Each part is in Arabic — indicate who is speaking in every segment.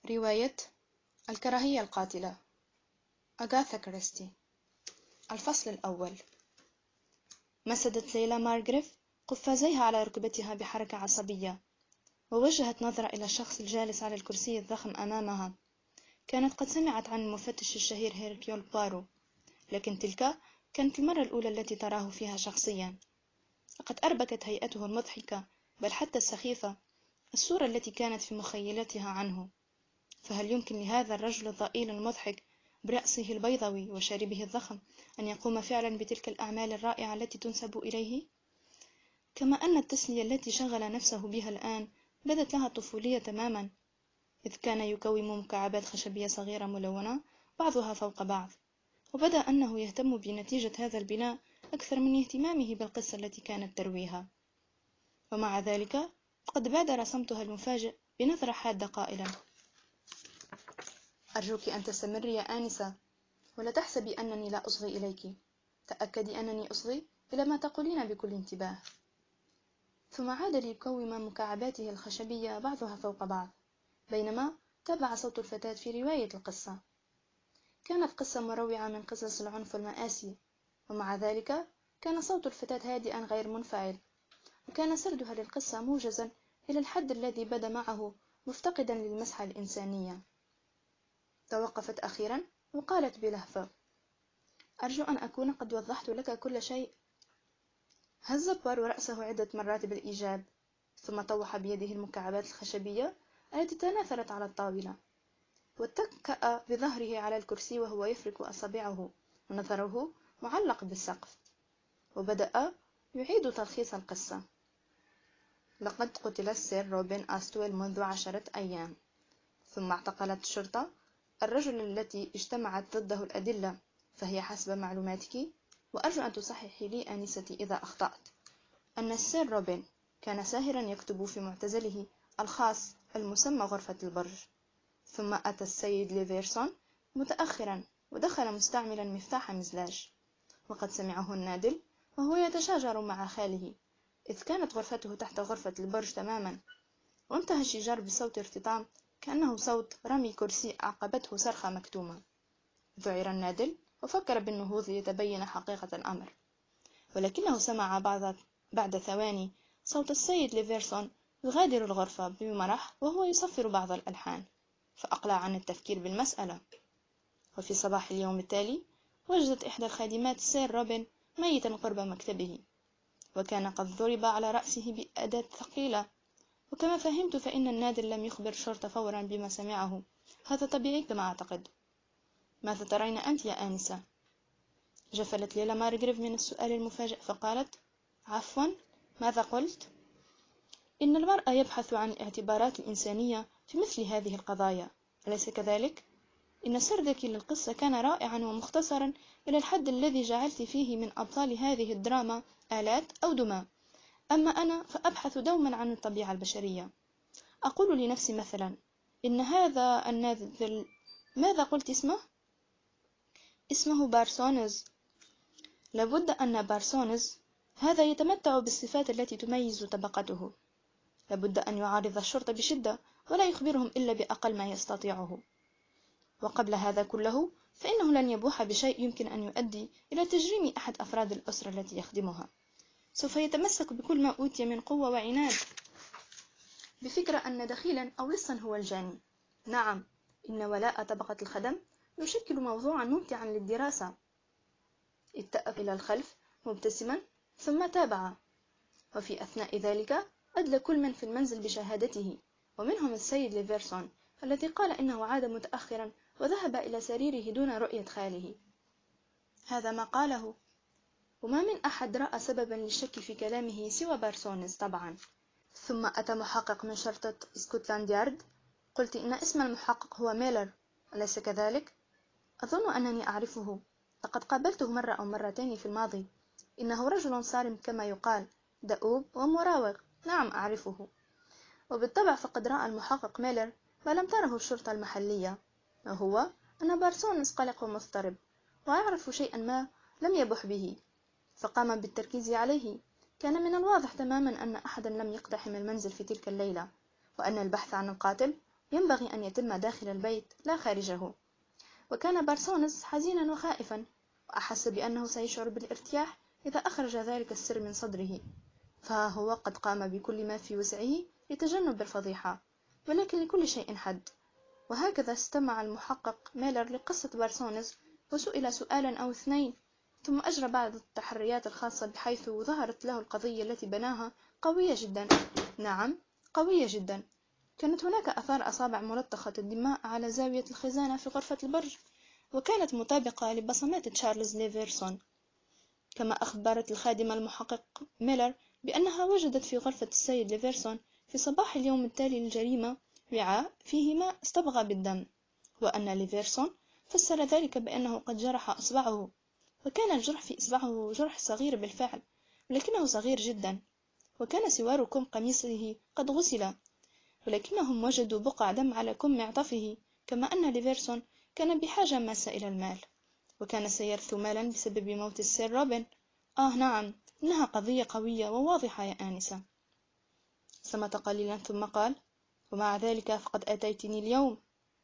Speaker 1: رواية الكراهية القاتلة، أغاثا كريستي. الفصل الأول. مسدت ليلى مارغريف قفازيها على ركبتها بحركة عصبية، ووجهت نظرة إلى الشخص الجالس على الكرسي الضخم أمامها. كانت قد سمعت عن المفتش الشهير هيركيول بوارو، لكن تلك كانت المرة الأولى التي تراه فيها شخصيا. لقد أربكت هيئته المضحكة، بل حتى السخيفة، الصورة التي كانت في مخيلتها عنه. فهل يمكن لهذا الرجل الضئيل المضحك برأسه البيضوي وشاربه الضخم أن يقوم فعلا بتلك الأعمال الرائعة التي تنسب إليه؟ كما أن التسلية التي شغل نفسه بها الآن بدت لها طفولية تماما، إذ كان يكوم مكعبات خشبية صغيرة ملونة بعضها فوق بعض، وبدا أنه يهتم بنتيجة هذا البناء أكثر من اهتمامه بالقصة التي كانت ترويها. ومع ذلك فقد بادر صمتها المفاجئ بنظرة حادة قائلا: أرجوك أن تستمري يا آنسة، ولا تحسبي أنني لا أصغي إليك. تأكدي أنني أصغي إلى ما تقولين بكل انتباه. ثم عاد ليكوم مكعباته الخشبية بعضها فوق بعض، بينما تابع صوت الفتاة في رواية القصة. كانت قصة مروعة من قصص العنف والمآسي، ومع ذلك كان صوت الفتاة هادئا غير منفعل، وكان سردها للقصة موجزا إلى الحد الذي بدا معه مفتقدا للمسحة الإنسانية. توقفت أخيرا وقالت بلهفة: أرجو أن أكون قد وضحت لك كل شيء. هز بوارو رأسه عدة مرات بالإيجاب، ثم طوح بيده المكعبات الخشبية التي تناثرت على الطاولة، واتكأ بظهره على الكرسي وهو يفرك أصابعه ونظره معلق بالسقف، وبدأ يعيد تلخيص القصة. لقد قتل السير روبن أستويل منذ 10 أيام، ثم اعتقلت الشرطة الرجل التي اجتمعت ضده الأدلة، فهي حسب معلوماتك، وأرجو أن تصححي لي آنستي إذا أخطأت، أن السير روبن كان ساهرا يكتب في معتزله الخاص المسمى غرفة البرج. ثم أتى السيد ليفيرسون متأخرا ودخل مستعملا مفتاح مزلاج، وقد سمعه النادل وهو يتشاجر مع خاله، إذ كانت غرفته تحت غرفة البرج تماما. وانتهى الشجار بصوت ارتطام كأنه صوت رمي كرسي أعقبته صرخة مكتومة. ذعر النادل وفكر بالنهوض ليتبين حقيقة الأمر، ولكنه سمع بعد ثواني صوت السيد ليفيرسون يغادر الغرفة بمرح وهو يصفر بعض الألحان، فأقلع عن التفكير بالمسألة. وفي صباح اليوم التالي وجدت إحدى الخادمات سير روبن ميتا قرب مكتبه، وكان قد ضرب على رأسه بأداة ثقيلة. وكما فهمت فإن النادل لم يخبر الشرطة فورا بما سمعه. هذا طبيعي كما أعتقد. ماذا ترين أنت يا آنسة؟ جفلت ليلى مارغريف من السؤال المفاجئ فقالت: عفوا، ماذا قلت؟ إن المرء يبحث عن الاعتبارات الإنسانية في مثل هذه القضايا، أليس كذلك؟ إن سردك للقصة كان رائعا ومختصرا إلى الحد الذي جعلت فيه من أبطال هذه الدراما آلات أو دمى. أما أنا فأبحث دوما عن الطبيعة البشرية. أقول لنفسي مثلا: إن هذا الناذل، ماذا قلت اسمه؟ اسمه بارسونز. لابد أن بارسونز هذا يتمتع بالصفات التي تميز طبقته. لابد أن يعارض الشرطة بشدة ولا يخبرهم إلا بأقل ما يستطيعه. وقبل هذا كله فإنه لن يبوح بشيء يمكن أن يؤدي إلى تجريم أحد أفراد الأسرة التي يخدمها. سوف يتمسك بكل ما أوتي من قوة وعناد، بفكرة أن دخيلا أو لصا هو الجاني. نعم، إن ولاء طبقة الخدم يشكل موضوعا ممتعا للدراسة. اتأف إلى الخلف مبتسما ثم تابع، وفي أثناء ذلك أدلى كل من في المنزل بشهادته، ومنهم السيد ليفيرسون الذي قال إنه عاد متأخرا وذهب إلى سريره دون رؤية خاله. هذا ما قاله، وما من أحد رأى سببا للشك في كلامه سوى بارسونز طبعا. ثم أتى محقق من شرطة سكوتلاند يارد. قلت إن اسم المحقق هو ميلر، أليس كذلك؟ أظن أنني أعرفه، لقد قابلته مرة أو مرتين في الماضي. إنه رجل صارم كما يقال، دؤوب ومراوغ. نعم أعرفه. وبالطبع فقد رأى المحقق ميلر ما لم تره الشرطة المحلية، وهو أن بارسونز قلق ومضطرب ويعرف شيئا ما لم يبح به، فقام بالتركيز عليه. كان من الواضح تماما أن أحدا لم يقتحم المنزل في تلك الليلة، وأن البحث عن القاتل ينبغي أن يتم داخل البيت لا خارجه. وكان بارسونس حزينا وخائفا، وأحس بأنه سيشعر بالارتياح إذا أخرج ذلك السر من صدره، فهو قد قام بكل ما في وسعه لتجنب الفضيحة، ولكن لكل شيء حد. وهكذا استمع المحقق ميلر لقصة بارسونس، وسئل سؤالا أو اثنين، ثم أجرى بعض التحريات الخاصة، بحيث ظهرت له القضية التي بناها قوية جدا. نعم، قوية جدا. كانت هناك آثار أصابع ملطخة الدماء على زاوية الخزانة في غرفة البرج، وكانت مطابقة لبصمات تشارلز ليفرسون. كما أخبرت الخادمة المحقق ميلر بأنها وجدت في غرفة السيد ليفرسون في صباح اليوم التالي للجريمة وعاء فيه ماء اصطبغ بالدم، وأن ليفرسون فسر ذلك بأنه قد جرح أصبعه، وكان الجرح في إصبعه جرح صغير بالفعل، ولكنه صغير جدا، وكان سوار كم قميصه قد غسل، ولكنهم وجدوا بقع دم على كم معطفه، كما أن ليفرسون كان بحاجة ماسة إلى المال، وكان سيرث مالا بسبب موت السير روبن. نعم، إنها قضية قوية وواضحة يا آنسة. صمت قليلا ثم قال: ومع ذلك فقد أتيتني اليوم.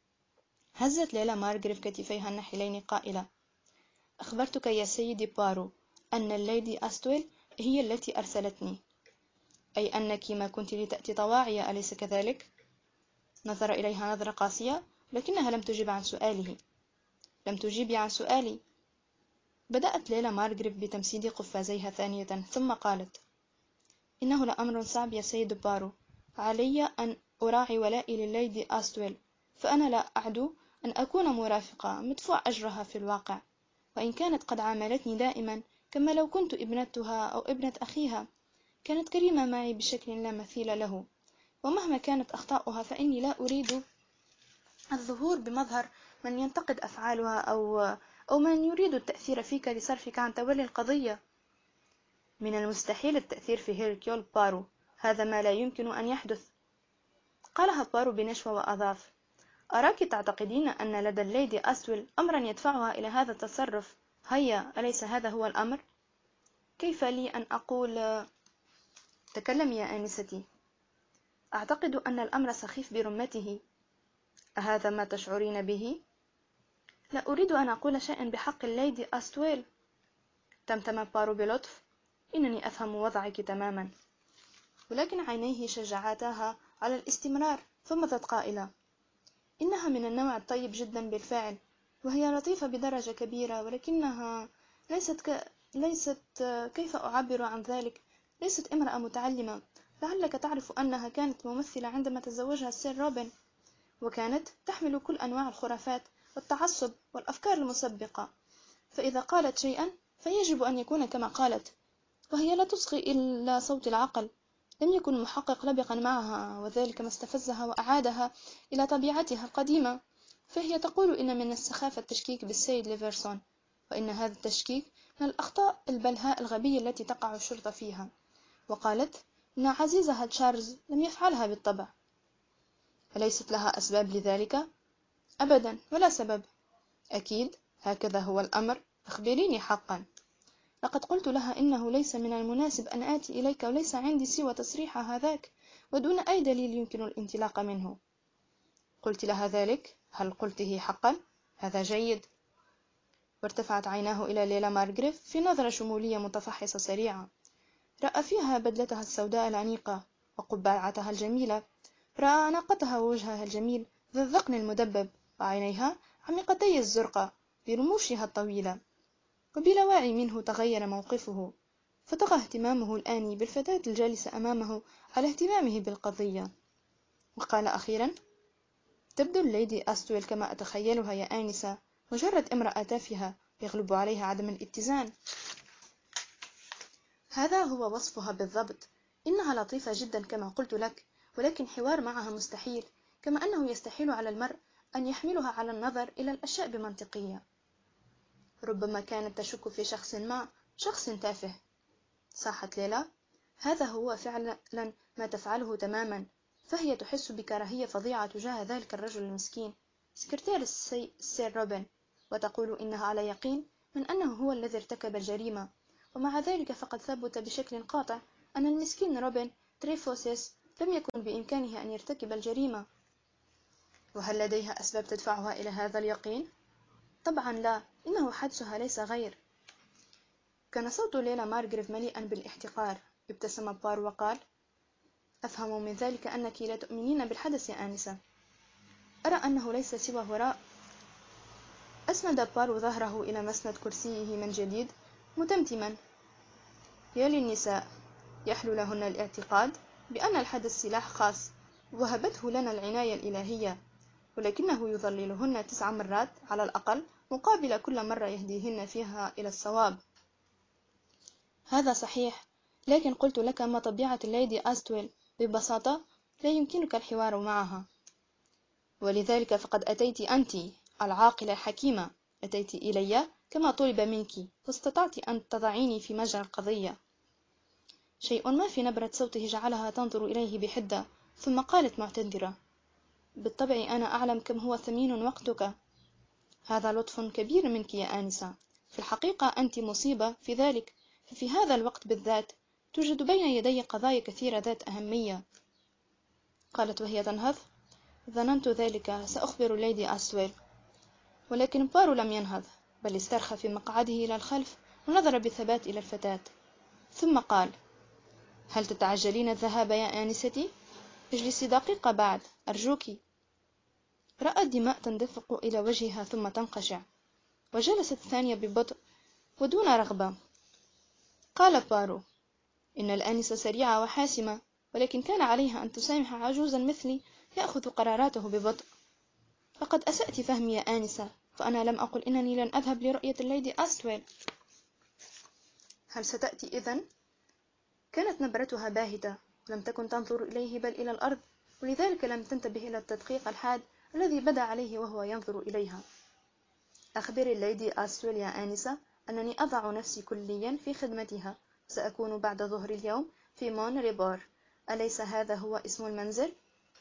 Speaker 1: هزت ليلى مارغريف كتفيها النحيلين قائلة: أخبرتك يا سيدي بارو أن الليدي أستويل هي التي أرسلتني، أي أنك ما كنت لتأتي طواعية، أليس كذلك؟ نظر إليها نظرة قاسية، لكنها لم تجب عن سؤاله. لم تجيبي عن سؤالي. بدأت ليلى مارغريف بتمسيد قفازيها ثانية، ثم قالت: إنه لأمر صعب يا سيد بارو، علي أن أراعي ولائي لليدي أستويل، فأنا لا أعدو أن أكون مرافقة مدفوع أجرها في الواقع، وإن كانت قد عاملتني دائما كما لو كنت ابنتها أو ابنة أخيها. كانت كريمة معي بشكل لا مثيل له، ومهما كانت أخطاؤها فإني لا أريد الظهور بمظهر من ينتقد أفعالها أو من يريد التأثير فيك لصرفك عن تولي القضية. من المستحيل التأثير في هيركيول بارو، هذا ما لا يمكن أن يحدث. قالها بارو بنشوة وأضاف: أراك تعتقدين أن لدى الليدي أستويل أمرا يدفعها إلى هذا التصرف، هيا، أليس هذا هو الأمر؟ كيف لي أن أقول؟ تكلم يا آنستي. أعتقد أن الأمر سخيف برمته. أهذا ما تشعرين به؟ لا أريد أن أقول شيئا بحق الليدي أستويل. تمتم بارو بلطف: إنني أفهم وضعك تماما. ولكن عينيه شجعتها على الاستمرار، فمضت قائلة: إنها من النوع الطيب جدا بالفعل، وهي لطيفة بدرجة كبيرة، ولكنها ليست كيف أعبر عن ذلك، ليست امرأة متعلمة. لعلك تعرف أنها كانت ممثلة عندما تزوجها السير روبن، وكانت تحمل كل أنواع الخرافات والتعصب والأفكار المسبقة، فإذا قالت شيئا فيجب أن يكون كما قالت، وهي لا تصغي إلا صوت العقل. لم يكن المحقق لبقا معها، وذلك ما استفزها وأعادها إلى طبيعتها القديمة، فهي تقول إن من السخافة التشكيك بالسيد ليفرسون، وإن هذا التشكيك من الأخطاء البلهاء الغبية التي تقع الشرطة فيها، وقالت إن عزيزها تشارلز لم يفعلها بالطبع. أليست لها أسباب لذلك؟ أبدا، ولا سبب. أكيد هكذا هو الأمر، أخبريني حقا. لقد قلت لها إنه ليس من المناسب أن آتي إليك، وليس عندي سوى تصريح هذاك، ودون أي دليل يمكن الانطلاق منه. قلت لها ذلك؟ هل قلته حقا؟ هذا جيد. وارتفعت عيناه إلى ليلى مارغريف في نظرة شمولية متفحصة سريعة. رأى فيها بدلتها السوداء العنيقة وقبعتها الجميلة، رأى أناقتها ووجهها الجميل ذا الذقن المدبب، وعينيها عميقتي الزرقاء برموشها الطويلة. وبلا وعي منه تغير موقفه، فطغى اهتمامه الآني بالفتاة الجالسة أمامه على اهتمامه بالقضية، وقال أخيرا: تبدو الليدي أستويل كما أتخيلها يا آنسة، مجرد امرأة تافهة يغلب عليها عدم الاتزان. هذا هو وصفها بالضبط. إنها لطيفة جدا كما قلت لك، ولكن حوار معها مستحيل، كما أنه يستحيل على المرء أن يحملها على النظر إلى الأشياء بمنطقية. ربما كانت تشك في شخص ما، شخص تافه. صاحت ليلى: هذا هو فعلا ما تفعله تماما. فهي تحس بكراهية فظيعة تجاه ذلك الرجل المسكين سكرتير السير روبن، وتقول إنها على يقين من أنه هو الذي ارتكب الجريمة، ومع ذلك فقد ثبت بشكل قاطع أن المسكين روبن تريفوسيس لم يكن بإمكانه أن يرتكب الجريمة. وهل لديها أسباب تدفعها إلى هذا اليقين؟ طبعا لا، إنه حدسها ليس غير. كان صوت ليلى مارغريف مليئا بالاحتقار. ابتسم بارو وقال: أفهم من ذلك أنك لا تؤمنين بالحدث يا آنسة. أرى أنه ليس سوى هراء. أسند بارو ظهره إلى مسند كرسيه من جديد متمتما. يا للنساء، يحلو لهن الاعتقاد بأن الحدث سلاح خاص وهبته لنا العناية الإلهية، ولكنه يضللهن 9 مرات على الأقل مقابل كل مرة يهديهن فيها إلى الصواب. هذا صحيح، لكن قلت لك ما طبيعة الليدي أستويل. ببساطة لا يمكنك الحوار معها، ولذلك فقد أتيت أنت العاقلة الحكيمة، أتيت إلي كما طلب منك، واستطعت أن تضعيني في مجرى القضية. شيء ما في نبرة صوته جعلها تنظر إليه بحدة، ثم قالت معتذرة: بالطبع أنا أعلم كم هو ثمين وقتك. هذا لطف كبير منك يا آنسة. في الحقيقة أنت مصيبة في ذلك، ففي هذا الوقت بالذات توجد بين يدي قضايا كثيرة ذات أهمية. قالت وهي تنهض: ظننت ذلك، سأخبر ليدي أستويل. ولكن بارو لم ينهض، بل استرخى في مقعده إلى الخلف ونظر بثبات إلى الفتاة، ثم قال: هل تتعجلين الذهاب يا آنستي؟ اجلسي دقيقة بعد، أرجوك. رأت دماء تندفق إلى وجهها ثم تنقشع، وجلست الثانية ببطء ودون رغبة. قال بارو: إن الآنسة سريعة وحاسمة، ولكن كان عليها أن تسامح عجوزا مثلي يأخذ قراراته ببطء. لقد أسأت فهمي يا آنسة، فأنا لم أقل إنني لن أذهب لرؤية الليدي أستويل. هل ستأتي إذن؟ كانت نبرتها باهتة، لم تكن تنظر إليه بل إلى الأرض، ولذلك لم تنتبه إلى التدقيق الحاد الذي بدا عليه وهو ينظر إليها. أخبري الليدي أستويل يا آنسة أنني أضع نفسي كليا في خدمتها، سأكون بعد ظهر اليوم في مون ريبور. أليس هذا هو اسم المنزل؟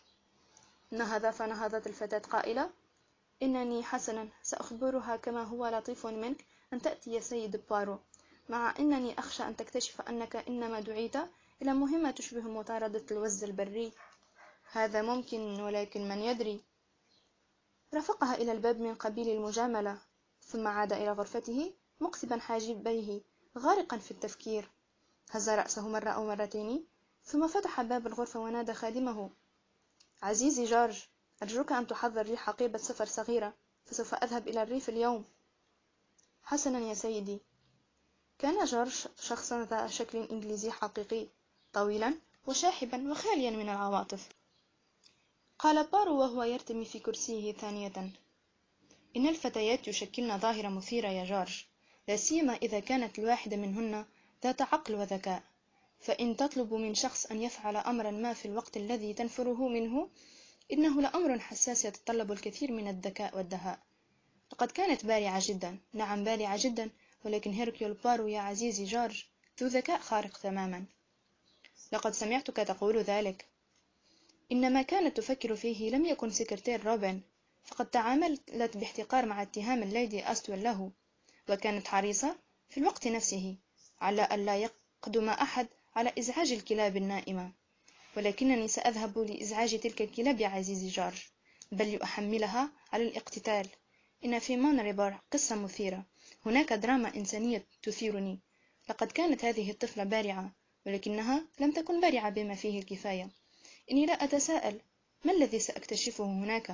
Speaker 1: نهض فنهضت الفتاة قائلة: إنني حسنا سأخبرها كما هو لطيف منك أن تأتي يا سيد بارو، مع أنني أخشى أن تكتشف أنك إنما دعيت إلى مهمة تشبه مطاردة الوز البري. هذا ممكن، ولكن من يدري. رافقها إلى الباب من قبيل المجاملة، ثم عاد إلى غرفته مقصبا حاجبيه غارقا في التفكير. هز رأسه مرة أو مرتين، ثم فتح باب الغرفة ونادى خادمه: عزيزي جورج، أرجوك أن تحضر لي حقيبة سفر صغيرة، فسوف أذهب إلى الريف اليوم. حسنا يا سيدي. كان جورج شخصا ذا شكل إنجليزي حقيقي، طويلا وشاحبا وخاليا من العواطف. قال بارو وهو يرتمي في كرسيه ثانية: إن الفتيات يشكلن ظاهرة مثيرة يا جورج، لا سيما إذا كانت الواحدة منهن ذات عقل وذكاء. فإن تطلب من شخص أن يفعل أمرا ما في الوقت الذي تنفره منه، إنه لأمر حساس يتطلب الكثير من الذكاء والدهاء. لقد كانت بارعة جدا، نعم بارعة جدا، ولكن هيركيول بارو يا عزيزي جورج ذو ذكاء خارق تماما. لقد سمعتك تقول ذلك. إنما كانت تفكر فيه لم يكن سكرتير روبن، فقد تعاملت باحتقار مع اتهام الليدي أستويل له، وكانت حريصة في الوقت نفسه على ألا يقدم أحد على إزعاج الكلاب النائمة. ولكنني سأذهب لإزعاج تلك الكلاب يا عزيزي جورج، بل لأحملها على الاقتتال. إن في مون ريبور قصة مثيرة، هناك دراما إنسانية تثيرني. لقد كانت هذه الطفلة بارعة، ولكنها لم تكن بارعة بما فيه الكفاية. إني لا أتساءل ما الذي سأكتشفه هناك.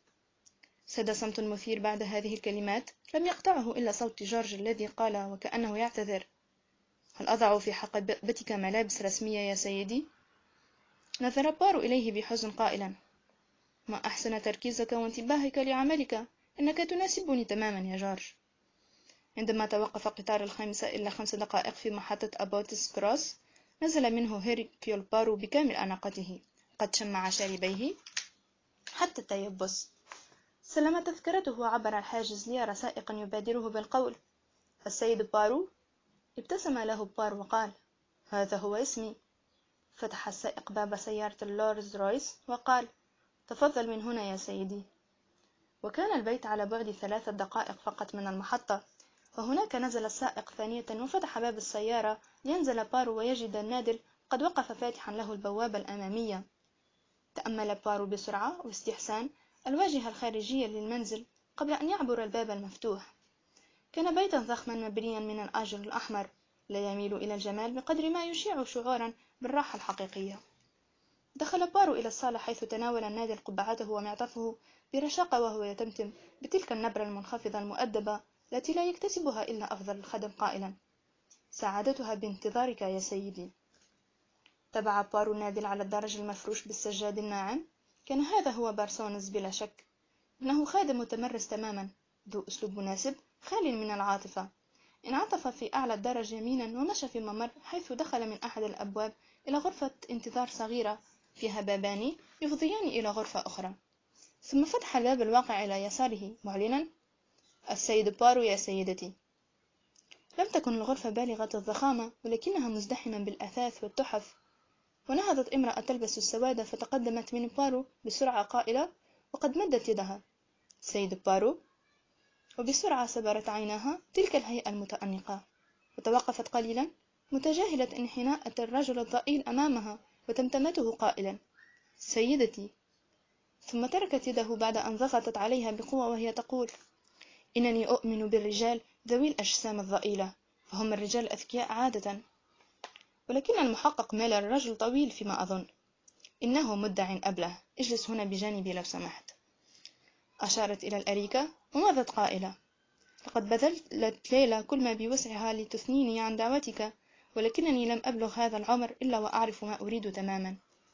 Speaker 1: ساد صمت مثير بعد هذه الكلمات، لم يقطعه إلا صوت جورج الذي قال وكأنه يعتذر: هل أضع في حقيبتك ملابس رسمية يا سيدي؟ نظر بارو إليه بحزن قائلا: ما أحسن تركيزك وانتباهك لعملك، إنك تناسبني تماما يا جورج. عندما توقف قطار الخامسة إلا 5 دقائق في محطة أبوتس كروس، نزل منه هيركيول بارو بكامل أناقته، قد شمع شاربيه حتى التيبس. سلم تذكرته عبر الحاجز ليرى سائقا يبادره بالقول: السيد بارو؟ ابتسم له بارو وقال: هذا هو اسمي. فتح السائق باب سيارة اللورز رويس وقال: تفضل من هنا يا سيدي. وكان البيت على بعد 3 دقائق فقط من المحطة، وهناك نزل السائق ثانية وفتح باب السيارة لينزل بارو ويجد النادل قد وقف فاتحا له البوابة الأمامية. تأمل بارو بسرعة واستحسان الواجهة الخارجية للمنزل قبل أن يعبر الباب المفتوح. كان بيتا ضخما مبنيا من الآجر الأحمر، لا يميل إلى الجمال بقدر ما يشيع شعورا بالراحة الحقيقية. دخل بارو إلى الصالة حيث تناول النادل قبعته ومعطفه برشاقة وهو يتمتم بتلك النبرة المنخفضة المؤدبة التي لا يكتسبها إلا أفضل الخدم قائلا: سعادتها بانتظارك يا سيدي. تبع بارو النادل على الدرج المفروش بالسجاد الناعم. كان هذا هو بارسونز بلا شك. إنه خادم متمرس تماما، ذو أسلوب مناسب خال من العاطفة. انعطف في أعلى الدرج يمينا ومشى في ممر حيث دخل من أحد الأبواب إلى غرفة انتظار صغيرة فيها بابان يفضيان إلى غرفة أخرى، ثم فتح الباب الواقع إلى يساره معلنا: السيد بارو يا سيدتي. لم تكن الغرفة بالغة الضخامة، ولكنها مزدحمة بالأثاث والتحف. ونهضت امرأة تلبس السواد فتقدمت من بارو بسرعة قائلة وقد مدت يدها: سيد بارو. وبسرعة سبرت عيناها تلك الهيئة المتأنقة، وتوقفت قليلا متجاهلة انحناء الرجل الضئيل أمامها وتمتمته قائلا: سيدتي. ثم تركت يده بعد أن ضغطت عليها بقوة وهي تقول: إنني أؤمن بالرجال ذوي الأجسام الضئيلة، فهم الرجال الأذكياء عادة. ولكن المحقق ميلر رجل طويل فيما أظن. إنه مدع أبله، اجلس هنا بجانبي لو سمحت. أشارت إلى الأريكة ومضت قائلة: لقد بذلت ليلى كل ما بوسعها لتثنيني عن دعوتك، ولكنني لم أبلغ هذا العمر إلا وأعرف ما أريد تماما.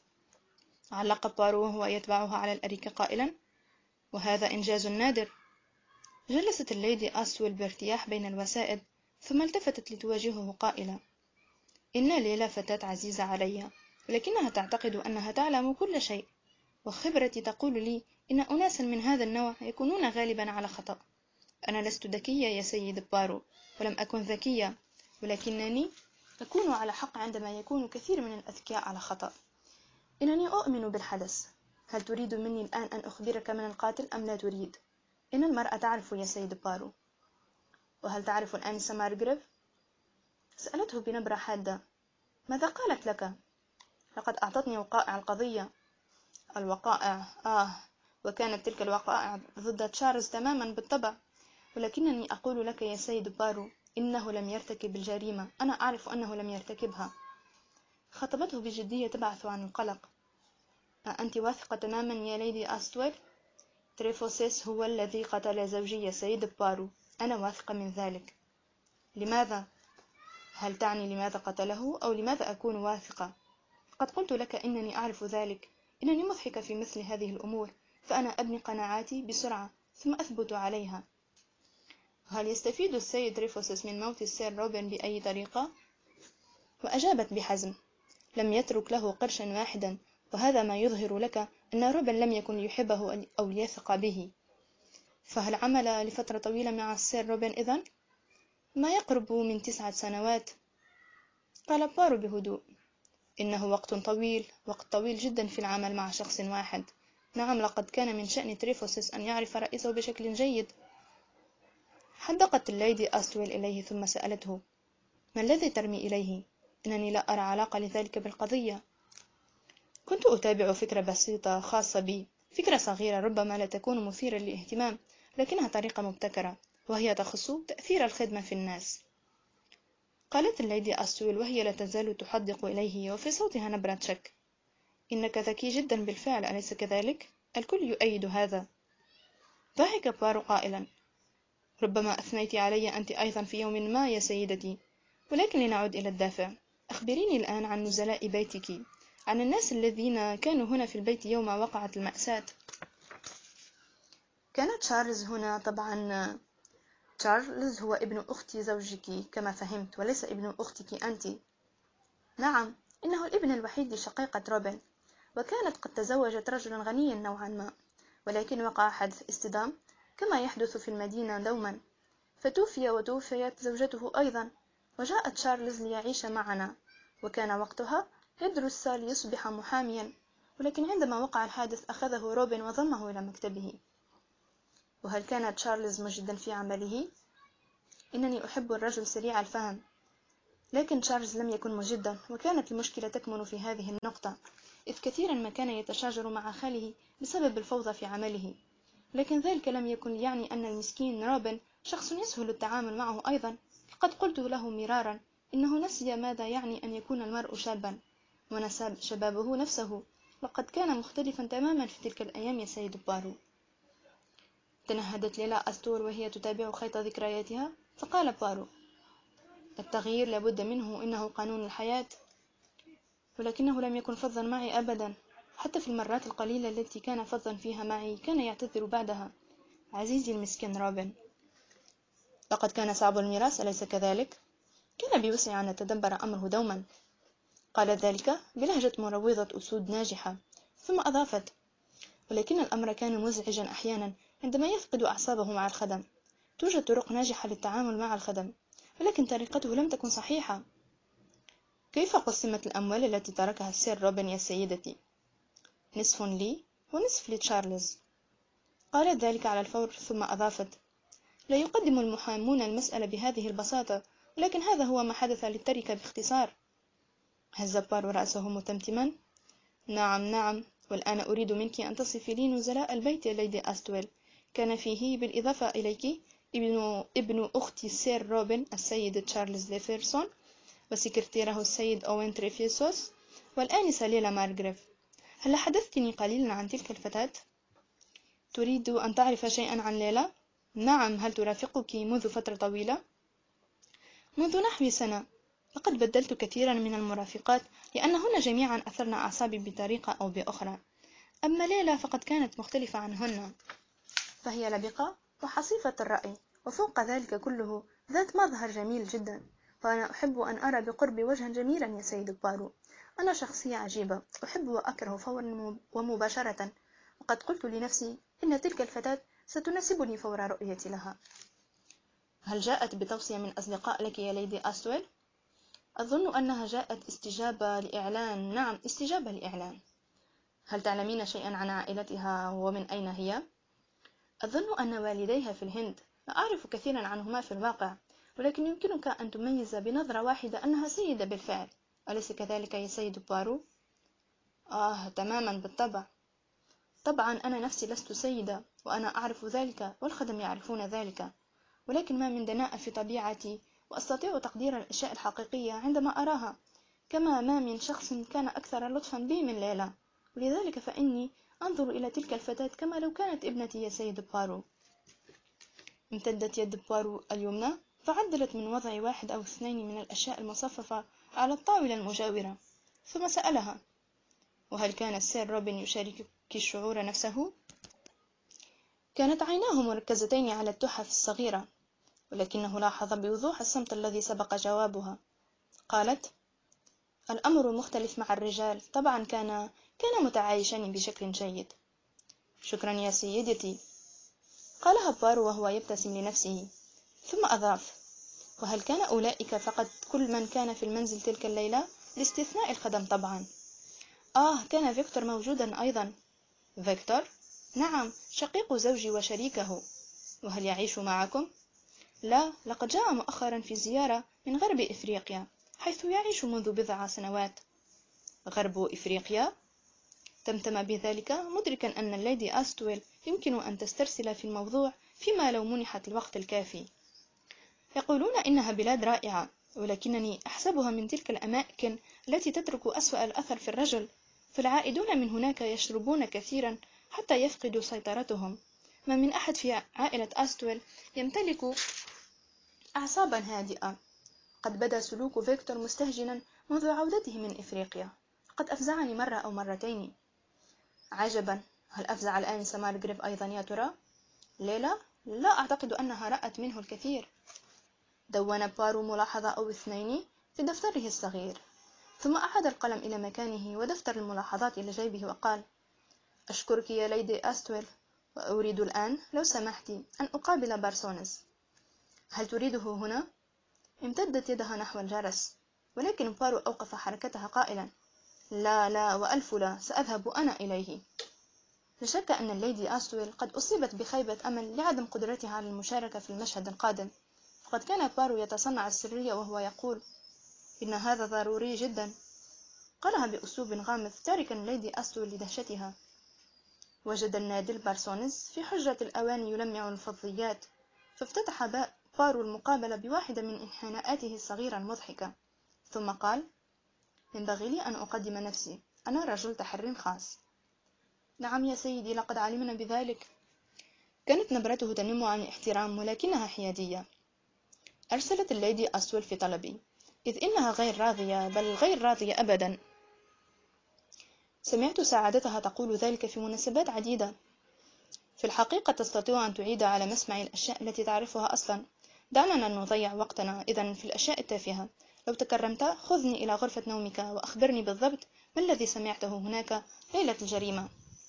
Speaker 1: علق بارو وهو يتبعها على الأريكة قائلا: وهذا إنجاز نادر. جلست الليدي أستويل بارتياح بين الوسائد، ثم التفتت لتواجهه قائلة: إن ليلى فتاة عزيزة علي، ولكنها تعتقد أنها تعلم كل شيء، وخبرتي تقول لي إن أناسا من هذا النوع يكونون غالبا على خطأ. أنا لست ذكية يا سيد بارو، ولم أكن ذكية، ولكنني أكون على حق عندما يكون كثير من الأذكياء على خطأ. إنني أؤمن بالحدث. هل تريد مني الآن أن أخبرك من القاتل أم لا تريد؟ إن المرأة تعرف يا سيد بارو. وهل تعرف الآنسة مارغريف؟ سألته بنبرة حادة: ماذا قالت لك؟ لقد أعطتني وقائع القضية. الوقائع؟ وكانت تلك الوقائع ضد تشارلز تماما بالطبع. ولكنني أقول لك يا سيد بارو، إنه لم يرتكب الجريمة. أنا أعرف أنه لم يرتكبها. خطبته بجدية تبعث عن القلق. أنت واثقة تماما يا ليدي أستويل؟ تريفوسيس هو الذي قتل زوجي يا سيد بارو، أنا واثقة من ذلك. لماذا؟ هل تعني لماذا قتله أو لماذا أكون واثقة؟ قد قلت لك إنني أعرف ذلك. إنني مضحكة في مثل هذه الأمور، فأنا أبني قناعاتي بسرعة ثم أثبت عليها. هل يستفيد السيد ريفوسس من موت السير روبن بأي طريقة؟ وأجابت بحزم: لم يترك له قرشا واحدا، وهذا ما يظهر لك أن روبن لم يكن يحبه أو يثق به. فهل عمل لفترة طويلة مع السير روبن إذن؟ ما يقرب من 9 سنوات. قال بارو بهدوء: إنه وقت طويل جدا في العمل مع شخص واحد. نعم، لقد كان من شأن تريفوسس أن يعرف رئيسه بشكل جيد. حدقت الليدي أستويل إليه ثم سألته: ما الذي ترمي إليه؟ إنني لا أرى علاقة لذلك بالقضية. كنت أتابع فكرة بسيطة خاصة بي، فكرة صغيرة ربما لا تكون مثيرة للاهتمام، لكنها طريقة مبتكرة، وهي تخص تأثير الخدمة في الناس. قالت الليدي أستويل وهي لا تزال تحدق إليه وفي صوتها نبرة شك: إنك ذكي جدا بالفعل، أليس كذلك؟ الكل يؤيد هذا. ضحك بارو قائلا: ربما أثنيت علي أنت أيضا في يوم ما يا سيدتي. ولكن لنعود إلى الدافع. أخبريني الآن عن نزلاء بيتك، عن الناس الذين كانوا هنا في البيت يوم وقعت المأساة. كان تشارلز هنا طبعا. تشارلز هو ابن أخت زوجك كما فهمت، وليس ابن أختك أنت. نعم، إنه الابن الوحيد لشقيقة روبن، وكانت قد تزوجت رجلا غنيا نوعا ما، ولكن وقع حادث اصطدام كما يحدث في المدينة دوما، فتوفي وتوفيت زوجته أيضا، وجاء تشارلز ليعيش معنا، وكان وقتها يدرس ليصبح محاميا. ولكن عندما وقع الحادث أخذه روبن وضمه إلى مكتبه. وهل كان تشارلز مجدا في عمله؟ إنني أحب الرجل سريع الفهم، لكن تشارلز لم يكن مجدا، وكانت المشكلة تكمن في هذه النقطة: إذ كثيرا ما كان يتشاجر مع خاله بسبب الفوضى في عمله، لكن ذلك لم يكن يعني أن المسكين روبن شخص يسهل التعامل معه أيضا. فقد قلت له مرارا إنه نسي ماذا يعني أن يكون المرء شابا، ونسى شبابه نفسه. لقد كان مختلفا تماما في تلك الأيام يا سيد بارو. تنهدت ليلى أستور وهي تتابع خيط ذكرياتها، فقال بارو: التغيير لابد منه، إنه قانون الحياة. ولكنه لم يكن فظا معي أبدا، حتى في المرات القليلة التي كان فظا فيها معي كان يعتذر بعدها. عزيزي المسكين روبن، لقد كان صعب الميراث، أليس كذلك؟ كان بوسعي أن نتدبر أمره دوما. قالت ذلك بلهجة مروضة أسود ناجحة، ثم أضافت: ولكن الأمر كان مزعجا أحيانا عندما يفقد أعصابه مع الخدم. توجد طرق ناجحة للتعامل مع الخدم، ولكن طريقته لم تكن صحيحة. كيف قسمت الأموال التي تركها السير روبن يا سيدتي؟ نصف لي ونصف لتشارلز. قالت ذلك على الفور، ثم أضافت: لا يقدم المحامون المسألة بهذه البساطة، ولكن هذا هو ما حدث للتركة باختصار. هز بارو رأسه متمتما. نعم نعم، والآن أريد منك أن تصفي لي نزلاء البيت يا ليدي أستويل. كان فيه بالإضافة إليك ابن أخت سير روبن السيد تشارلز ليفرسون، وسكرتيره السيد أوين تريفيسوس، والآنسة ليلا مارغريف. هل حدثتني قليلا عن تلك الفتاة؟ تريد أن تعرف شيئا عن ليلا؟ نعم. هل ترافقك منذ فترة طويلة؟ منذ نحو سنة. لقد بدلت كثيرا من المرافقات، لأنهن جميعا أثرن أعصابي بطريقة أو بأخرى. أما ليلى فقد كانت مختلفة عنهن، فهي لبقة وحصيفة الرأي، وفوق ذلك كله ذات مظهر جميل جدا. وأنا أحب أن أرى بقرب وجها جميلا يا سيد بارو. أنا شخصية عجيبة، أحب وأكره فورا ومباشرة، وقد قلت لنفسي إن تلك الفتاة ستناسبني فور رؤيتي لها. هل جاءت بتوصية من أصدقاء لك يا ليدي أستويل؟ أظن أنها جاءت استجابة لإعلان. نعم، استجابة لإعلان. هل تعلمين شيئا عن عائلتها ومن أين هي؟ أظن أن والديها في الهند. لا أعرف كثيرا عنهما في الواقع، ولكن يمكنك أن تميز بنظرة واحدة أنها سيدة بالفعل، أليس كذلك يا سيد بارو؟ تماما بالطبع. طبعا أنا نفسي لست سيدة، وأنا أعرف ذلك والخدم يعرفون ذلك، ولكن ما من دناءة في طبيعتي، وأستطيع تقدير الأشياء الحقيقية عندما أراها، كما ما من شخص كان أكثر لطفا بي من ليلى، ولذلك فإني أنظر إلى تلك الفتاة كما لو كانت ابنتي يا سيد بارو. امتدت يد بارو اليمنى فعدلت من وضع واحد أو اثنين من الأشياء المصففة على الطاولة المجاورة، ثم سألها: وهل كان السير روبن يشاركك الشعور نفسه؟ كانت عيناه مركزتين على التحف الصغيرة، ولكنه لاحظ بوضوح الصمت الذي سبق جوابها. قالت: الأمر مختلف مع الرجال، طبعا كان متعايشان بشكل جيد. شكرا يا سيدتي، قالها بارو وهو يبتسم لنفسه، ثم أضاف: وهل كان أولئك فقط كل من كان في المنزل تلك الليلة، لاستثناء الخدم طبعا؟ كان فيكتور موجودا أيضا. فيكتور؟ نعم، شقيق زوجي وشريكه. وهل يعيش معكم؟ لا، لقد جاء مؤخرا في زيارة من غرب إفريقيا، حيث يعيش منذ بضع سنوات. غرب إفريقيا؟ تمتم بذلك، مدركا أن الليدي أستويل يمكن أن تسترسل في الموضوع فيما لو منحت الوقت الكافي. يقولون إنها بلاد رائعة، ولكنني أحسبها من تلك الأماكن التي تترك أسوأ الأثر في الرجل، فالعائدون من هناك يشربون كثيرا حتى يفقدوا سيطرتهم. ما من أحد في عائلة أستويل يمتلك أعصابا هادئة. قد بدا سلوك فيكتور مستهجنا منذ عودته من إفريقيا، قد أفزعني مرة أو مرتين. عجبا، هل أفزع الآنسة مارغريف أيضا يا ترى؟ ليلى؟ لا أعتقد أنها رأت منه الكثير. دون بارو ملاحظة أو اثنين في دفتره الصغير، ثم أعاد القلم إلى مكانه ودفتر الملاحظات إلى جيبه وقال: أشكرك يا ليدي أستويل، وأريد الآن لو سمحت أن أقابل بارسونس. هل تريده هنا؟ امتدت يدها نحو الجرس، ولكن بارو أوقف حركتها قائلا: لا لا وألف لا، سأذهب أنا إليه. لا شك أن الليدي أستويل قد أصيبت بخيبة أمل لعدم قدرتها على المشاركة في المشهد القادم، فقد كان بارو يتصنع السرية وهو يقول: إن هذا ضروري جدا. قالها بأسلوب غامض تاركا ليدي أستول لدهشتها. وجد النادل بارسونز في حجرة الأواني يلمع الفضيات، فافتتح بارو المقابلة بواحدة من انحناءاته الصغيرة المضحكة، ثم قال: ينبغي لي أن أقدم نفسي، أنا رجل تحري خاص. نعم يا سيدي، لقد علمنا بذلك. كانت نبرته تنم عن الاحترام ولكنها حيادية. أرسلت الليدي أستول في طلبي، إذ إنها غير راضية، بل غير راضية أبدا. سمعت سعادتها تقول ذلك في مناسبات عديدة. في الحقيقة تستطيع أن تعيد على مسمع الأشياء التي تعرفها أصلا. دعنا نضيع وقتنا إذن في الأشياء التافهة. لو تكرمت خذني إلى غرفة نومك وأخبرني بالضبط ما الذي سمعته هناك ليلة الجريمة.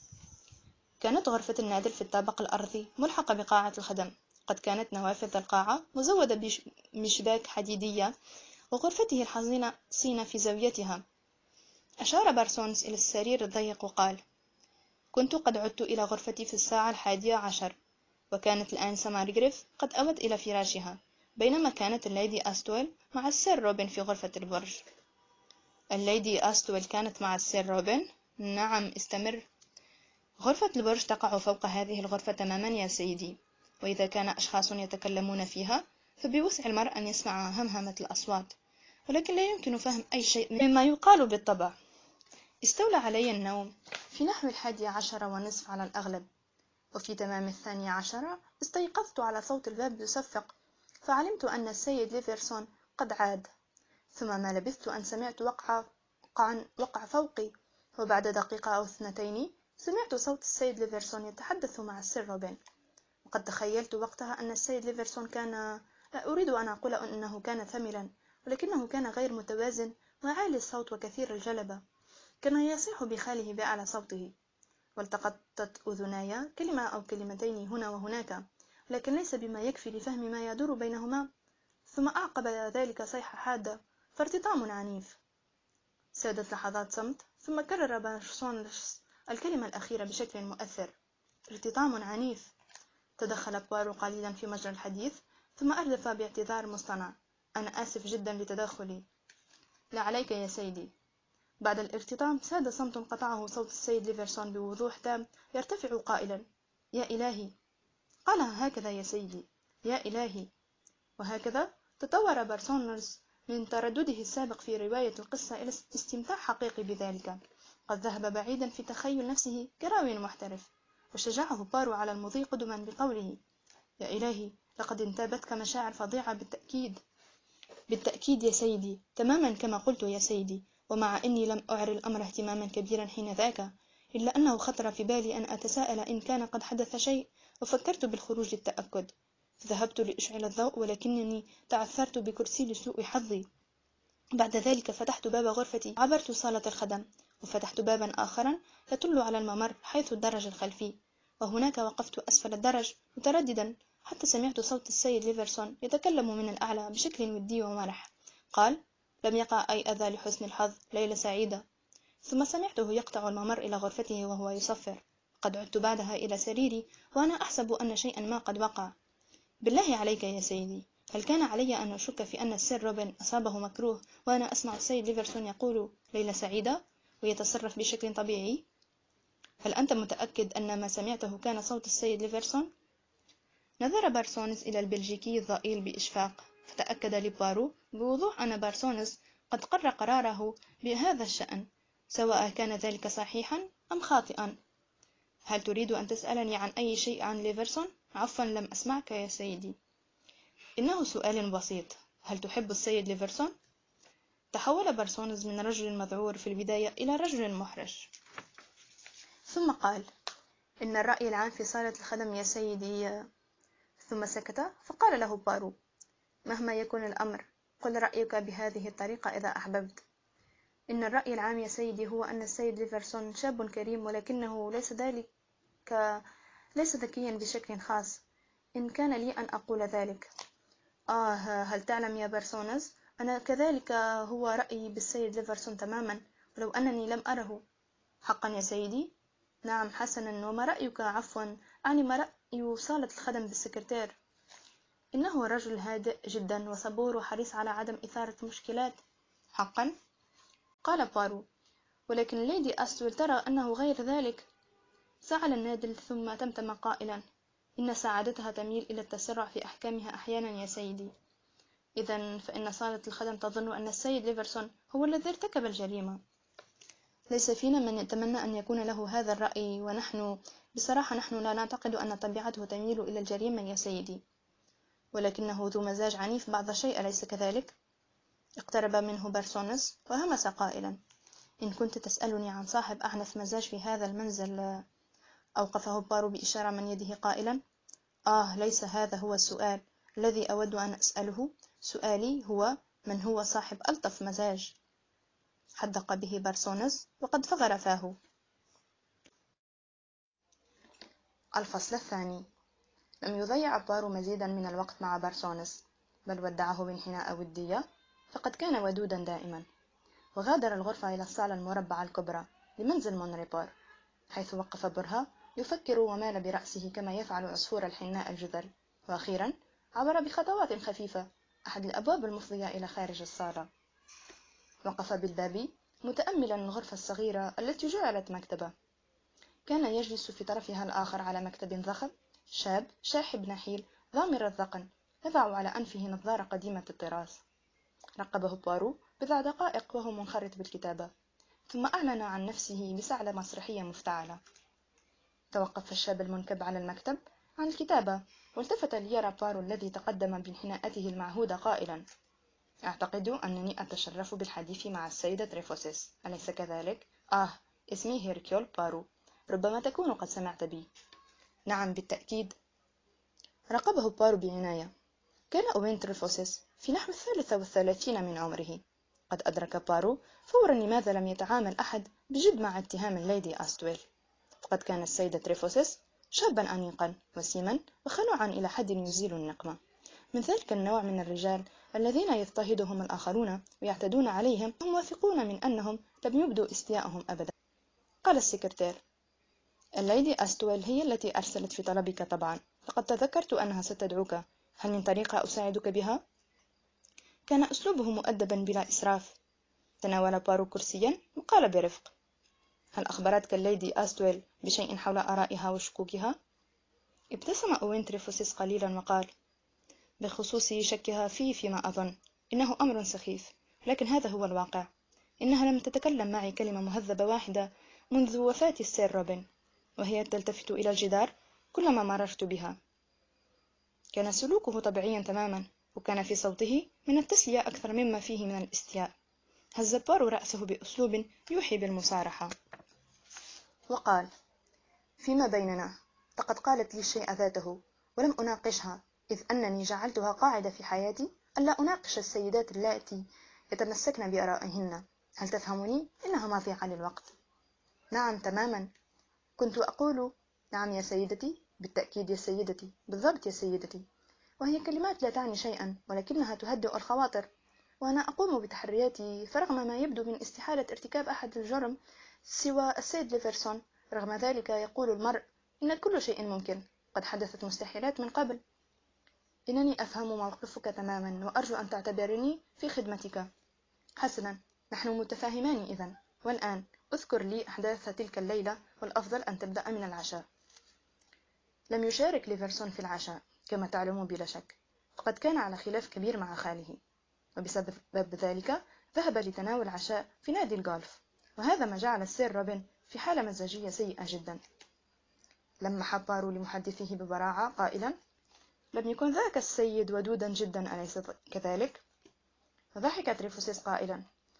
Speaker 1: كانت غرفة النادل في الطابق الأرضي ملحقة بقاعة الخدم. قد كانت نوافذ القاعة مزودة بمشباك حديدية، وغرفته الحصينة في زاويتها. أشار بارسونز إلى السرير الضيق وقال: كنت قد عدت إلى غرفتي في الساعة 11، وكانت الآن سمار جريف قد أوت إلى فراشها، بينما كانت الليدي أستول مع السير روبن في غرفة البرج. الليدي أستول كانت مع السير روبن؟ نعم، استمر. غرفة البرج تقع فوق هذه الغرفة تماما يا سيدي، وإذا كان أشخاص يتكلمون فيها فبوسع المرء أن يسمع همهمة الأصوات، ولكن لا يمكن فهم أي شيء مما يقال بالطبع. استولى علي النوم في نحو 11:30 على الأغلب، وفي تمام 12 استيقظت على صوت الباب يصفق، فعلمت أن السيد ليفرسون قد عاد. ثم ما لبثت أن سمعت وقع فوقي، وبعد دقيقة أو 2 سمعت صوت السيد ليفرسون يتحدث مع السير روبن. وقد تخيلت وقتها أن السيد ليفرسون كان، لا أريد أن أقول أنه كان ثملا، ولكنه كان غير متوازن وعالي الصوت وكثير الجلبة. كان يصيح بخاله بأعلى صوته، والتقطت أذناي كلمة أو كلمتين هنا وهناك، لكن ليس بما يكفي لفهم ما يدور بينهما. ثم أعقب ذلك صيحة حادة، فارتطام عنيف. سادت لحظات صمت، ثم كرر بارسونز الكلمة الأخيرة بشكل مؤثر: ارتطام عنيف. تدخل بوارو قليلا في مجرى الحديث، ثم أردف باعتذار مصطنع: أنا آسف جدا لتدخلي. لا عليك يا سيدي. بعد الارتطام ساد صمت قطعه صوت السيد ليفرسون بوضوح تام يرتفع قائلا: يا إلهي. قالها هكذا يا سيدي: يا إلهي. وهكذا تطور بارسونز من تردده السابق في رواية القصة إلى استمتاع حقيقي بذلك. قد ذهب بعيدا في تخيل نفسه كراوي محترف، وشجعه بارو على المضي قدما بقوله: يا إلهي، لقد انتابتك مشاعر فظيعة بالتأكيد. بالتأكيد يا سيدي، تماما كما قلت يا سيدي. ومع أني لم أعر الأمر اهتماما كبيرا حين ذاك، إلا أنه خطر في بالي أن أتساءل إن كان قد حدث شيء، وفكرت بالخروج للتأكد. ذهبت لأشعل الضوء، ولكنني تعثرت بكرسي لسوء حظي. بعد ذلك فتحت باب غرفتي، عبرت صالة الخدم، وفتحت بابا آخرا يطل على الممر حيث الدرج الخلفي، وهناك وقفت أسفل الدرج مترددا حتى سمعت صوت السيد ليفرسون يتكلم من الأعلى بشكل ودي ومرح. قال: لم يقع أي أذى لحسن الحظ، ليلة سعيدة. ثم سمعته يقطع الممر إلى غرفته وهو يصفر. قد عدت بعدها إلى سريري وأنا أحسب أن شيئا ما قد وقع. بالله عليك يا سيدي، هل كان علي أن أشك في أن السير روبن أصابه مكروه وأنا أسمع السيد ليفرسون يقول ليلة سعيدة ويتصرف بشكل طبيعي؟ هل أنت متأكد أن ما سمعته كان صوت السيد ليفرسون؟ نظر بارسونز إلى البلجيكي الضئيل بإشفاق، فتأكد لبارو بوضوح أن بارسونز قد قرر قراره بهذا الشأن، سواء كان ذلك صحيحا أم خاطئا. هل تريد أن تسألني عن أي شيء عن ليفرسون؟ عفوا، لم أسمعك يا سيدي. إنه سؤال بسيط. هل تحب السيد ليفرسون؟ تحول بارسونز من رجل مذعور في البداية إلى رجل محرج، ثم قال: إن الرأي العام في صالة الخدم يا سيدي. ثم سكت، فقال له بارو: مهما يكن الأمر، قل رأيك بهذه الطريقة إذا أحببت. إن الرأي العام يا سيدي هو أن السيد ليفرسون شاب كريم، ولكنه ليس ذكيا بشكل خاص، إن كان لي أن أقول ذلك. هل تعلم يا بارسونز، أنا كذلك هو رأيي بالسيد ليفرسون تماما، ولو أنني لم أره. حقا يا سيدي؟ نعم، حسنا. وما رأيك؟ عفوا، أعني ما رأي صالة الخدم بالسكرتير؟ إنه رجل هادئ جدا وصبور وحريص على عدم إثارة مشكلات. حقا؟ قال بارو: ولكن الليدي أستول ترى أنه غير ذلك. سأل النادل ثم تمتم قائلا: إن سعادتها تميل إلى التسرع في أحكامها أحيانا يا سيدي. إذن فإن صالة الخدم تظن أن السيد ليفرسون هو الذي ارتكب الجريمة. ليس فينا من يتمنى أن يكون له هذا الرأي، بصراحة نحن لا نعتقد أن طبيعته تميل إلى الجريمة يا سيدي، ولكنه ذو مزاج عنيف بعض الشيء، أليس كذلك؟ اقترب منه بارسونس وهمس قائلا: إن كنت تسألني عن صاحب أعنف مزاج في هذا المنزل. أوقفه بارو بإشارة من يده قائلا: ليس هذا هو السؤال الذي أود أن أسأله. سؤالي هو: من هو صاحب ألطف مزاج؟ حدق به بارسونس وقد فغر فاه. الفصل الثاني. لم يضيع بارو مزيدا من الوقت مع بارسونس، بل ودعه بانحناء ودية، فقد كان ودودا دائما، وغادر الغرفة إلى الصالة المربعة الكبرى لمنزل مونريبور، حيث وقف برهة يفكر ومال برأسه كما يفعل عصفور الحناء الجذري، وأخيرا عبر بخطوات خفيفة أحد الأبواب المفضية إلى خارج الصالة. وقف بالباب متأملا الغرفة الصغيرة التي جعلت مكتبة. كان يجلس في طرفها الآخر على مكتب ضخم شاب شاحب نحيل ضامر الذقن، يضع على أنفه نظارة قديمة الطراز. راقبه بوارو بضع دقائق وهو منخرط بالكتابة، ثم أعلن عن نفسه بسعلة مسرحية مفتعلة. توقف الشاب المنكب على المكتب عن الكتابة والتفت ليرى بوارو الذي تقدم بانحناءته المعهودة قائلا: أعتقد أنني أتشرف بالحديث مع السيدة تريفوسيس، أليس كذلك؟ اسمي هيركيول بارو، ربما تكون قد سمعت بي. نعم بالتأكيد. راقبه بارو بعناية. كان أوين تريفوسيس في نحو 33 من عمره. قد أدرك بارو فورا لماذا لم يتعامل أحد بجد مع اتهام الليدي أستويل. فقد كان السيد تريفوسيس شابا أنيقا وسيما وخلوعا إلى حد يزيل النقمة، من ذلك النوع من الرجال الذين يضطهدهم الآخرون ويعتدون عليهم هم واثقون من أنهم لم يبدوا استياءهم أبدا. قال السكرتير: الليدي أستويل هي التي أرسلت في طلبك طبعا، لقد تذكرت أنها ستدعوك. هل من طريقة أساعدك بها؟ كان أسلوبه مؤدبا بلا إسراف. تناول بارو كرسيا وقال برفق: هل أخبرتك الليدي أستويل بشيء حول آرائها وشكوكها؟ ابتسم أوين تريفوسيس قليلا وقال: بخصوص شكها فيما أظن إنه أمر سخيف، لكن هذا هو الواقع. إنها لم تتكلم معي كلمة مهذبة واحدة منذ وفاة السير روبن، وهي تلتفت إلى الجدار كلما مررت بها. كان سلوكه طبيعيا تماما، وكان في صوته من التسلية أكثر مما فيه من الاستياء. هز بارو رأسه بأسلوب يوحي بالمصارحة وقال: فيما بيننا لقد قالت لي الشيء ذاته ولم أناقشها، إذ أنني جعلتها قاعدة في حياتي ألا أناقش السيدات اللاتي يتمسكن بآرائهن. هل تفهمني؟ إنها مضيعة للوقت. نعم تماما. كنت أقول: نعم يا سيدتي، بالتأكيد يا سيدتي، بالضبط يا سيدتي. وهي كلمات لا تعني شيئا، ولكنها تهدئ الخواطر، وأنا أقوم بتحرياتي، فرغم ما يبدو من استحالة ارتكاب أحد الجرم سوى السيد ليفرسون، رغم ذلك يقول المرء إن كل شيء ممكن. قد حدثت مستحيلات من قبل. إنني أفهم موقفك تماما، وأرجو أن تعتبرني في خدمتك. حسنا، نحن متفاهمان إذن. والآن أذكر لي أحداث تلك الليلة، والأفضل أن تبدأ من العشاء. لم يشارك ليفرسون في العشاء كما تعلم بلا شك، فقد كان على خلاف كبير مع خاله، وبسبب ذلك ذهب لتناول العشاء في نادي الغولف، وهذا ما جعل السير روبن في حالة مزاجية سيئة جدا. لمح بارو لمحدثه ببراعة قائلا: لم يكن ذاك السيد ودودا جدا، أليس كذلك؟ فضحك تريفوسيس قائلا: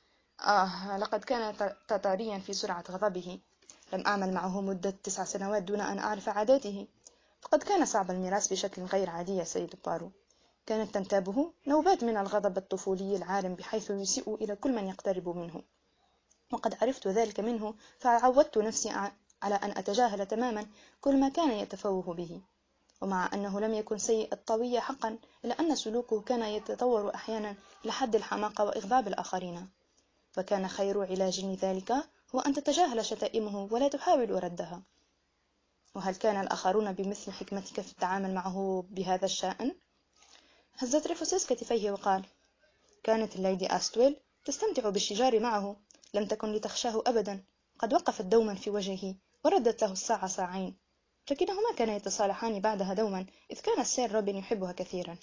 Speaker 1: لقد كان تتاريا في سرعة غضبه. لم أعمل معه مدة 9 سنوات دون أن أعرف عاداته، فقد كان صعب الميراث بشكل غير عادي يا سيد بارو. كانت تنتابه نوبات من الغضب الطفولي العارم، بحيث يسيء إلى كل من يقترب منه، وقد عرفت ذلك منه، فعودت نفسي على أن أتجاهل تماما كل ما كان يتفوه به. ومع أنه لم يكن سيء الطوية حقا، إلا أن سلوكه كان يتطور أحيانا لحد الحماقة وإغضاب الآخرين، فكان خير علاج لذلك هو أن تتجاهل شتائمه ولا تحاول ردها. وهل كان الآخرون بمثل حكمتك في التعامل معه بهذا الشأن؟ هز تريفوسيس كتفيه وقال: كانت الليدي أستويل تستمتع بالشجار معه، لم تكن لتخشاه أبدا، قد وقفت دوما في وجهه وردت له الساعة ساعين، لكنهما كانا يتصالحان بعدها دوما إذ كان السير روبن يحبها كثيرا.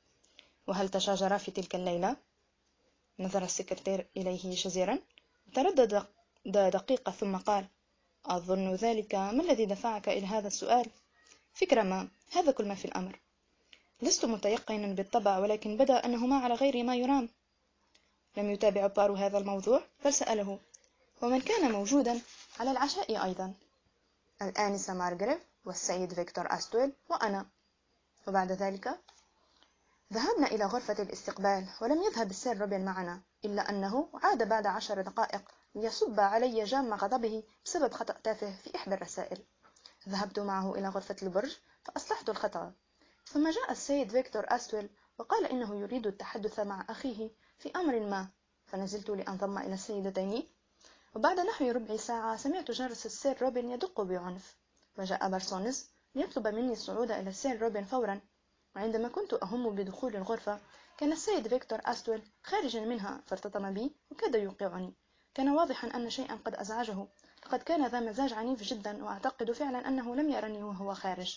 Speaker 1: وهل تشاجرا في تلك الليلة؟ نظر السكرتير إليه شزيرا، تردد دقيقة ثم قال: أظن ذلك. ما الذي دفعك إلى هذا السؤال؟ فكرة ما، هذا كل ما في الأمر. لست متيقنا بالطبع، ولكن بدا أنهما على غير ما يرام. لم يتابع بارو هذا الموضوع، بل سأله: ومن كان موجودا على العشاء أيضا؟ الآنسة مارغريت والسيد فيكتور أستويل وأنا. وبعد ذلك ذهبنا إلى غرفة الاستقبال، ولم يذهب السير روبن معنا، إلا أنه عاد بعد 10 دقائق ليصب علي جام غضبه بسبب خطأ تافه في إحدى الرسائل. ذهبت معه إلى غرفة البرج فأصلحت الخطأ، ثم جاء السيد فيكتور أستويل وقال إنه يريد التحدث مع أخيه في أمر ما، فنزلت لأنضم إلى السيدتين. وبعد نحو ربع ساعة سمعت جرس السير روبن يدق بعنف، وجاء بارسونز ليطلب مني الصعود إلى السير روبن فورا. وعندما كنت أهم بدخول الغرفة كان السيد فيكتور أستويل خارجا منها، فارتطم بي وكاد يوقعني. كان واضحا أن شيئا قد أزعجه، لقد كان ذا مزاج عنيف جدا، وأعتقد فعلا أنه لم يرني وهو خارج.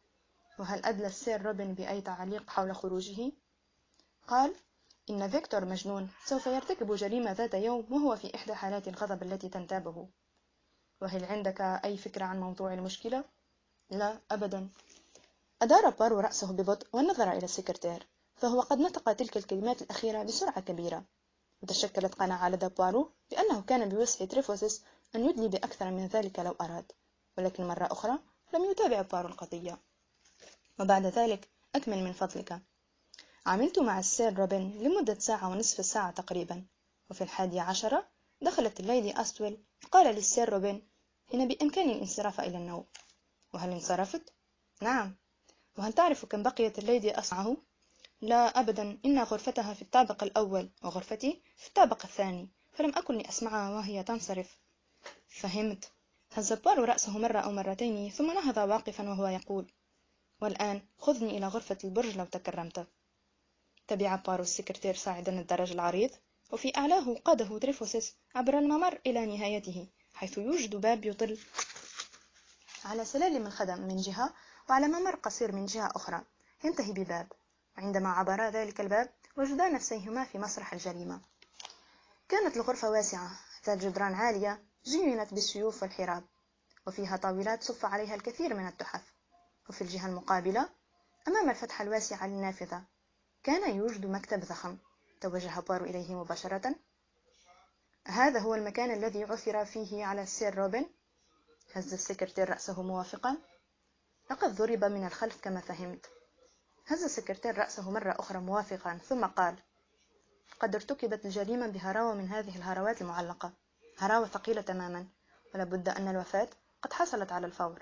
Speaker 1: وهل أدلى السير روبن بأي تعليق حول خروجه؟ قال: إن فيكتور مجنون، سوف يرتكب جريمة ذات يوم وهو في إحدى حالات الغضب التي تنتابه. وهل عندك أي فكرة عن موضوع المشكلة؟ لا أبدا. أدار بارو رأسه ببطء ونظر إلى السكرتير، فهو قد نطق تلك الكلمات الأخيرة بسرعة كبيرة، وتشكلت قناعة لدى بارو بأنه كان بوسع تريفوسس أن يدلي بأكثر من ذلك لو أراد، ولكن مرة أخرى لم يتابع بارو القضية. وبعد ذلك: أكمل من فضلك. عملت مع السير روبن لمدة ساعة ونصف ساعة تقريبا، وفي 11 دخلت الليدي أستويل وقال للسير روبن: إن بإمكاني الانصراف إلى النوم. وهل انصرفت؟ نعم. وهل تعرف كم بقيت الليدي أصعه؟ لا أبدا، إن غرفتها في الطابق الأول وغرفتي في الطابق الثاني، فلم أكن لأسمعها وهي تنصرف. فهمت. هز بارو رأسه مرة أو مرتين ثم نهض واقفا وهو يقول: والآن خذني إلى غرفة البرج لو تكرمت. تبع بارو السكرتير صاعدا الدرج العريض، وفي أعلاه قاده تريفوسس عبر الممر إلى نهايته، حيث يوجد باب يطل على سلالم الخدم من جهة، وعلى ممر قصير من جهة أخرى ينتهي بباب. وعندما عبرا ذلك الباب وجدا نفسيهما في مسرح الجريمة. كانت الغرفة واسعة ذات جدران عالية زينت بالسيوف والحراب، وفيها طاولات صف عليها الكثير من التحف. وفي الجهة المقابلة أمام الفتحة الواسعة للنافذة كان يوجد مكتب ضخم. توجه بارو إليه مباشرة. هذا هو المكان الذي عثر فيه على السير روبن؟ هز السكرتير رأسه موافقا. لقد ضرب من الخلف كما فهمت. هز السكرتير رأسه مرة أخرى موافقا، ثم قال: قد ارتكبت الجريمة بهراوة من هذه الهراوات المعلقة، هراوة ثقيلة تماما، ولابد أن الوفاة قد حصلت على الفور.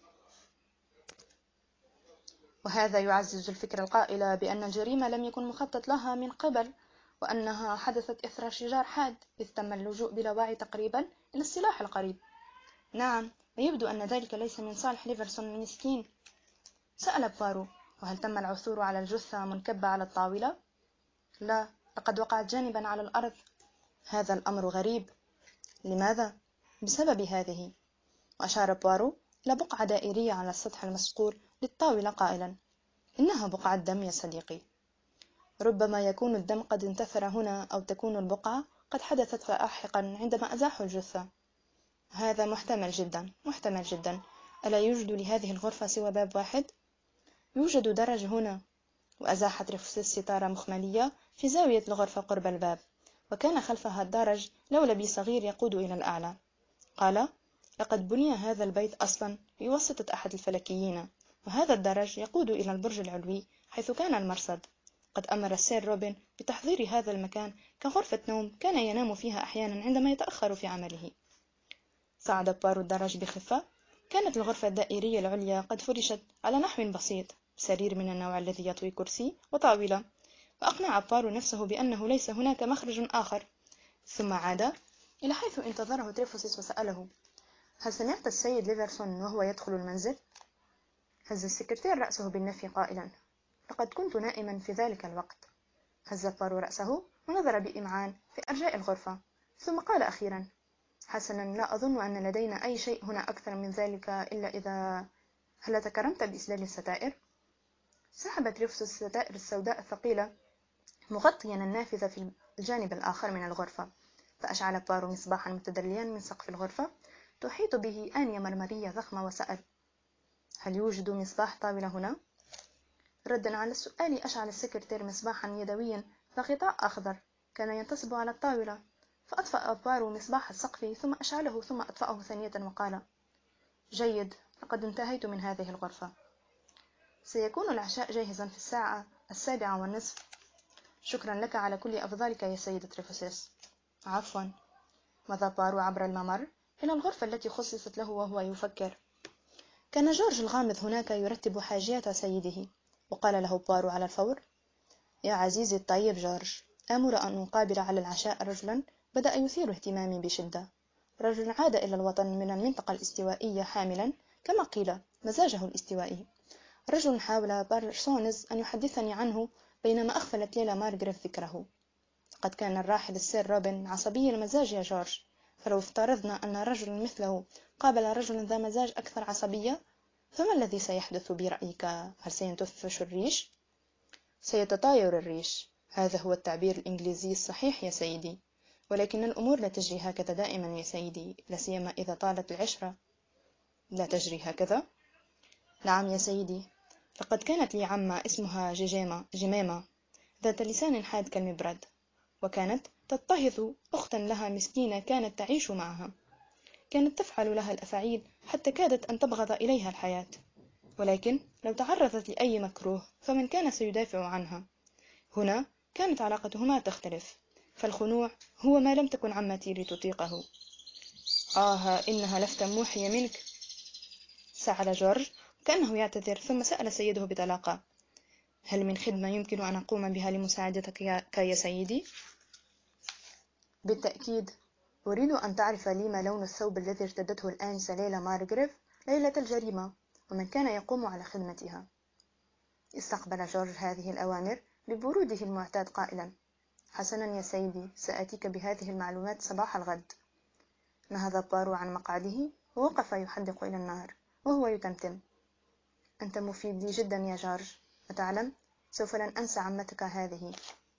Speaker 1: وهذا يعزز الفكرة القائلة بأن الجريمة لم يكن مخطط لها من قبل، وأنها حدثت إثر شجار حاد، إذ تم اللجوء بلا وعي تقريبا إلى السلاح القريب. نعم، ويبدو أن ذلك ليس من صالح ليفرسون المسكين. سأل بارو: وهل تم العثور على الجثة منكبة على الطاولة؟ لا، لقد وقعت جانبا على الأرض. هذا الأمر غريب. لماذا؟ بسبب هذه. وأشار بارو إلى بقعة دائرية على السطح المصقول للطاولة قائلا: إنها بقعة دم يا صديقي. ربما يكون الدم قد انتثر هنا، أو تكون البقعة قد حدثت لاحقا عندما أزاحوا الجثة. هذا محتمل جدا، محتمل جدا. ألا يوجد لهذه الغرفة سوى باب واحد؟ يوجد درج هنا. وأزاحت تريفوسس ستارة مخملية في زاوية الغرفة قرب الباب، وكان خلفها الدرج لولبي صغير يقود إلى الأعلى. قال: لقد بني هذا البيت أصلا بواسطة أحد الفلكيين، وهذا الدرج يقود إلى البرج العلوي حيث كان المرصد. قد أمر السير روبن بتحضير هذا المكان كغرفة نوم كان ينام فيها أحيانا عندما يتأخر في عمله. صعد بارو الدرج بخفة. كانت الغرفة الدائرية العليا قد فرشت على نحو بسيط، سرير من النوع الذي يطوي كرسي وطاولة، وأقنع بارو نفسه بأنه ليس هناك مخرج آخر. ثم عاد إلى حيث انتظره تريفوسس وسأله: هل سمعت السيد ليفرسون وهو يدخل المنزل؟ هز السكرتير رأسه بالنفي قائلا: لقد كنت نائما في ذلك الوقت. هز بارو رأسه ونظر بإمعان في أرجاء الغرفة، ثم قال أخيرا: حسنا، لا أظن أن لدينا أي شيء هنا أكثر من ذلك، إلا إذا... هل تكرمت بإسدال الستائر؟ سحبت ريفس الستائر السوداء الثقيلة مغطيا النافذة في الجانب الآخر من الغرفة، فأشعل بارو مصباحا متدليا من سقف الغرفة تحيط به آنية مرمرية ضخمة، وسأل: هل يوجد مصباح طاولة هنا؟ ردا على السؤال أشعل السكرتير مصباحا يدويا بغطاء أخضر كان ينتصب على الطاولة، فأطفأ بارو مصباح السقف ثم أشعله ثم أطفأه ثانية وقال: جيد، لقد انتهيت من هذه الغرفة. سيكون العشاء جاهزا في الساعة 7:30. شكرا لك على كل أفضالك يا سيدة ريفوسيس. عفوا. مضى بارو عبر الممر إلى الغرفة التي خصصت له وهو يفكر. كان جورج الغامض هناك يرتب حاجيات سيده، وقال له بارو على الفور: يا عزيزي الطيب جورج، آمر أن أقابل على العشاء رجلا بدأ يثير اهتمامي بشدة. رجل عاد إلى الوطن من المنطقة الاستوائية حاملا، كما قيل، مزاجه الاستوائي. رجل حاول بارسونز أن يحدثني عنه بينما أغفلت ليلى مارغريف ذكره. قد كان الراحل السير روبن عصبي المزاج يا جورج، فلو افترضنا أن رجل مثله قابل رجل ذا مزاج أكثر عصبية، فما الذي سيحدث برأيك؟ هل سينتفش الريش؟ سيتطاير الريش، هذا هو التعبير الإنجليزي الصحيح يا سيدي، ولكن الأمور لا تجري هكذا دائما يا سيدي، لا سيما إذا طالت العشرة. لا تجري هكذا؟ نعم يا سيدي، لقد كانت لي عمة اسمها جميمة ذات لسان حاد كالمبرد، وكانت تضطهد أختا لها مسكينة كانت تعيش معها. كانت تفعل لها الأفاعيل حتى كادت أن تبغض إليها الحياة، ولكن لو تعرضت لأي مكروه فمن كان سيدافع عنها؟ هنا كانت علاقتهما تختلف، فالخنوع هو ما لم تكن عمتي لتطيقه. إنها لفتة موحية منك، سأل جورج كأنه يعتذر، ثم سأل سيده بطلاقة: هل من خدمة يمكن أن أقوم بها لمساعدتك يا سيدي؟ بالتأكيد، أريد أن تعرف لي ما لون الثوب الذي ارتدته الآنسة ليلى مارغريف ليلة الجريمة، ومن كان يقوم على خدمتها. استقبل جورج هذه الأوامر ببروده المعتاد قائلا: حسنا يا سيدي، سأتيك بهذه المعلومات صباح الغد. نهض بارو عن مقعده ووقف يحدق إلى النار وهو يتمتم: أنت مفيد لي جدا يا جورج، وتعلم سوف لن أنسى عمتك هذه.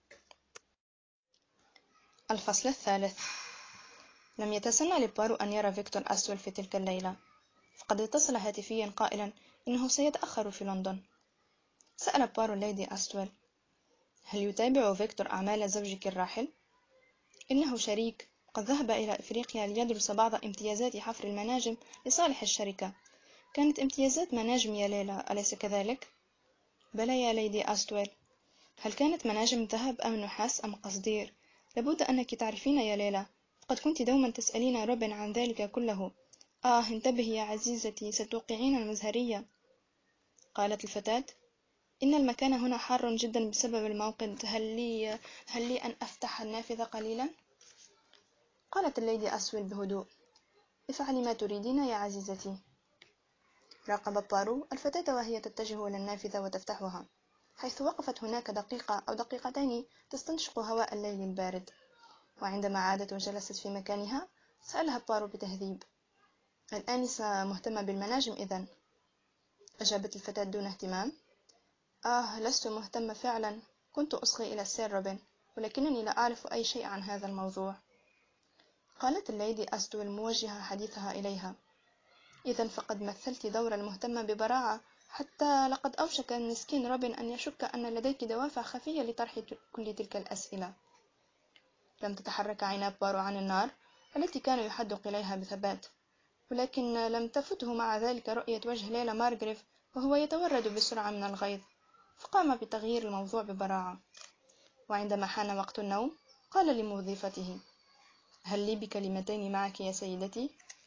Speaker 1: الفصل الثالث. لم يتسنى لبارو أن يرى فيكتور أستول في تلك الليلة، فقد اتصل هاتفيا قائلا إنه سيتأخر في لندن. سأل بارو ليدي أستول: هل يتابع فيكتور أعمال زوجك الراحل؟ إنه شريك، قد ذهب إلى إفريقيا ليدرس بعض امتيازات حفر المناجم لصالح الشركة. كانت امتيازات مناجم يا ليلى، أليس كذلك؟ بلى يا ليدي أستول. هل كانت مناجم ذهب أم نحاس أم قصدير؟ لابد أنك تعرفين يا ليلى، قد كنت دوما تسألين روبن عن ذلك كله. انتبهي يا عزيزتي، ستوقعين المزهرية. قالت الفتاة: إن المكان هنا حار جدا بسبب الموقد، هل لي أن أفتح النافذة قليلا؟ قالت الليدي أسويل بهدوء: افعلي ما تريدين يا عزيزتي. راقب بارو الفتاة وهي تتجه إلى النافذة وتفتحها، حيث وقفت هناك دقيقة أو دقيقتين تستنشق هواء الليل البارد، وعندما عادت وجلست في مكانها سألها بارو بتهذيب: الآنسة مهتمة بالمناجم إذن؟ أجابت الفتاة دون اهتمام: لست مهتمة فعلا، كنت أصغي إلى السير روبن، ولكنني لا أعرف أي شيء عن هذا الموضوع. قالت الليدي أستول موجهة حديثها إليها: إذن فقد مثلت دور المهتمة ببراعة، حتى لقد أوشك المسكين روبن أن يشك أن لديك دوافع خفية لطرح كل تلك الأسئلة. لم تتحرك عينا بارو عن النار التي كان يحدق إليها بثبات، ولكن لم تفته مع ذلك رؤية وجه ليلى مارغريف وهو يتورد بسرعة من الغيظ، فقام بتغيير الموضوع ببراعة. وعندما حان وقت النوم قال لموظفته: هل لي بكلمتين معك يا سيدتي؟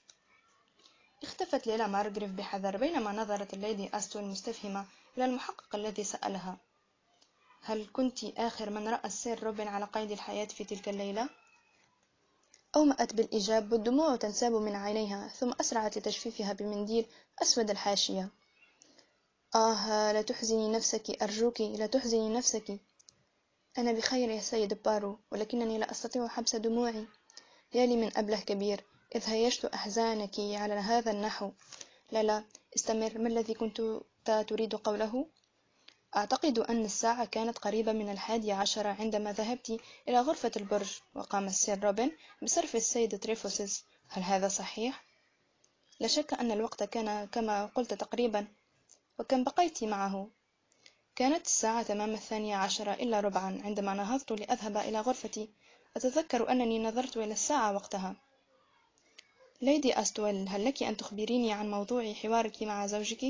Speaker 1: اختفت ليلى مارغريف بحذر، بينما نظرت الليدي أستول مستفهمة إلى المحقق الذي سألها: هل كنت آخر من رأى السير روبن على قيد الحياة في تلك الليلة؟ أومأت بالإجابة والدموع تنساب من عينيها، ثم أسرعت لتجفيفها بمنديل أسود الحاشية. لا تحزني نفسك، أرجوك لا تحزني نفسك. أنا بخير يا سيد بارو، ولكنني لا أستطيع حبس دموعي. يا لي من أبله كبير، إذ هيجت أحزانك على هذا النحو. لا لا، استمر، ما الذي كنت تريد قوله؟ أعتقد أن الساعة كانت قريبة من 11 عندما ذهبت إلى غرفة البرج، وقام السير روبن بصرف السيد تريفوسس. هل هذا صحيح؟ لا شك أن الوقت كان كما قلت تقريبا. وكم بقيت معه؟ كانت الساعة تمام 12 إلا ربعا عندما نهضت لأذهب إلى غرفتي. أتذكر أنني نظرت إلى الساعة وقتها. ليدي أستويل، هل لك أن تخبريني عن موضوع حوارك مع زوجك؟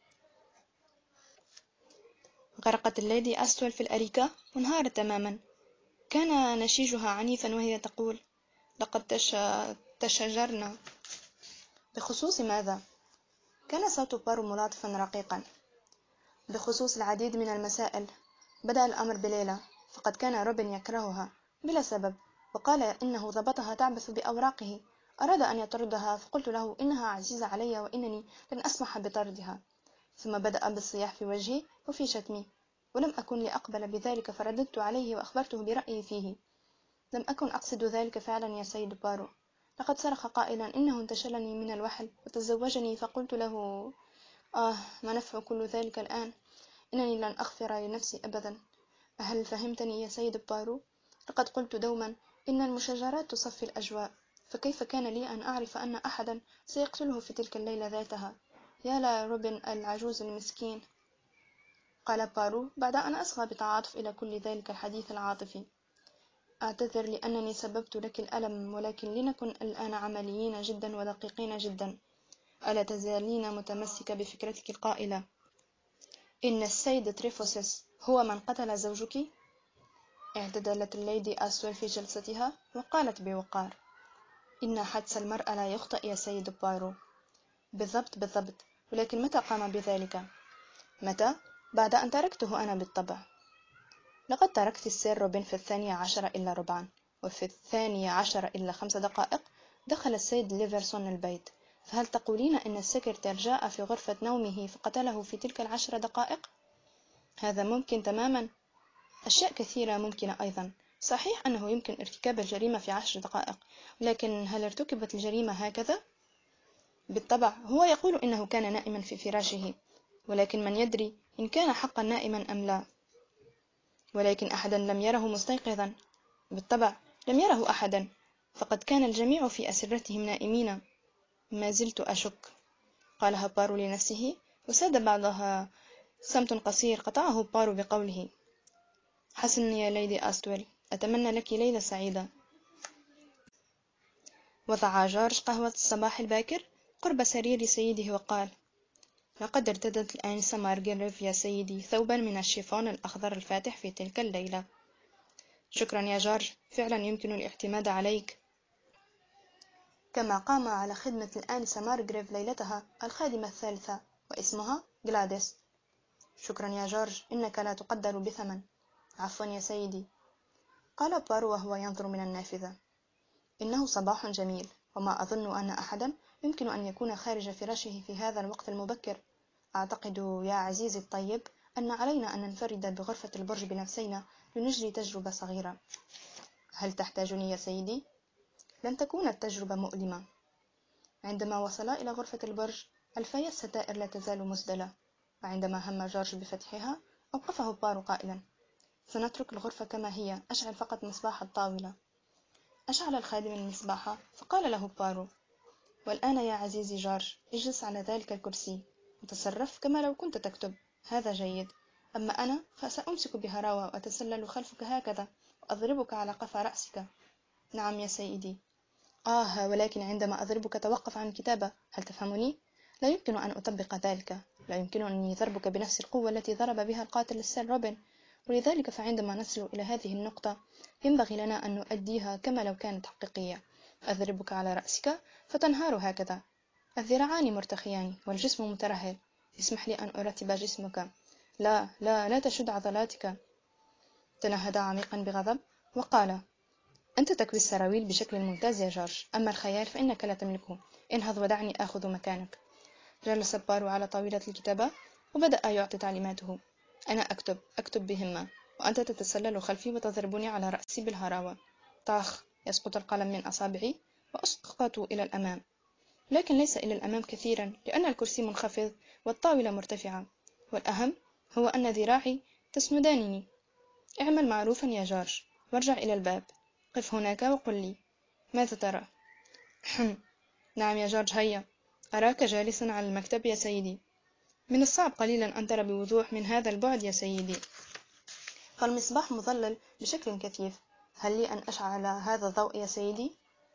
Speaker 1: غرقت الليدي أستويل في الأريكة وانهارت تماما. كان نشيجها عنيفا وهي تقول: لقد تشاجرنا. بخصوص ماذا؟ كان صوت بارو ملاطفا رقيقا. بخصوص العديد من المسائل. بدأ الأمر بليلى، فقد كان روبن يكرهها بلا سبب، وقال إنه ضبطها تعبث بأوراقه. أراد أن يطردها، فقلت له إنها عزيزة علي وإنني لن أسمح بطردها. ثم بدأ بالصياح في وجهي وفي شتمي، ولم أكن لأقبل بذلك، فرددت عليه وأخبرته برأيي فيه. لم أكن أقصد ذلك فعلا يا سيد بارو. لقد صرخ قائلا إنه انتشلني من الوحل وتزوجني، فقلت له: ما نفع كل ذلك الآن؟ إنني لن أغفر لنفسي أبدا. هل فهمتني يا سيد بارو؟ لقد قلت دوما إن المشاجرات تصفي الأجواء، فكيف كان لي أن أعرف أن أحدا سيقتله في تلك الليلة ذاتها؟ يا لا روبن العجوز المسكين. قال بارو بعد أن أصغى بتعاطف إلى كل ذلك الحديث العاطفي. أعتذر لأنني سببت لك الألم، ولكن لنكن الآن عمليين جدا ودقيقين جدا. ألا تزالين متمسكة بفكرتك القائلة إن السيد تريفوسس هو من قتل زوجك؟ اعتدلت الليدي أستويل في جلستها وقالت بوقار: إن حدس المرأة لا يخطئ يا سيد بارو. بالضبط بالضبط، ولكن متى قام بذلك؟ متى؟ بعد أن تركته أنا بالطبع. لقد تركت السير روبن في 12 إلا ربعا، وفي 12 إلا 5 دقائق دخل السيد ليفرسون البيت. فهل تقولين أن السكرتير جاء في غرفة نومه فقتله في تلك 10 دقائق؟ هذا ممكن تماما. أشياء كثيرة ممكنة أيضا. صحيح أنه يمكن ارتكاب الجريمة في 10 دقائق، لكن هل ارتكبت الجريمة هكذا؟ بالطبع، هو يقول إنه كان نائما في فراشه، ولكن من يدري إن كان حقا نائما أم لا. ولكن أحدا لم يره مستيقظا. بالطبع لم يره أحدا، فقد كان الجميع في أسرتهم نائمين. ما زلت أشك، قالها بارو لنفسه، وساد بعدها صمت قصير قطعه بارو بقوله: حسن يا ليدي أستويل، أتمنى لك ليلة سعيدة. وضع جورج قهوة الصباح الباكر قرب سرير سيده وقال: لقد ارتدت الآنسة مارغريف يا سيدي ثوبا من الشيفون الأخضر الفاتح في تلك الليلة. شكرا يا جورج، فعلا يمكن الاعتماد عليك. كما قام على خدمة الآنسة مارغريف ليلتها الخادمة الثالثة، واسمها غلاديس. شكرا يا جورج، إنك لا تقدر بثمن. عفوا يا سيدي، قال بارو وهو ينظر من النافذة. إنه صباح جميل، وما أظن أن أحدا يمكن أن يكون خارج فراشه في هذا الوقت المبكر. أعتقد يا عزيزي الطيب أن علينا أن ننفرد بغرفة البرج بنفسنا لنجري تجربة صغيرة. هل تحتاجني يا سيدي؟ لن تكون التجربة مؤلمة. عندما وصلا إلى غرفة البرج ألفي الستائر لا تزال مسدلة، وعندما هم جورج بفتحها أوقفه بارو قائلا: سنترك الغرفة كما هي، أشعل فقط مصباح الطاولة. أشعل الخادم المصباح، فقال له بارو: والآن يا عزيزي جورج، اجلس على ذلك الكرسي وتصرف كما لو كنت تكتب. هذا جيد. أما أنا فسأمسك بهراوة وأتسلل خلفك هكذا وأضربك على قفا رأسك. نعم يا سيدي. ولكن عندما أضربك توقف عن الكتابة، هل تفهمني؟ لا يمكن أن أطبق ذلك. لا يمكنني ضربك بنفس القوة التي ضرب بها القاتل السير روبن، ولذلك فعندما نصل إلى هذه النقطة ينبغي لنا أن نؤديها كما لو كانت حقيقية. أضربك على رأسك فتنهار هكذا. الذراعان مرتخيان والجسم مترهل. اسمح لي أن أرتب جسمك. لا لا لا تشد عضلاتك. تنهد عميقا بغضب وقال: أنت تكوي السراويل بشكل ممتاز يا جورج، أما الخيال فإنك لا تملكه. انهض ودعني آخذ مكانك. جلس بارو على طاولة الكتابة وبدأ يعطي تعليماته. أنا أكتب بهمة، وأنت تتسلل خلفي وتضربني على رأسي بالهراوة. طاخ، يسقط القلم من أصابعي وأسقط إلى الأمام، لكن ليس إلى الأمام كثيرا لأن الكرسي منخفض والطاولة مرتفعة، والأهم هو أن ذراعي تسندانني. اعمل معروفا يا جورج وارجع إلى الباب. قف هناك وقل لي ماذا ترى؟ نعم يا جورج، هيا أراك جالسا على المكتب يا سيدي. من الصعب قليلا أن ترى بوضوح من هذا البعد يا سيدي، فالمصباح مظلل بشكل كثيف. هل لي أن أشعل هذا الضوء يا سيدي؟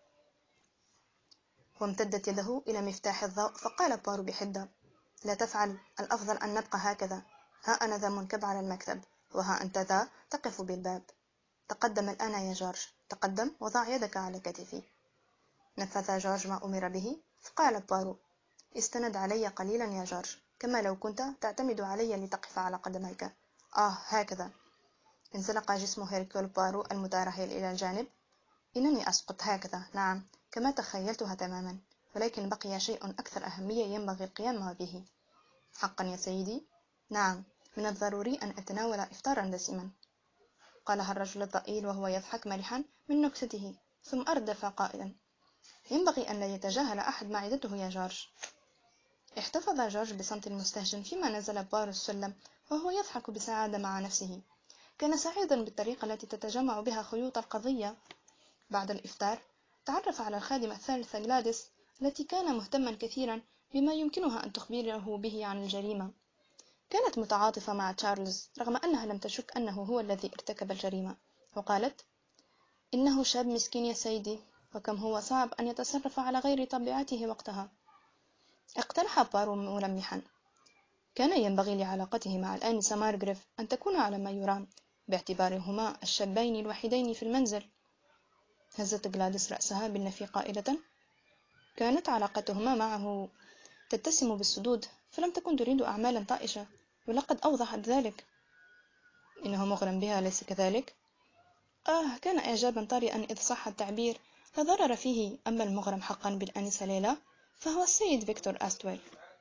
Speaker 1: وامتدت يده إلى مفتاح الضوء، فقال بوارو بحدة: لا تفعل، الأفضل أن نبقى هكذا. ها أنا ذا منكب على المكتب، وها أنت ذا تقف بالباب. تقدم الآن يا جورج، تقدم وضع يدك على كتفي. نفذ جورج ما أمر به، فقال بوارو: استند علي قليلا يا جورج، كما لو كنت تعتمد علي لتقف على قدميك. هكذا. انزلق جسم هيركول بوارو المترهل إلى الجانب. إنني أسقط هكذا، نعم، كما تخيلتها تماما، ولكن بقي شيء أكثر أهمية ينبغي القيام به. حقا يا سيدي؟ نعم، من الضروري أن أتناول إفطارا دسما، قالها الرجل الضئيل وهو يضحك مرحا من نكتته، ثم أردف قائلا: ينبغي أن لا يتجاهل أحد معدته يا جورج. احتفظ جورج بصمت مستهجن فيما نزل بوارو السلم وهو يضحك بسعادة مع نفسه. كان سعيدا بالطريقة التي تتجمع بها خيوط القضية. بعد الإفطار تعرف على الخادمة الثالثة غلاديس، التي كان مهتما كثيرا بما يمكنها أن تخبره به عن الجريمة. كانت متعاطفة مع تشارلز رغم أنها لم تشك أنه هو الذي ارتكب الجريمة، وقالت: إنه شاب مسكين يا سيدي، وكم هو صعب أن يتصرف على غير طبيعته وقتها. اقترح بوارو ملمحا: كان ينبغي لعلاقته مع الآنسة مارغريف أن تكون على ما يرام، باعتبارهما الشابين الوحيدين في المنزل. هزت غلاديس رأسها بالنفي قائلة: كانت علاقتهما معه تتسم بالصدود، فلم تكن تريد أعمالا طائشة، ولقد أوضحت ذلك. إنه مغرم بها، ليس كذلك؟ كان إعجابا طريئا إذ صح التعبير، لا ضرر فيه. أما المغرم حقا بالآنسة ليلى فهو السيد فيكتور أستويل.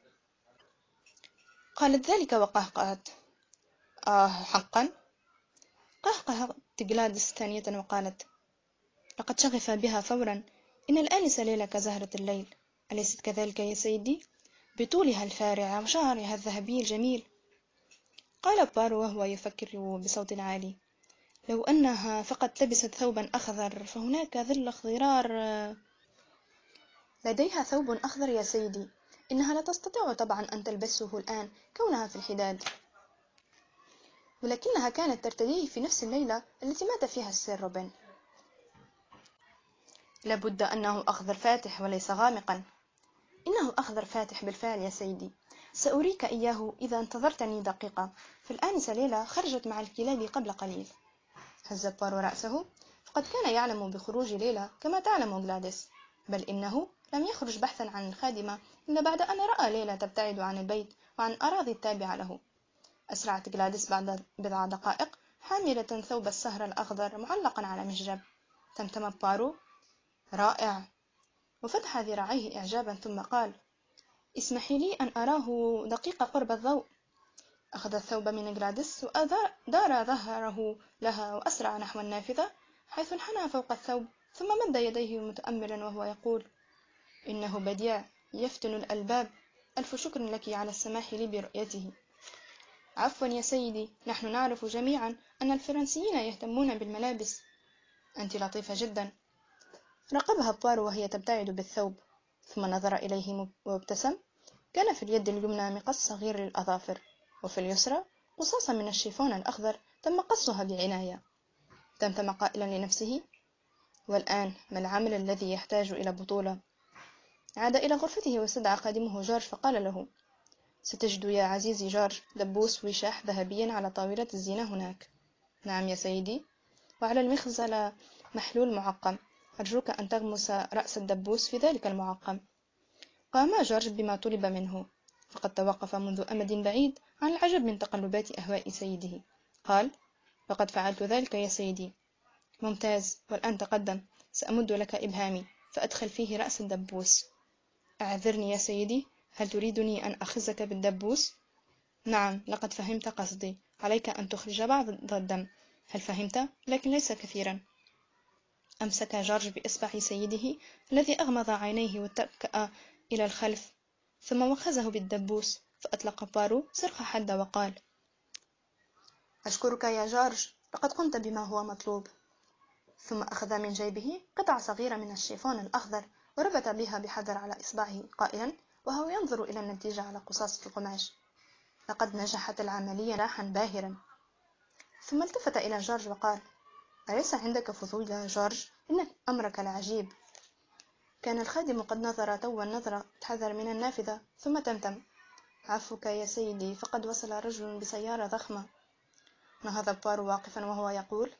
Speaker 1: قالت ذلك وقهقهت. حقا؟ قهقهت غلاديس ثانية وقالت: لقد شغف بها فورا. إن الآنسة ليلى كزهرة الليل، أليست كذلك يا سيدي؟ بطولها الفارع وشعرها الذهبي الجميل. قال بوارو وهو يفكر بصوت عالي: لو أنها فقط لبست ثوبا أخضر، فهناك ظل اخضرار. لديها ثوب أخضر يا سيدي، إنها لا تستطيع طبعا أن تلبسه الآن كونها في الحداد، ولكنها كانت ترتديه في نفس الليلة التي مات فيها السير روبن. لابد أنه أخضر فاتح وليس غامقا. إنه أخضر فاتح بالفعل يا سيدي، سأريك إياه إذا انتظرتني دقيقة. فالآنسة ليلى خرجت مع الكلاب قبل قليل. هز بوارو رأسه، فقد كان يعلم بخروج ليلى كما تعلم غلاديس، بل إنه لم يخرج بحثا عن الخادمة إلا بعد أن رأى ليلى تبتعد عن البيت وعن أراضي التابعة له. أسرعت غلاديس بعد بضع دقائق حاملة ثوب السهر الأخضر معلقا على مشجب. تمتم بوارو: رائع، وفتح ذراعيه إعجابا، ثم قال: اسمحي لي أن أراه دقيقة قرب الضوء. أخذ الثوب من غلاديس ودار ظهره لها وأسرع نحو النافذة، حيث انحنى فوق الثوب، ثم مد يديه متأملا وهو يقول: إنه بديع، يفتن الألباب. ألف شكر لك على السماح لي برؤيته. عفوا يا سيدي، نحن نعرف جميعا أن الفرنسيين يهتمون بالملابس. أنت لطيفة جدا. راقبها بوارو وهي تبتعد بالثوب، ثم نظر إليه وابتسم. كان في اليد اليمنى مقص صغير للأظافر، وفي اليسرى قصاصة من الشيفون الأخضر تم قصها بعناية. تمتم قائلا لنفسه: والآن ما العمل الذي يحتاج إلى بطولة؟ عاد إلى غرفته واستدعى خادمه جورج فقال له: ستجد يا عزيزي جورج دبوس وشاح ذهبي على طاولة الزينة هناك. نعم يا سيدي. وعلى المخزل محلول معقم، أرجوك أن تغمس رأس الدبوس في ذلك المعقم. قام جورج بما طلب منه، فقد توقف منذ أمد بعيد عن العجب من تقلبات أهواء سيده. قال: لقد فعلت ذلك يا سيدي. ممتاز، والآن تقدم، سأمد لك إبهامي فأدخل فيه رأس الدبوس. أعذرني يا سيدي، هل تريدني أن أخزك بالدبوس؟ نعم، لقد فهمت قصدي. عليك أن تخرج بعض الدم. هل فهمت؟ لكن ليس كثيرا. أمسك جورج بإصبع سيده الذي أغمض عينيه واتكأ إلى الخلف، ثم وخزه بالدبوس، فأطلق بارو صرخة حادة وقال: أشكرك يا جورج، لقد قمت بما هو مطلوب. ثم أخذ من جيبه قطعة صغيرة من الشيفون الأخضر وربط بها بحذر على إصبعه، قائلا وهو ينظر إلى النتيجة على قصاصة القماش: لقد نجحت العملية نجاحا باهرا. ثم التفت إلى جورج وقال: أليس عندك فضول يا جورج؟ إن أمرك لعجيب. كان الخادم قد نظر توا نظرة حذر من النافذة، ثم تمتم: عفوك يا سيدي، فقد وصل رجل بسيارة ضخمة. نهض بارو واقفا وهو يقول: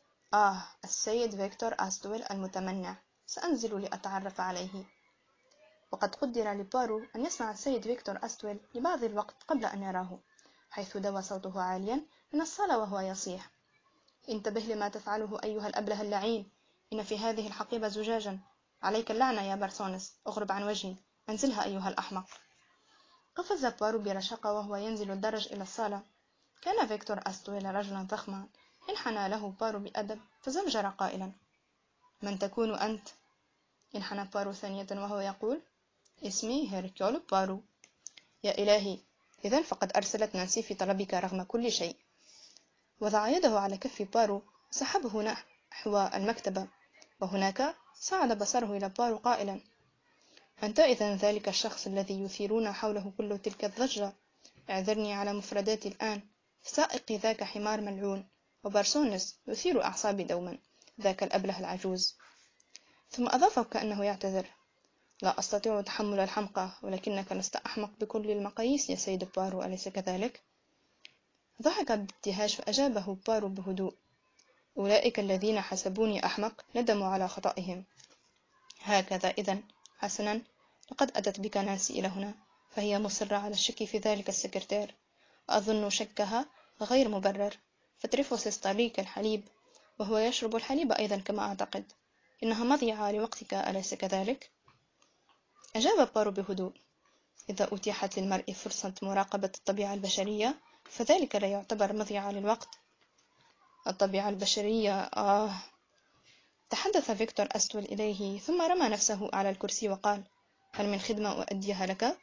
Speaker 1: السيد فيكتور أستويل المتمنع، سأنزل لأتعرف عليه. وقد قدر لبارو أن يسمع السيد فيكتور أستويل لبعض الوقت قبل أن يراه، حيث دوى صوته عاليا من الصالة وهو يصيح: انتبه لما تفعله أيها الأبله اللعين، إن في هذه الحقيبة زجاجا. عليك اللعنة يا بارسونس، اغرب عن وجهي، انزلها أيها الأحمق. قفز بارو برشاقة وهو ينزل الدرج إلى الصالة. كان فيكتور أستويل رجلا ضخما. انحنى له بارو بأدب فزمجر قائلا: من تكون أنت؟ انحنى بارو ثانية وهو يقول: اسمي هيركيول بارو. يا إلهي، إذن فقد أرسلت نانسي في طلبك رغم كل شيء. وضع يده على كف بارو وسحبه نحو المكتبة، وهناك صعد بصره إلى بارو قائلا: أنت إذن ذلك الشخص الذي يثيرون حوله كل تلك الضجة. اعذرني على مفرداتي الآن، سائقي ذاك حمار ملعون، وبارسونس يثير أعصابي دوما، ذاك الأبله العجوز. ثم أضاف كأنه يعتذر: لا أستطيع تحمل الحمقى، ولكنك لست أحمق بكل المقاييس يا سيد بارو، أليس كذلك؟ ضحك بابتهاج فأجابه بارو بهدوء: أولئك الذين حسبوني أحمق ندموا على خطئهم. هكذا إذن، حسنا، لقد أتت بك نانسي إلى هنا، فهي مصرة على الشك في ذلك السكرتير، وأظن شكها غير مبرر، فتريفوس طريق الحليب، وهو يشرب الحليب أيضا كما أعتقد. إنها مضيعة لوقتك، أليس كذلك؟ أجاب بارو بهدوء: إذا أتيحت للمرء فرصة مراقبة الطبيعة البشرية فذلك لا يعتبر مضيعة للوقت. الطبيعة البشرية تحدث فيكتور أستول إليه، ثم رمى نفسه على الكرسي وقال: هل من خدمة أؤديها لك؟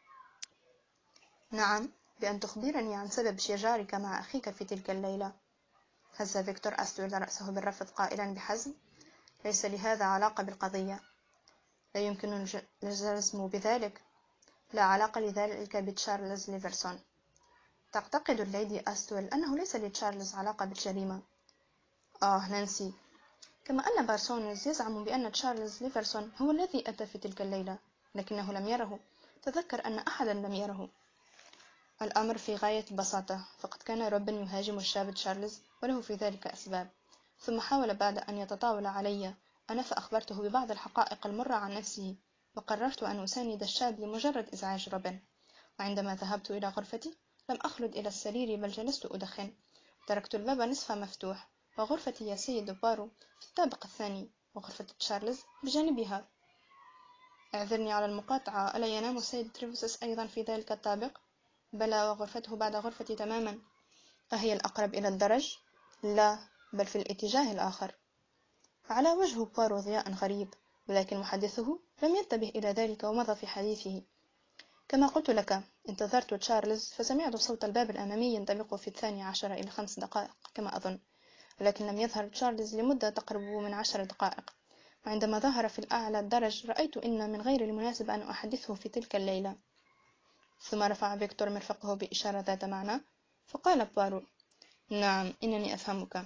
Speaker 1: نعم، بأن تخبرني عن سبب شجارك مع أخيك في تلك الليلة. هز فيكتور أستول رأسه بالرفض قائلا بحزم: ليس لهذا علاقة بالقضية. لا يمكن الجزم بذلك. لا علاقة لذلك بتشارلز ليفرسون. تعتقد الليدي أستول أنه ليس لتشارلز علاقة بالجريمة. نانسي، كما أن بارسونز يزعم بأن تشارلز ليفرسون هو الذي أتى في تلك الليلة، لكنه لم يره. تذكر أن أحدا لم يره. الأمر في غاية البساطة، فقد كان روبن يهاجم الشاب تشارلز وله في ذلك أسباب، ثم حاول بعد أن يتطاول علي أنا فأخبرته ببعض الحقائق المرة عن نفسه، وقررت أن أساند الشاب لمجرد إزعاج روبن. وعندما ذهبت إلى غرفتي لم أخلد إلى السرير، بل جلست أدخن. تركت الباب نصف مفتوح، وغرفتي يا سيد بارو في الطابق الثاني، وغرفة تشارلز بجانبها. اعذرني على المقاطعة، ألا ينام السيد تريفوسس أيضا في ذلك الطابق؟ بلى، وغرفته بعد غرفتي تماما. أهي الأقرب إلى الدرج؟ لا، بل في الاتجاه الآخر. على وجه بارو ضياء غريب، ولكن محدثه لم ينتبه إلى ذلك ومضى في حديثه. كما قلت لك، انتظرت تشارلز فسمعت صوت الباب الأمامي ينطبق في 12 إلى 5 دقائق كما أظن، ولكن لم يظهر تشارلز لمدة تقرب من 10 دقائق. وعندما ظهر في الأعلى الدرج رأيت إن من غير المناسب أن أحدثه في تلك الليلة. ثم رفع فيكتور مرفقه بإشارة ذات معنى، فقال بارو: نعم، إنني أفهمك.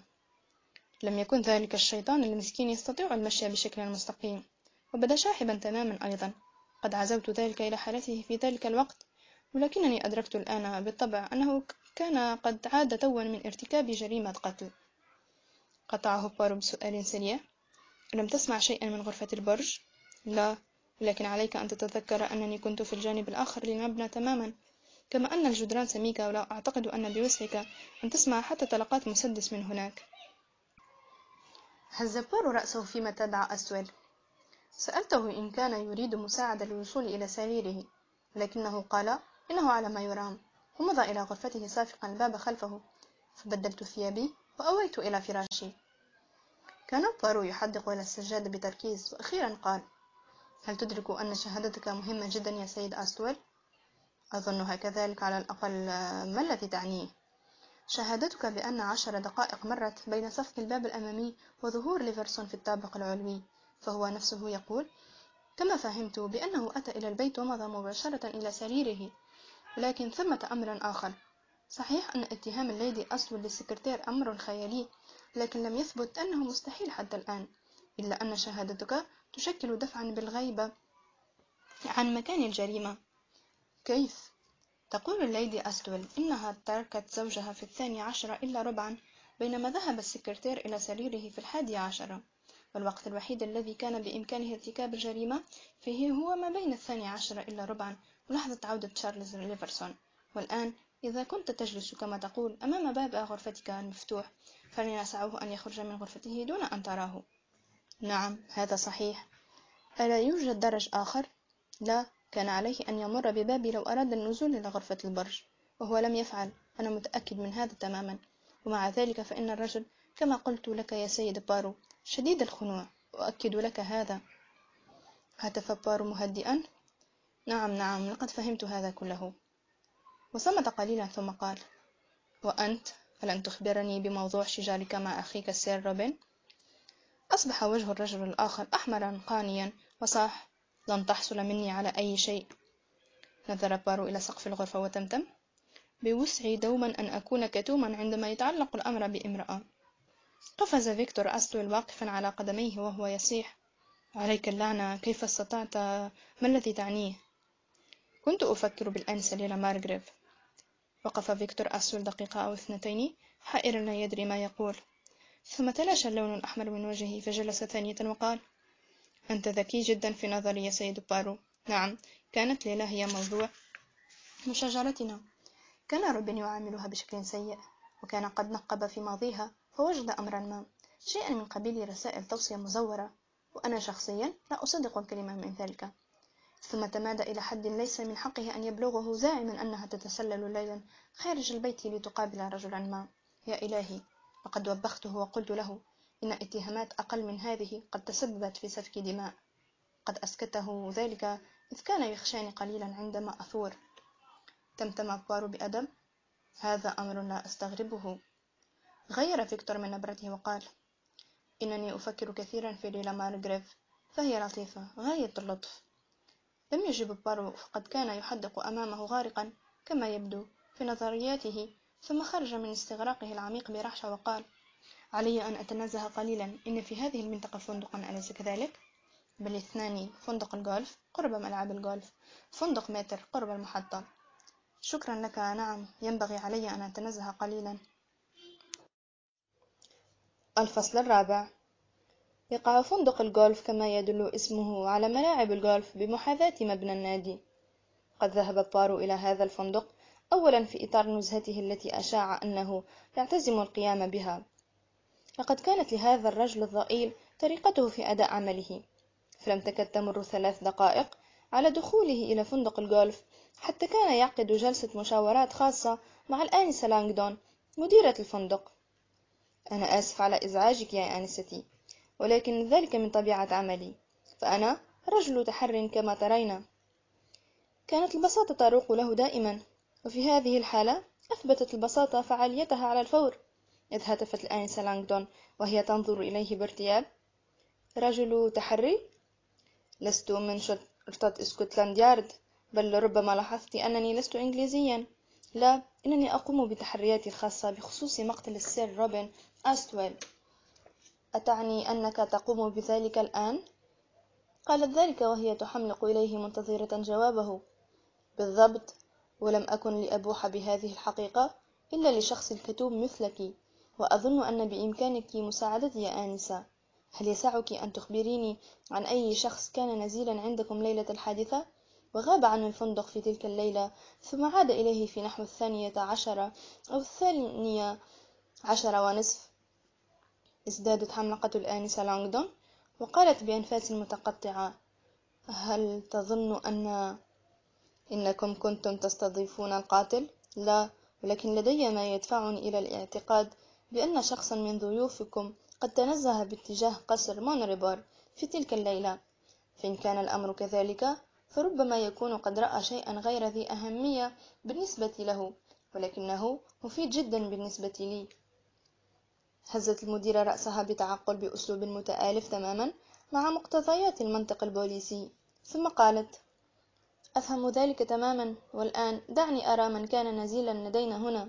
Speaker 1: لم يكن ذلك الشيطان المسكين يستطيع المشي بشكل مستقيم، وبدا شاحبا تماما أيضا. قد عزوت ذلك إلى حالته في ذلك الوقت، ولكنني أدركت الآن بالطبع أنه كان قد عاد توا من ارتكاب جريمة قتل. قطعه بارو بسؤال سريع: ألم تسمع شيئا من غرفة البرج؟ لا، ولكن عليك أن تتذكر أنني كنت في الجانب الآخر للمبنى تماما، كما أن الجدران سميكة، ولا أعتقد أن بوسعك أن تسمع حتى طلقات مسدس من هناك. هز بارو رأسه فيما تبع أسول. سألته إن كان يريد مساعدة للوصول إلى سريره، لكنه قال إنه على ما يرام، ومضى إلى غرفته سافقا الباب خلفه. فبدلت ثيابي وأويت إلى فراشي. كان بارو يحدق إلى السجادة بتركيز، وأخيرا قال: هل تدرك أن شهادتك مهمة جدا يا سيد أستويل؟ أظنها كذلك على الأقل. ما الذي تعنيه؟ شهادتك بأن 10 دقائق مرت بين صفق الباب الأمامي وظهور ليفرسون في الطابق العلوي، فهو نفسه يقول: كما فهمت بأنه أتى إلى البيت ومضى مباشرة إلى سريره. ولكن ثمة أمر آخر. صحيح أن اتهام الليدي أستويل للسكرتير أمر خيالي، لكن لم يثبت أنه مستحيل حتى الآن، إلا أن شهادتك تشكل دفعا بالغيبة عن مكان الجريمة. كيف؟ تقول الليدي أستويل إنها تركت زوجها في 12 إلا ربعا، بينما ذهب السكرتير إلى سريره في 11، والوقت الوحيد الذي كان بإمكانه ارتكاب الجريمة فيه هو ما بين 12 إلا ربعا ولحظة عودة تشارلز ليفرسون. والآن إذا كنت تجلس كما تقول أمام باب غرفتك المفتوح، فلنسعه أن يخرج من غرفته دون أن تراه. نعم، هذا صحيح. ألا يوجد درج آخر؟ لا، كان عليه أن يمر ببابي لو أراد النزول إلى غرفة البرج، وهو لم يفعل. أنا متأكد من هذا تماما. ومع ذلك فإن الرجل، كما قلت لك يا سيد بارو، شديد الخنوع. أؤكد لك هذا. هتف بارو مهدئا: نعم نعم، لقد فهمت هذا كله. وصمت قليلا ثم قال: وأنت فلن تخبرني بموضوع شجارك مع أخيك السير روبن؟ أصبح وجه الرجل الآخر أحمرا قانيا وصاح: لن تحصل مني على أي شيء. نظر بارو إلى سقف الغرفة وتمتم: بوسعي دوما أن أكون كتوما عندما يتعلق الأمر بامرأة. قفز فيكتور أستويل واقفا على قدميه وهو يصيح: عليك اللعنة، كيف استطعت؟ ما الذي تعنيه؟ كنت أفكر بالآنسة ليلا مارغريف. وقف فيكتور أستويل دقيقة أو 2 حائرا لا يدري ما يقول، ثم تلاشى اللون الأحمر من وجهه فجلس ثانية وقال: أنت ذكي جدا في نظري يا سيد بارو. نعم، كانت ليلى هي موضوع مشاجرتنا. كان روبن يعاملها بشكل سيء، وكان قد نقب في ماضيها فوجد أمرا ما، شيئا من قبيل رسائل توصية مزورة، وأنا شخصيا لا أصدق الكلمة من ذلك. ثم تمادى إلى حد ليس من حقه أن يبلغه، زاعما أنها تتسلل ليلا خارج البيت لتقابل رجلا ما. يا إلهي، لقد وبخته وقلت له إن اتهامات أقل من هذه قد تسببت في سفك دماء. قد أسكته ذلك إذ كان يخشاني قليلا عندما أثور. تمتم بارو بأدب: هذا أمر لا أستغربه. غير فيكتور من نبرته وقال: إنني أفكر كثيرا في ليلا مارغريف، فهي لطيفة غاية اللطف. لم يجب بارو، فقد كان يحدق أمامه غارقا كما يبدو في نظرياته، ثم خرج من استغراقه العميق برعشة وقال: علي أن أتنزه قليلا. إن في هذه المنطقة فندقا، أليس كذلك؟ بل 2: فندق الجولف قرب ملعب الجولف، فندق متر قرب المحطة. شكرا لك. نعم، ينبغي علي أن أتنزه قليلا. الفصل 4. يقع فندق الجولف كما يدل اسمه على ملاعب الجولف بمحاذاة مبنى النادي. قد ذهب بارو إلى هذا الفندق أولا في إطار نزهته التي أشاع أنه يعتزم القيام بها. لقد كانت لهذا الرجل الضئيل طريقته في أداء عمله، فلم تكد تمر 3 دقائق على دخوله إلى فندق الجولف حتى كان يعقد جلسة مشاورات خاصة مع الآنسة لانغدون مديرة الفندق. أنا آسف على إزعاجك يا آنستي، ولكن ذلك من طبيعة عملي، فأنا رجل تحر كما ترين. كانت البساطة تروق له دائما، وفي هذه الحالة أثبتت البساطة فعاليتها على الفور، إذ هتفت الآنسة لانغدون وهي تنظر إليه بارتياب: رجل تحري؟ لست من شرطة اسكتلاند يارد، بل ربما لاحظت أنني لست إنجليزيا. لا، إنني أقوم بتحرياتي الخاصة بخصوص مقتل السير روبن أستويل. أتعني أنك تقوم بذلك الآن؟ قالت ذلك وهي تحملق إليه منتظرة جوابه. بالضبط، ولم أكن لأبوح بهذه الحقيقة إلا لشخص كتوم مثلك، وأظن أن بإمكانك مساعدتي يا آنسة. هل يسعك أن تخبريني عن أي شخص كان نزيلا عندكم ليلة الحادثة، وغاب عن الفندق في تلك الليلة، ثم عاد إليه في نحو 12 أو 12 ونصف؟ ازدادت حملقة الآنسة لانغدون وقالت بأنفاس متقطعة: هل تظن إنكم كنتم تستضيفون القاتل؟ لا، ولكن لدي ما يدفعني إلى الاعتقاد بأن شخصا من ضيوفكم قد تنزه باتجاه قصر مونريبار في تلك الليلة، فإن كان الأمر كذلك فربما يكون قد رأى شيئا غير ذي أهمية بالنسبة له، ولكنه مفيد جدا بالنسبة لي. هزت المديرة رأسها بتعقل بأسلوب متآلف تماما مع مقتضيات المنطق البوليسي، ثم قالت: أفهم ذلك تماما، والآن دعني أرى من كان نزيلا لدينا هنا.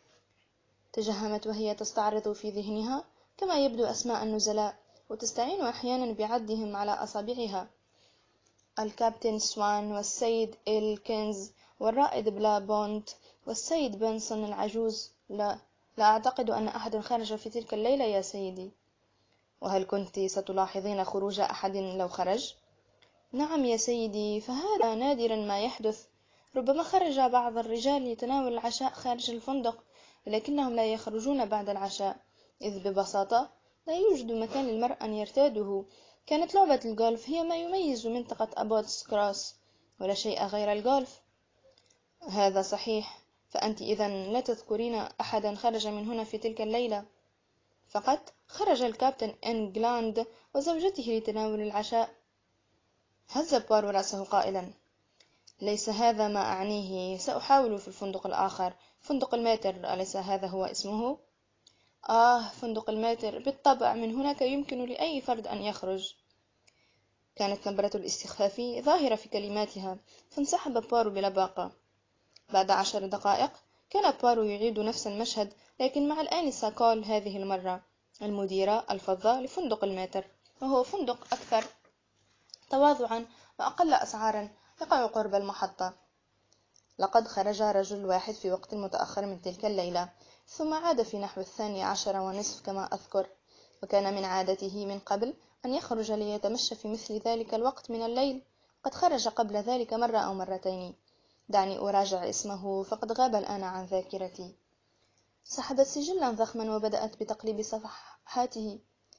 Speaker 1: تجهمت وهي تستعرض في ذهنها كما يبدو أسماء النزلاء، وتستعين أحيانا بعدهم على أصابعها: الكابتن سوان، والسيد إلكنز، والرائد بلا بونت، والسيد بنسون العجوز. لا أعتقد أن أحد خرج في تلك الليلة يا سيدي. وهل كنت ستلاحظين خروج أحد لو خرج؟ نعم يا سيدي، فهذا نادرا ما يحدث. ربما خرج بعض الرجال لتناول العشاء خارج الفندق، ولكنهم لا يخرجون بعد العشاء، إذ ببساطة لا يوجد مكان للمرء أن يرتاده. كانت لعبة الجولف هي ما يميز منطقة أبوتس كراس، ولا شيء غير الجولف. هذا صحيح، فأنت إذن لا تذكرين أحدا خرج من هنا في تلك الليلة. فقط خرج الكابتن إنجلاند وزوجته لتناول العشاء. هز بوارو رأسه قائلا: ليس هذا ما أعنيه، سأحاول في الفندق الآخر، فندق الماتر، أليس هذا هو اسمه؟ فندق الماتر، بالطبع، من هناك يمكن لأي فرد أن يخرج. كانت نبرة الاستخفاف ظاهرة في كلماتها، فانسحب بوارو بلباقة. بعد 10 دقائق كان بوارو يعيد نفس المشهد، لكن مع الآنسة كول هذه المرة، المديرة الفظة لفندق الماتر، وهو فندق أكثر تواضعا وأقل أسعارا يقع قرب المحطة. لقد خرج رجل واحد في وقت متأخر من تلك الليلة، ثم عاد في نحو 12:30 كما أذكر، وكان من عادته من قبل أن يخرج ليتمشى في مثل ذلك الوقت من الليل. قد خرج قبل ذلك مرة أو مرتين، دعني أراجع اسمه فقد غاب الآن عن ذاكرتي. سحبت سجلا ضخما وبدأت بتقليب صفحاته: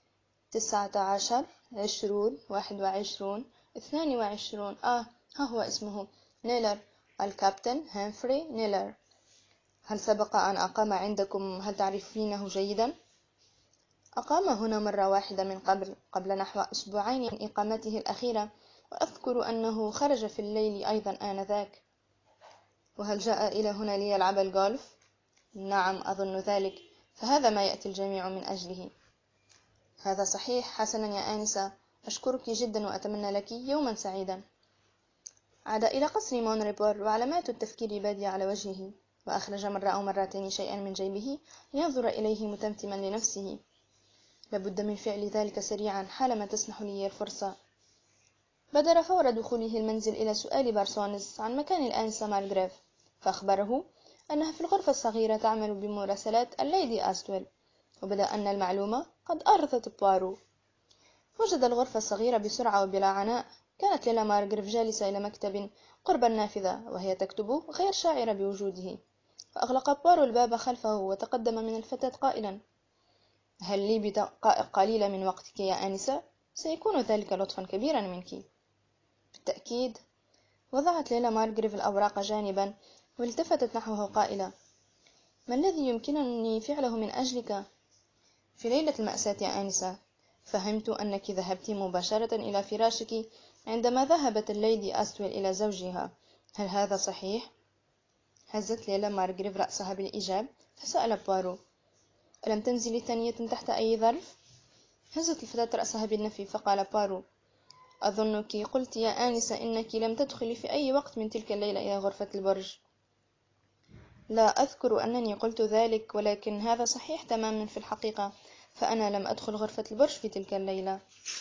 Speaker 1: 19، 20، 21، 22. ها هو اسمه: نيلر، الكابتن هامفري نيلر. هل سبق أن أقام عندكم؟ هل تعرفينه جيدا؟ أقام هنا مرة واحدة من قبل نحو 2 أسبوع من إقامته الأخيرة، وأذكر أنه خرج في الليل أيضا آنذاك. وهل جاء إلى هنا ليلعب الجولف؟ نعم، أظن ذلك، فهذا ما يأتي الجميع من أجله. هذا صحيح. حسنا يا آنسة، أشكرك جدا وأتمنى لك يوما سعيدا. عاد إلى قصر مونريبور وعلامات التفكير بادية على وجهه، وأخرج مرة أو مرتين شيئا من جيبه لينظر إليه متمتما لنفسه. لابد من فعل ذلك سريعا حالما تسنح لي الفرصة. بادر فور دخوله المنزل إلى سؤال بارسونس عن مكان الآنسة مارغريف، فأخبره أنها في الغرفة الصغيرة تعمل بمراسلات الليدي أستويل، وبدا أن المعلومة قد أرثت بوارو. وجد الغرفة الصغيرة بسرعة وبلا عناء. كانت ليلا مارغريف جالسة إلى مكتب قرب النافذة وهي تكتب غير شاعرة بوجوده، فأغلق بوارو الباب خلفه وتقدم من الفتاة قائلا: هل لي بدقائق قليلة من وقتك يا آنسة؟ سيكون ذلك لطفا كبيرا منك. بالتأكيد. وضعت ليلا مارغريف الأوراق جانبا والتفتت نحوه قائلة: ما الذي يمكنني فعله من أجلك؟ في ليلة المأساة يا آنسة فهمت أنك ذهبت مباشرة إلى فراشك عندما ذهبت الليدي أستويل إلى زوجها، هل هذا صحيح؟ هزت ليلا مارغريف رأسها بالإيجاب، فسأل بوارو: ألم تنزلي ثانية تحت أي ظرف؟ هزت الفتاة رأسها بالنفي، فقال بوارو: أظنك قلت يا آنسة إنك لم تدخلي في أي وقت من تلك الليلة إلى غرفة البرج. لا أذكر أنني قلت ذلك، ولكن هذا صحيح تماما في الحقيقة، فأنا لم أدخل غرفة البرج في تلك الليلة.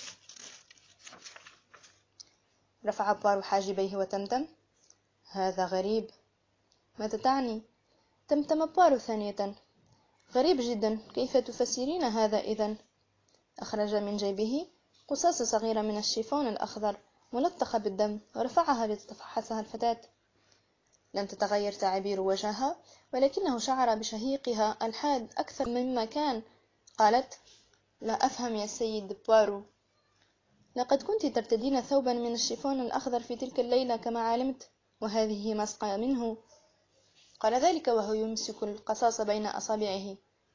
Speaker 1: رفع بوارو حاجبيه وتمتم: هذا غريب. ماذا تعني؟ تمتم بوارو ثانية: غريب جدا، كيف تفسرين هذا إذن؟ أخرج من جيبه قصاصة صغيرة من الشيفون الأخضر ملطخة بالدم ورفعها لتتفحصها الفتاة. لم تتغير تعابير وجهها، ولكنه شعر بشهيقها الحاد أكثر مما كان. قالت: لا أفهم يا سيد بوارو. لقد كنت ترتدين ثوبا من الشيفون الأخضر في تلك الليلة كما علمت، وهذه مسقة منه. قال ذلك وهو يمسك القصاص بين أصابعه،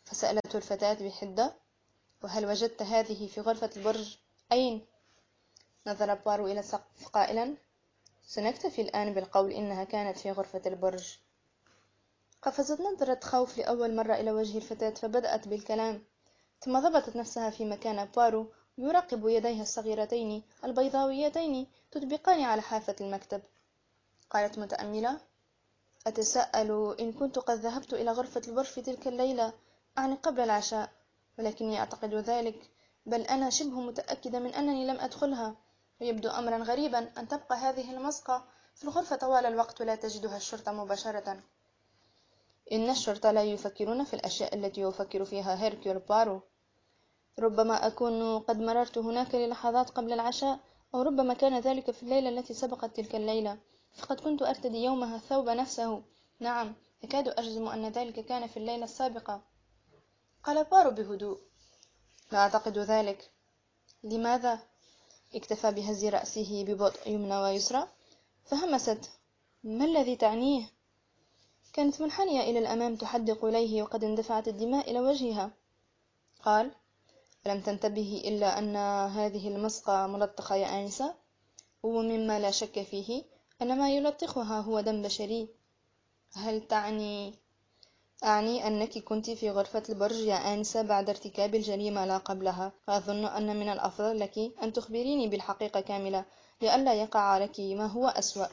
Speaker 1: فسألته الفتاة بحدة: وهل وجدت هذه في غرفة البرج؟ أين؟ نظر بوارو إلى السقف قائلا: سنكتفي الآن بالقول إنها كانت في غرفة البرج. قفزت نظرة خوف لأول مرة إلى وجه الفتاة فبدأت بالكلام، ثم ضبطت نفسها في مكان بوارو يراقب يديها الصغيرتين البيضاويتين تطبقان على حافة المكتب. قالت متأملة: أتساءل إن كنت قد ذهبت إلى غرفة البرج في تلك الليلة، أعني قبل العشاء، ولكني أعتقد ذلك، بل أنا شبه متأكدة من أنني لم أدخلها، ويبدو أمرا غريبا أن تبقى هذه المسقة في الغرفة طوال الوقت ولا تجدها الشرطة مباشرة. إن الشرطة لا يفكرون في الأشياء التي يفكر فيها هيركيول بوارو. ربما أكون قد مررت هناك للحظات قبل العشاء، أو ربما كان ذلك في الليلة التي سبقت تلك الليلة، فقد كنت أرتدي يومها الثوب نفسه. نعم، أكاد أجزم أن ذلك كان في الليلة السابقة. قال بارو بهدوء: لا أعتقد ذلك. لماذا؟ اكتفى بهز رأسه ببطء يمنى ويسرى، فهمست: ما الذي تعنيه؟ كانت منحنية إلى الأمام تحدق إليه وقد اندفعت الدماء إلى وجهها. قال: ألم تنتبهي إلا أن هذه المسقة ملطخة يا آنسة؟ ومما لا شك فيه أن ما يلطخها هو دم بشري. هل أعني أنك كنت في غرفة البرج يا آنسة بعد ارتكاب الجريمة لا قبلها، فأظن أن من الأفضل لك أن تخبريني بالحقيقة كاملة لئلا يقع لك ما هو أسوأ.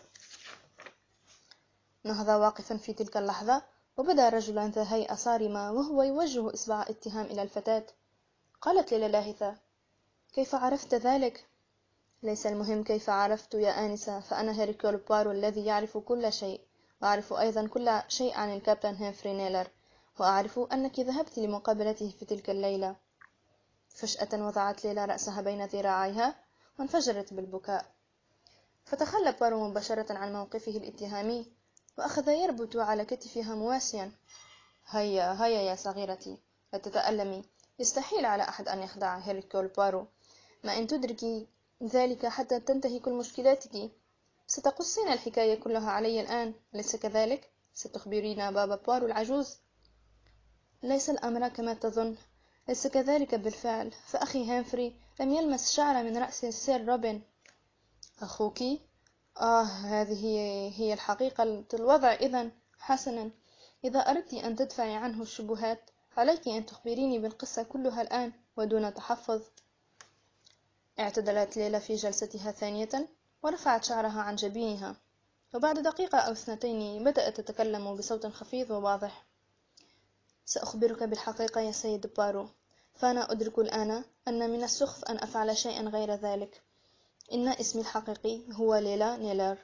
Speaker 1: نهض واقفا في تلك اللحظة، وبدا رجلا ذا هيئة صارمة وهو يوجه إصبع اتهام إلى الفتاة. قالت ليلى لاهثة: كيف عرفت ذلك؟ ليس المهم كيف عرفت يا آنسة، فأنا هيركول بوارو الذي يعرف كل شيء، وأعرف أيضا كل شيء عن الكابتن هنفري نيلر، وأعرف أنك ذهبت لمقابلته في تلك الليلة. فجأة وضعت ليلى رأسها بين ذراعيها وانفجرت بالبكاء. فتخلى بوارو مباشرة عن موقفه الاتهامي وأخذ يربط على كتفها مواسيا: هيا هيا يا صغيرتي، لا تتألمي، يستحيل على أحد أن يخدع هيركول بوارو، ما إن تدركي ذلك حتى تنتهي كل مشكلاتك. ستقصين الحكاية كلها علي الآن، أليس كذلك؟ ستخبرين بابا بوارو العجوز؟ ليس الأمر كما تظن، ليس كذلك بالفعل، فأخي هنفري لم يلمس شعر من رأس السير روبن. أخوك؟ هذه هي الحقيقة الوضع إذن. حسنا، إذا أردت أن تدفعي عنه الشبهات عليك أن تخبريني بالقصة كلها الآن ودون تحفظ. اعتدلت ليلى في جلستها ثانية ورفعت شعرها عن جبينها، وبعد دقيقة أو اثنتين بدأت تتكلم بصوت خفيض وواضح: سأخبرك بالحقيقة يا سيد بارو، فأنا أدرك الآن أن من السخف أن أفعل شيئا غير ذلك. إن اسمي الحقيقي هو ليلى نيلر،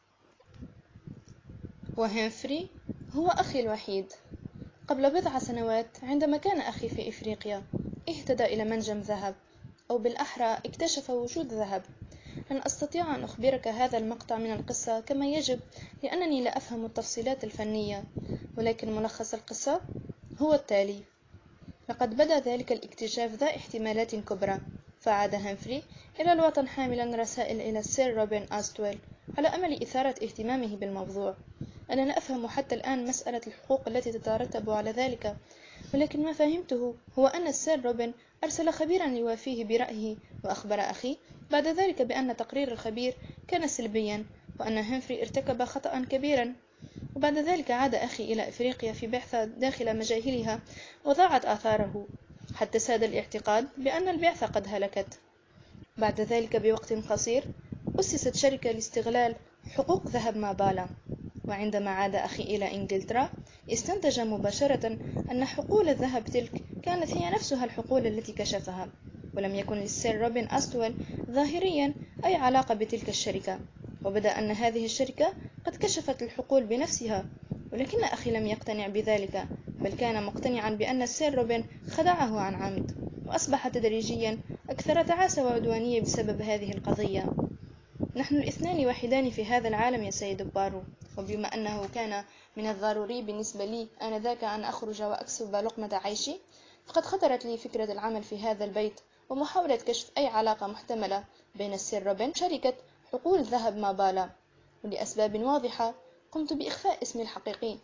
Speaker 1: وهنفري هو أخي الوحيد. قبل بضع سنوات عندما كان أخي في إفريقيا اهتدى إلى منجم ذهب، أو بالأحرى اكتشف وجود ذهب. لن أستطيع أن أخبرك هذا المقطع من القصة كما يجب لأنني لا أفهم التفصيلات الفنية، ولكن ملخص القصة هو التالي: لقد بدا ذلك الاكتشاف ذا احتمالات كبرى، فعاد هنفري إلى الوطن حاملا رسائل إلى السير روبن أستويل على أمل إثارة اهتمامه بالموضوع. أنا لا أفهم حتى الآن مسألة الحقوق التي تترتب على ذلك، ولكن ما فهمته هو أن السير روبن أرسل خبيرا يوافيه برأيه، وأخبر أخي بعد ذلك بأن تقرير الخبير كان سلبيا، وأن هنفري ارتكب خطأ كبيرا. وبعد ذلك عاد أخي إلى إفريقيا في بعثة داخل مجاهلها، وضاعت آثاره حتى ساد الاعتقاد بأن البعثة قد هلكت. بعد ذلك بوقت قصير أسست شركة لاستغلال حقوق ذهب مابالا، وعندما عاد أخي إلى إنجلترا استنتج مباشرة أن حقول الذهب تلك كانت هي نفسها الحقول التي كشفها، ولم يكن للسير روبن أستويل ظاهريا أي علاقة بتلك الشركة. وبدا أن هذه الشركة قد كشفت الحقول بنفسها، ولكن أخي لم يقتنع بذلك، بل كان مقتنعا بأن السير روبن خدعه عن عمد، وأصبح تدريجيا أكثر تعاسة وعدوانية بسبب هذه القضية. نحن الاثنان وحيدان في هذا العالم يا سيد بارو، وبما أنه كان من الضروري بالنسبة لي آنذاك أن أخرج وأكسب لقمة عيشي، فقد خطرت لي فكرة العمل في هذا البيت ومحاولة كشف أي علاقة محتملة بين السير روبن وشركة حقول ذهب مابالا. ولأسباب واضحة قمت بإخفاء اسمي الحقيقي،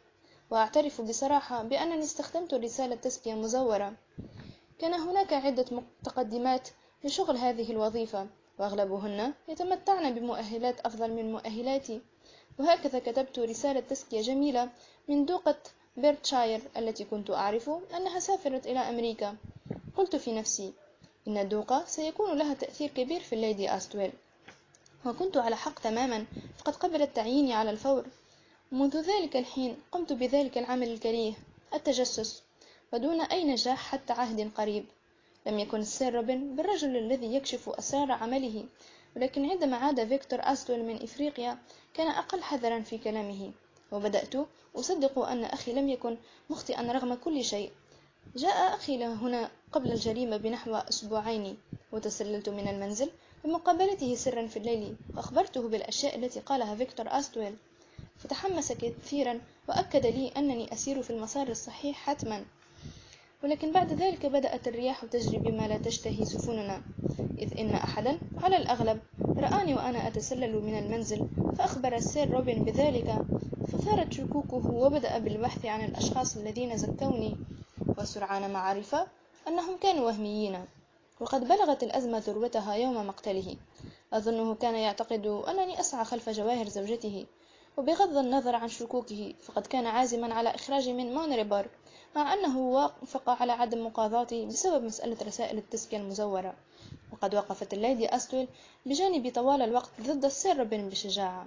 Speaker 1: وأعترف بصراحة بأنني استخدمت رسالة تزكية مزورة. كان هناك عدة متقدمات لشغل هذه الوظيفة، وأغلبهن يتمتعن بمؤهلات أفضل من مؤهلاتي، وهكذا كتبت رسالة تزكية جميلة من دوقة بيرتشاير التي كنت أعرف أنها سافرت إلى أمريكا. قلت في نفسي إن الدوقة سيكون لها تأثير كبير في الليدي أستويل، وكنت على حق تماما، فقد قبلت تعييني على الفور. منذ ذلك الحين قمت بذلك العمل الكريه، التجسس، ودون أي نجاح حتى عهد قريب. لم يكن السير روبن بالرجل الذي يكشف أسرار عمله، ولكن عندما عاد فيكتور أستول من إفريقيا كان أقل حذرا في كلامه، وبدأت أصدق أن أخي لم يكن مخطئا رغم كل شيء. جاء أخي هنا قبل الجريمة بنحو أسبوعين، وتسللت من المنزل لمقابلته سرا في الليل، وأخبرته بالأشياء التي قالها فيكتور أستويل، فتحمس كثيرا وأكد لي أنني أسير في المسار الصحيح حتما. ولكن بعد ذلك بدأت الرياح تجري بما لا تشتهي سفننا، إذ إن أحدا على الأغلب رآني وأنا أتسلل من المنزل، فأخبر السير روبن بذلك، فثارت شكوكه وبدأ بالبحث عن الأشخاص الذين زكوني، وسرعان ما عرف أنهم كانوا وهميين. وقد بلغت الأزمة ذروتها يوم مقتله. أظنه كان يعتقد أنني أسعى خلف جواهر زوجته، وبغض النظر عن شكوكه فقد كان عازما على إخراجي من مونريبار، مع أنه وافق على عدم مقاضاتي بسبب مسألة رسائل التزكية المزورة. وقد وقفت الليدي أستويل بجانبي طوال الوقت ضد السير روبن بشجاعة.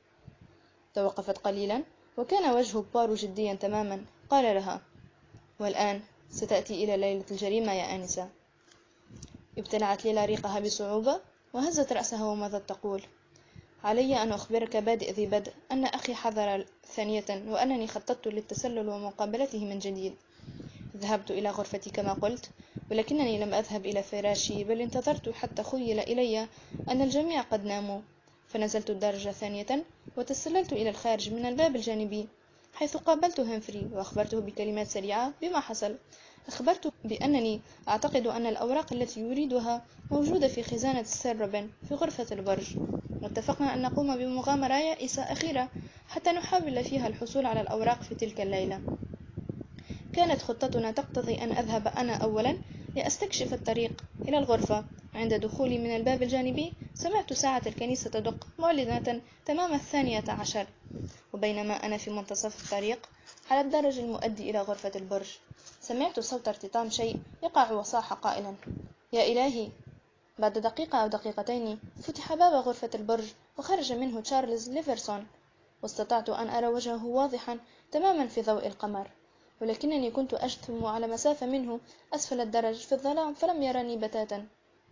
Speaker 1: توقفت قليلا وكان وجه بارو جديا تماما. قال لها: والآن ستأتي إلى ليلة الجريمة يا آنسة. ابتلعت ليلى ريقها بصعوبة وهزت رأسها ومضت تقول: علي أن أخبرك بادئ ذي بدء أن أخي حضر ثانية، وأنني خططت للتسلل ومقابلته من جديد. ذهبت إلى غرفتي كما قلت، ولكنني لم أذهب إلى فراشي، بل انتظرت حتى خيل إلي أن الجميع قد ناموا، فنزلت الدرجة ثانية وتسللت إلى الخارج من الباب الجانبي، حيث قابلت هنفري وأخبرته بكلمات سريعة بما حصل. أخبرت بأنني أعتقد أن الأوراق التي يريدها موجودة في خزانة السير روبن في غرفة البرج، واتفقنا أن نقوم بمغامرة يائسة أخيرة حتى نحاول فيها الحصول على الأوراق في تلك الليلة. كانت خطتنا تقتضي أن أذهب أنا أولا لأستكشف الطريق إلى الغرفة. عند دخولي من الباب الجانبي سمعت ساعة الكنيسة تدق معلنة تمام 12، وبينما أنا في منتصف الطريق على الدرج المؤدي إلى غرفة البرج سمعت صوت ارتطام شيء يقع، وصاح قائلا: يا إلهي! بعد دقيقة أو دقيقتين فتح باب غرفة البرج وخرج منه تشارلز ليفرسون، واستطعت أن أرى وجهه واضحا تماما في ضوء القمر، ولكنني كنت أجثم على مسافة منه أسفل الدرج في الظلام، فلم يرني بتاتا.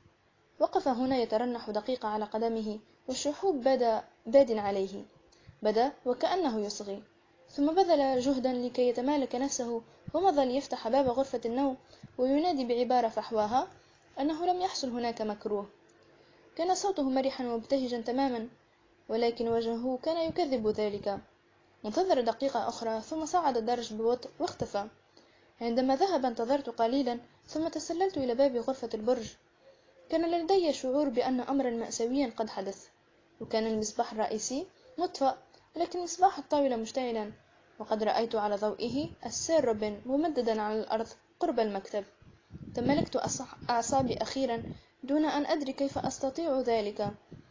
Speaker 1: وقف هنا يترنح دقيقة على قدمه، والشحوب باد عليه، بدا وكأنه يصغي، ثم بذل جهدا لكي يتمالك نفسه، ومضى ليفتح باب غرفة النوم وينادي بعبارة فحواها أنه لم يحصل هناك مكروه. كان صوته مرحا ومبتهجا تماما، ولكن وجهه كان يكذب ذلك. انتظر دقيقة أخرى ثم صعد الدرج ببطء واختفى. عندما ذهب انتظرت قليلا ثم تسللت إلى باب غرفة البرج. كان لدي شعور بأن أمرا مأساويا قد حدث، وكان المصباح الرئيسي مطفأ، لكن مصباح الطاولة مشتعلا، وقد رأيت على ضوئه السير روبن ممددا على الأرض قرب المكتب. تملكت أعصابي أخيرا دون أن أدري كيف أستطيع ذلك،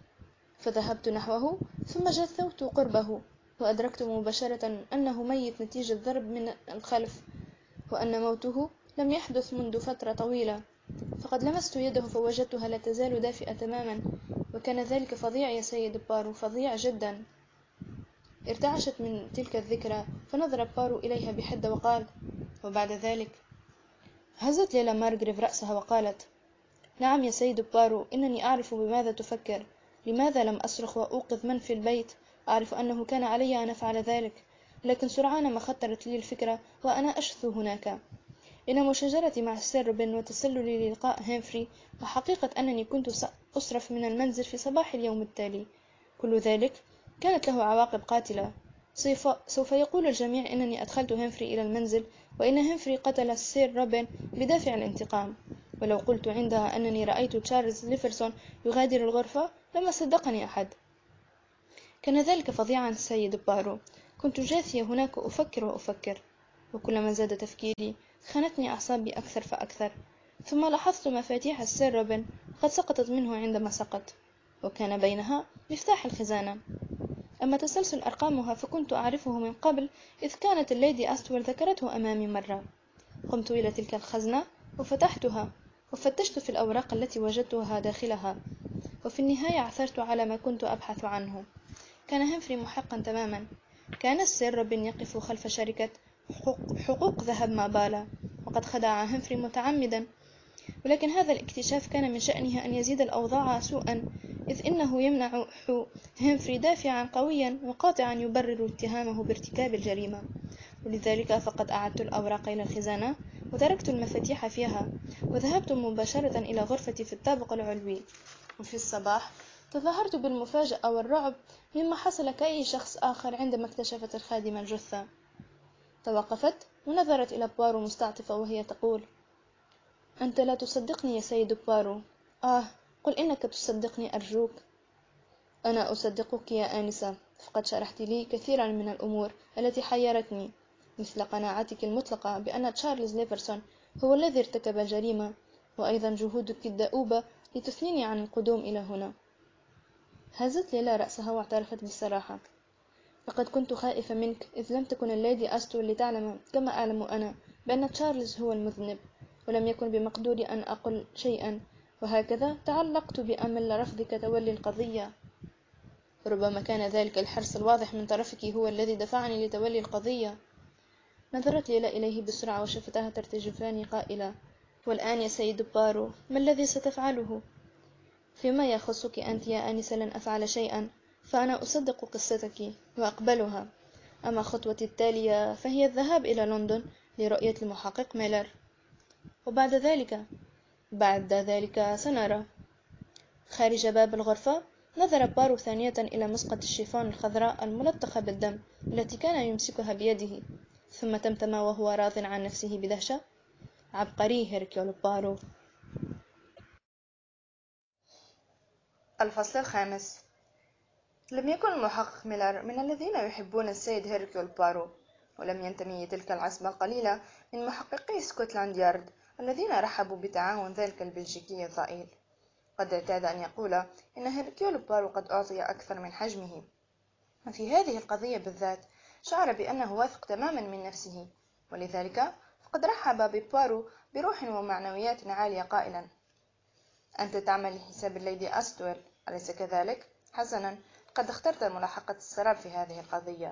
Speaker 1: فذهبت نحوه ثم جثوت قربه، وأدركت مباشرة أنه ميت نتيجة ضرب من الخلف، وأن موته لم يحدث منذ فترة طويلة. فقد لمست يده فوجدتها لا تزال دافئة تماما، وكان ذلك فظيع يا سيد بارو، فظيع جدا. ارتعشت من تلك الذكرى، فنظر بارو إليها بحدة وقال: وبعد ذلك؟ هزت ليلى مارغريف رأسها وقالت: نعم يا سيد بارو، إنني أعرف بماذا تفكر. لماذا لم أصرخ وأوقظ من في البيت؟ أعرف أنه كان علي أن أفعل ذلك، لكن سرعان ما خطرت لي الفكرة وأنا أشثو هناك. إن مشاجرتي مع السير روبن وتسللي للقاء هنفري، وحقيقة أنني كنت سأصرف من المنزل في صباح اليوم التالي، كل ذلك كانت له عواقب قاتلة. سوف يقول الجميع إنني أدخلت هنفري إلى المنزل، وإن هنفري قتل السير روبن بدافع الانتقام. ولو قلت عندها أنني رأيت تشارلز ليفرسون يغادر الغرفة لما صدقني أحد. كان ذلك فظيعا سيد بارو، كنت جاثية هناك أفكر وأفكر، وكلما زاد تفكيري خانتني أعصابي أكثر فأكثر. ثم لاحظت مفاتيح السر روبن قد سقطت منه عندما سقط، وكان بينها مفتاح الخزانة. أما تسلسل أرقامها فكنت أعرفه من قبل، إذ كانت الليدي أستول ذكرته أمامي مرة. قمت إلى تلك الخزنة وفتحتها، وفتشت في الأوراق التي وجدتها داخلها، وفي النهاية عثرت على ما كنت أبحث عنه. كان هنفري محقا تماما. كان السير روبن يقف خلف شركة حقوق ذهب مابالا، وقد خدع هنفري متعمدا. ولكن هذا الاكتشاف كان من شأنه أن يزيد الأوضاع سوءا، إذ إنه يمنع هنفري دافعا قويا وقاطعا يبرر اتهامه بارتكاب الجريمة. ولذلك فقد أعدت الأوراق إلى الخزانة، وتركت المفاتيح فيها، وذهبت مباشرة إلى غرفتي في الطابق العلوي. وفي الصباح تظاهرت بالمفاجأة والرعب مما حصل كأي شخص آخر عندما اكتشفت الخادمة الجثة. توقفت ونظرت إلى بوارو مستعطفة وهي تقول: أنت لا تصدقني يا سيد بوارو. قل إنك تصدقني أرجوك. أنا أصدقك يا آنسة، فقد شرحت لي كثيرا من الأمور التي حيرتني، مثل قناعتك المطلقة بأن تشارلز ليفرسون هو الذي ارتكب الجريمة، وأيضا جهودك الدؤوبة لتثنيني عن القدوم إلى هنا. هزت ليلى رأسها واعترفت بالصراحة: لقد كنت خائفة منك، إذ لم تكن الليدي أستول لتعلم كما أعلم أنا بأن تشارلز هو المذنب، ولم يكن بمقدوري أن أقول شيئا، وهكذا تعلقت بأمل رفضك تولي القضية. ربما كان ذلك الحرص الواضح من طرفك هو الذي دفعني لتولي القضية. نظرت ليلى إليه بسرعة وشفتها ترتجفان قائلة: والآن يا سيد بارو، ما الذي ستفعله؟ فيما يخصك أنت يا آنسة لن أفعل شيئا، فأنا أصدق قصتك وأقبلها. أما خطوتي التالية فهي الذهاب إلى لندن لرؤية المحقق ميلر، وبعد ذلك سنرى. خارج باب الغرفة نظر بارو ثانية إلى مسقط الشيفون الخضراء الملطخة بالدم التي كان يمسكها بيده، ثم تمتم وهو راض عن نفسه بدهشة: عبقري هيركيول بارو. الفصل 5. لم يكن المحقق ميلر من الذين يحبون السيد هيركيول بارو، ولم ينتمي تلك العصبة القليلة من محققي سكوتلاند يارد الذين رحبوا بتعاون ذلك البلجيكي الضئيل. قد اعتاد أن يقول إن هيركيول بارو قد أعطي أكثر من حجمه، وفي هذه القضية بالذات شعر بأنه واثق تماما من نفسه، ولذلك فقد رحب ببارو بروح ومعنويات عالية قائلا: أنت تعمل لحساب الليدي أستول، أليس كذلك؟ حسنا، قد اخترت ملاحقة السراب في هذه القضية.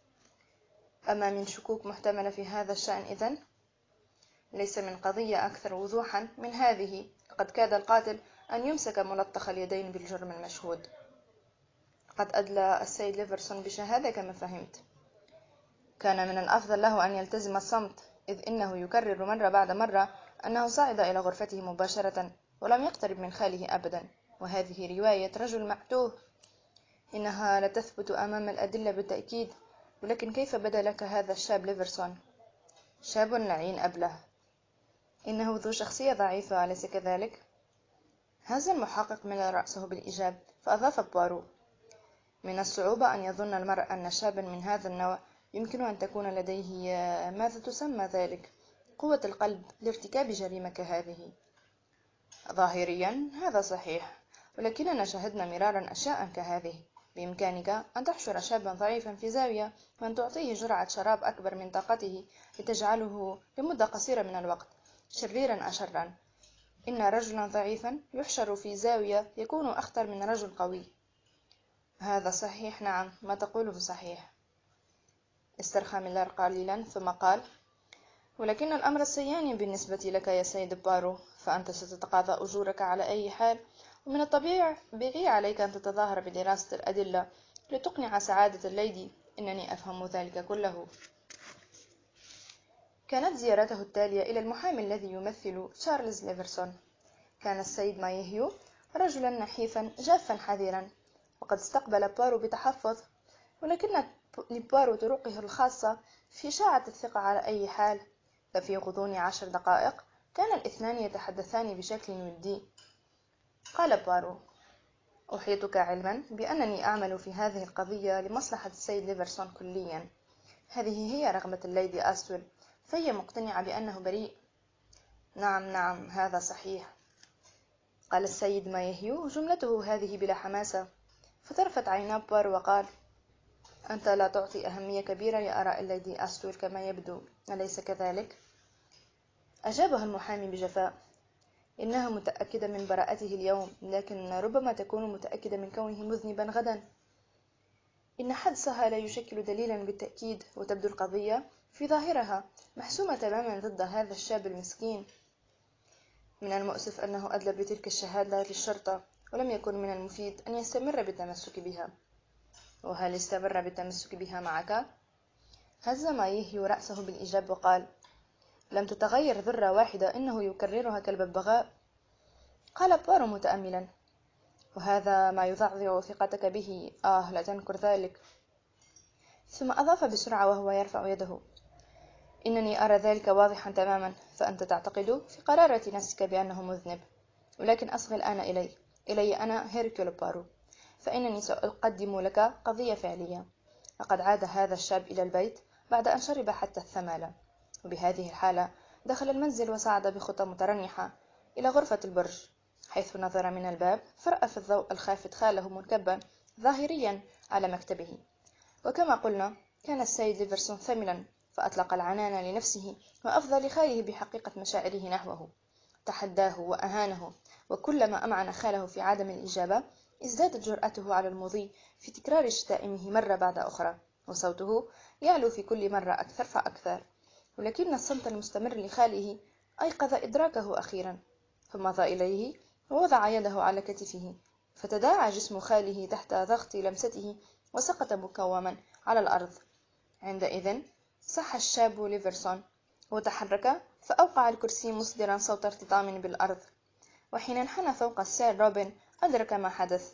Speaker 1: أما من شكوك محتملة في هذا الشأن إذن؟ ليس من قضية أكثر وضوحا من هذه. قد كاد القاتل أن يمسك ملطخ اليدين بالجرم المشهود. قد أدلى السيد ليفرسون بشهادة كما فهمت. كان من الأفضل له أن يلتزم الصمت، إذ إنه يكرر مرة بعد مرة أنه صعد إلى غرفته مباشرة ولم يقترب من خاله أبدا، وهذه رواية رجل معتوه. إنها لا تثبت أمام الأدلة بالتأكيد، ولكن كيف بدا لك هذا الشاب ليفرسون؟ شاب لعين أبله. إنه ذو شخصية ضعيفة، أليس كذلك؟ هز المحقق من رأسه بالإيجاب، فأضاف بوارو: من الصعوبة أن يظن المرء أن شابا من هذا النوع يمكن أن تكون لديه ماذا تسمى ذلك قوة القلب لارتكاب جريمة كهذه. ظاهريا هذا صحيح، ولكننا شاهدنا مرارا أشياء كهذه. بإمكانك أن تحشر شابا ضعيفا في زاوية وأن تعطيه جرعة شراب أكبر من طاقته لتجعله لمدة قصيرة من الوقت شريرا أشرا. إن رجلا ضعيفا يحشر في زاوية يكون أخطر من رجل قوي. هذا صحيح، نعم، ما تقوله صحيح. استرخى ميلر قليلا ثم قال: ولكن الأمر سيان بالنسبة لك يا سيد بارو، فأنت ستتقاضى أجورك على أي حال، ومن الطبيعي عليك أن تتظاهر بدراسة الأدلة لتقنع سعادة الليدي. إنني أفهم ذلك كله. كانت زيارته التالية إلى المحامي الذي يمثل تشارلز ليفرسون. كان السيد مايهيو رجلا نحيفا جافا حذرا، وقد استقبل بارو بتحفظ، ولكن لبارو طرقه الخاصة في إشاعة الثقة على أي حال. ففي غضون 10 دقائق كان الاثنان يتحدثان بشكل ودي. قال بارو: أحيطك علما بأنني أعمل في هذه القضية لمصلحة السيد ليفرسون كليا. هذه هي رغبة الليدي أستول، فهي مقتنعة بأنه بريء. نعم نعم، هذا صحيح، قال السيد مايهيو جملته هذه بلا حماسة، فطرفت عينا بار وقال: أنت لا تعطي أهمية كبيرة لآراء الليدي أستول كما يبدو، أليس كذلك؟ أجابها المحامي بجفاء: إنها متأكدة من براءته اليوم، لكن ربما تكون متأكدة من كونه مذنبا غدا. إن حدسها لا يشكل دليلا بالتأكيد، وتبدو القضية في ظاهرها محسومة تماما ضد هذا الشاب المسكين. من المؤسف أنه أدلى بتلك الشهادة للشرطة، ولم يكن من المفيد أن يستمر بالتمسك بها. وهل استمر بالتمسك بها معك؟ هز مايهيو رأسه بالإيجاب وقال: لم تتغير ذرة واحدة، إنه يكررها كالببغاء. قال بارو متأملا: وهذا ما يضعضع ثقتك به، لا تنكر ذلك. ثم أضاف بسرعة وهو يرفع يده: إنني أرى ذلك واضحا تماما، فأنت تعتقد في قرارة نفسك بأنه مذنب، ولكن أصغ الآن إلي أنا هيركول بارو، فإنني سأقدم لك قضية فعلية. لقد عاد هذا الشاب إلى البيت بعد أن شرب حتى الثمالة، وبهذه الحالة دخل المنزل وصعد بخطى مترنحة إلى غرفة البرج، حيث نظر من الباب فرأى في الضوء الخافت خاله منكبا ظاهريا على مكتبه. وكما قلنا كان السيد ليفرسون ثملا، فأطلق العنان لنفسه وأفضى لخاله بحقيقة مشاعره نحوه، تحداه وأهانه، وكلما أمعن خاله في عدم الإجابة ازدادت جرأته على المضي في تكرار شتائمه مرة بعد أخرى، وصوته يعلو في كل مرة أكثر فأكثر. ولكن الصمت المستمر لخاله أيقظ إدراكه أخيرا، فمضى إليه ووضع يده على كتفه، فتداعى جسم خاله تحت ضغط لمسته وسقط مكوما على الأرض. عندئذ صح الشاب ليفرسون وتحرك، فأوقع الكرسي مصدرا صوت ارتطام بالأرض. وحين انحنى فوق السير روبن أدرك ما حدث.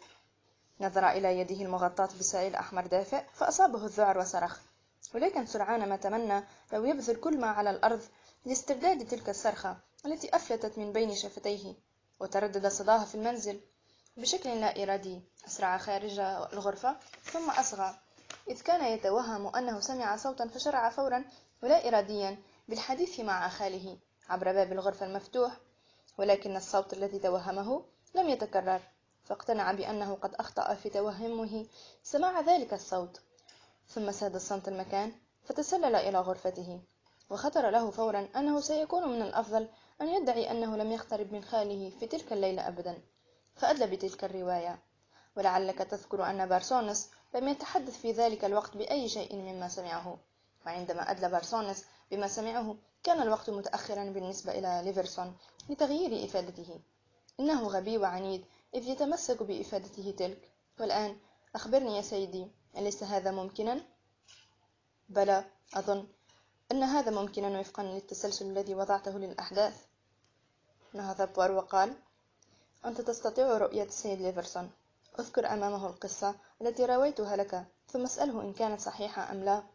Speaker 1: نظر إلى يده المغطاة بسائل أحمر دافئ فأصابه الذعر وصرخ، ولكن سرعان ما تمنى لو يبذل كل ما على الأرض لاسترداد تلك الصرخة التي أفلتت من بين شفتيه. وتردد صداها في المنزل بشكل لا إرادي، أسرع خارج الغرفة ثم أصغى، إذ كان يتوهم أنه سمع صوتا، فشرع فورا ولا إراديا بالحديث مع خاله عبر باب الغرفة المفتوح. ولكن الصوت الذي توهمه لم يتكرر، فاقتنع بأنه قد أخطأ في توهمه سماع ذلك الصوت. ثم ساد الصمت المكان، فتسلل إلى غرفته، وخطر له فورا أنه سيكون من الأفضل أن يدعي أنه لم يقترب من خاله في تلك الليلة أبدا، فأدلى بتلك الرواية. ولعلك تذكر أن بارسونس لم يتحدث في ذلك الوقت بأي شيء مما سمعه، وعندما أدلى بارسونس بما سمعه كان الوقت متأخرا بالنسبة إلى ليفرسون لتغيير إفادته. إنه غبي وعنيد إذ يتمسك بإفادته تلك. والآن أخبرني يا سيدي، أليس هذا ممكنا؟ بلى، أظن أن هذا ممكنا وفقا للتسلسل الذي وضعته للأحداث. نهض بوار وقال: أنت تستطيع رؤية السيد ليفرسون. اذكر أمامه القصة التي رويتها لك، ثم اسأله إن كانت صحيحة أم لا.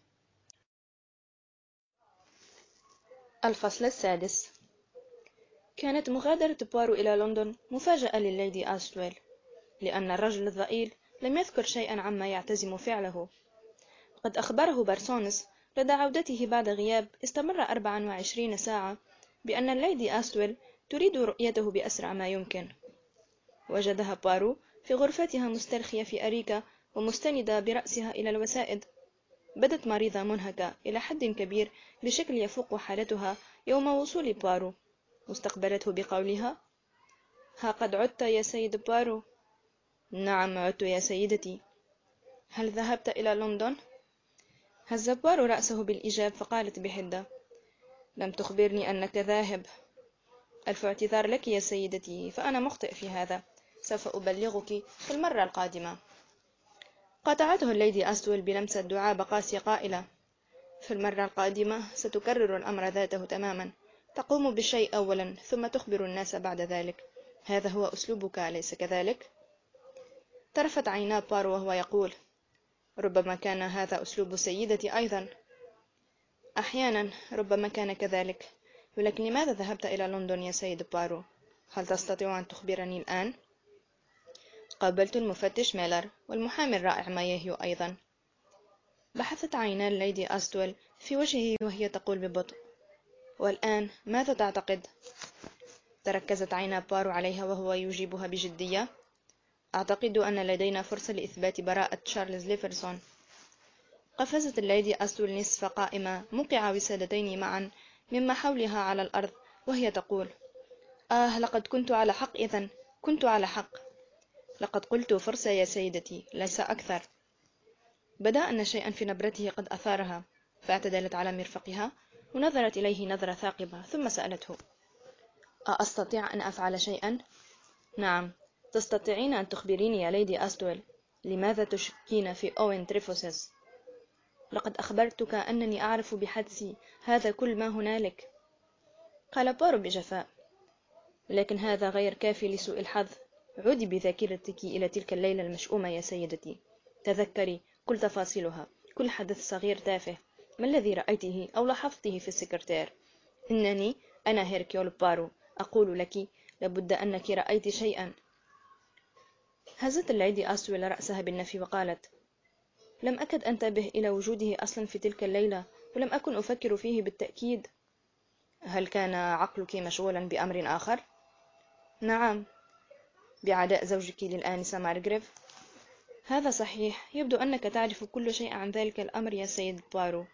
Speaker 1: الفصل السادس. كانت مغادرة بوارو إلى لندن مفاجأة لليدي أستويل، لأن الرجل الضئيل لم يذكر شيئا عما يعتزم فعله. قد أخبره بارسونس لدى عودته بعد غياب استمر 24 ساعة بأن الليدي أستويل تريد رؤيته بأسرع ما يمكن. وجدها بوارو في غرفتها مسترخية في أريكة ومستندة برأسها إلى الوسائد. بدت مريضة منهكة إلى حد كبير بشكل يفوق حالتها يوم وصول بوارو. واستقبلته بقولها: ها قد عدت يا سيد بوارو. نعم عدت يا سيدتي. هل ذهبت إلى لندن؟ هز بوارو رأسه بالإيجاب، فقالت بحدة: لم تخبرني أنك ذاهب. ألف اعتذار لك يا سيدتي، فأنا مخطئ في هذا، سوف أبلغك في المرة القادمة. قاطعته الليدي أستويل بلمسة دعابة قاسية قائلة: في المرة القادمة ستكرر الأمر ذاته تماما، تقوم بالشيء أولا ثم تخبر الناس بعد ذلك. هذا هو أسلوبك، أليس كذلك؟ طرفت عينا بارو وهو يقول: ربما كان هذا أسلوب سيدتي أيضا. أحيانا ربما كان كذلك، ولكن لماذا ذهبت إلى لندن يا سيد بارو؟ هل تستطيع أن تخبرني الآن؟ قابلت المفتش ميلر والمحامي الرائع مايهيو أيضا. بحثت عينا الليدي أستويل في وجهه وهي تقول ببطء: والآن ماذا تعتقد؟ تركزت عينا بارو عليها وهو يجيبها بجدية: أعتقد أن لدينا فرصة لإثبات براءة تشارلز ليفرسون. قفزت الليدي أستويل نصف قائمة موقعة وسادتين معا مما حولها على الأرض وهي تقول: لقد كنت على حق. إذن كنت على حق. لقد قلت فرصة يا سيدتي، ليس أكثر. بدا أن شيئا في نبرته قد أثارها، فاعتدلت على مرفقها ونظرت إليه نظرة ثاقبة، ثم سألته: أستطيع أن أفعل شيئا؟ نعم، تستطيعين أن تخبريني يا ليدي أستويل، لماذا تشكين في أوين تريفوسس؟ لقد أخبرتك أنني أعرف بحدسي هذا كل ما هنالك. قال بارو بجفاء: لكن هذا غير كافي لسوء الحظ. عودي بذاكرتك إلى تلك الليلة المشؤومة يا سيدتي، تذكري كل تفاصيلها، كل حدث صغير تافه، ما الذي رأيته أو لاحظته في السكرتير. أنا هيركيول بارو، أقول لك لابد أنك رأيت شيئا. هزت الليدي أستويل رأسها بالنفي وقالت: لم أكد أنتبه إلى وجوده أصلا في تلك الليلة، ولم أكن أفكر فيه بالتأكيد. هل كان عقلك مشغولا بأمر آخر؟ نعم، بعداء زوجك للآنسة مارغريف. هذا صحيح، يبدو أنك تعرف كل شيء عن ذلك الأمر يا سيد بارو.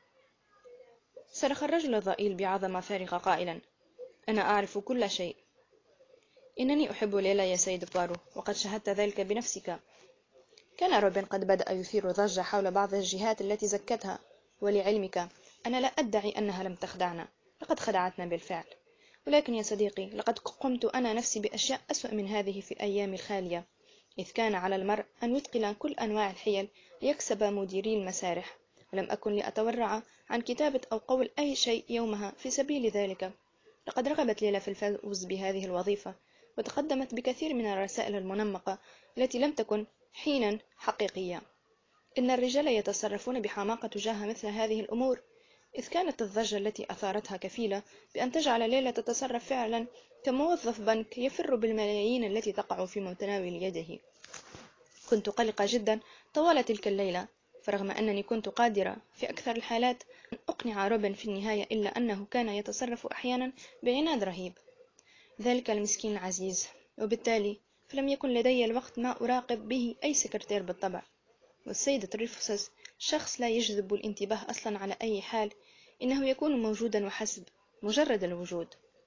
Speaker 1: صرخ الرجل الضئيل بعظمة فارغة قائلا: أنا أعرف كل شيء. إنني أحب ليلى يا سيد بارو، وقد شاهدت ذلك بنفسك. كان روبن قد بدأ يثير ضجة حول بعض الجهات التي زكتها، ولعلمك أنا لا أدعي أنها لم تخدعنا، لقد خدعتنا بالفعل. ولكن يا صديقي، لقد قمت أنا نفسي بأشياء أسوأ من هذه في أيامي الخالية، إذ كان على المرء أن يتقن كل أنواع الحيل ليكسب مديري المسارح، ولم أكن لأتورع عن كتابة أو قول أي شيء يومها في سبيل ذلك. لقد رغبت ليلى في الفوز بهذه الوظيفة، وتقدمت بكثير من الرسائل المنمقة التي لم تكن حينا حقيقية. إن الرجال يتصرفون بحماقة تجاه مثل هذه الأمور، إذ كانت الضجة التي أثارتها كفيلة بأن تجعل ليلى تتصرف فعلا كموظف بنك يفر بالملايين التي تقع في متناول يده. كنت قلقة جدا طوال تلك الليلة، فرغم أنني كنت قادرة في أكثر الحالات أن أقنع روبن في النهاية، إلا أنه كان يتصرف أحيانا بعناد رهيب، ذلك المسكين العزيز، وبالتالي فلم يكن لدي الوقت ما أراقب به أي سكرتير بالطبع. والسيدة تريفوسس شخص لا يجذب الانتباه أصلا على أي حال، إنه يكون موجودا وحسب، مجرد الوجود.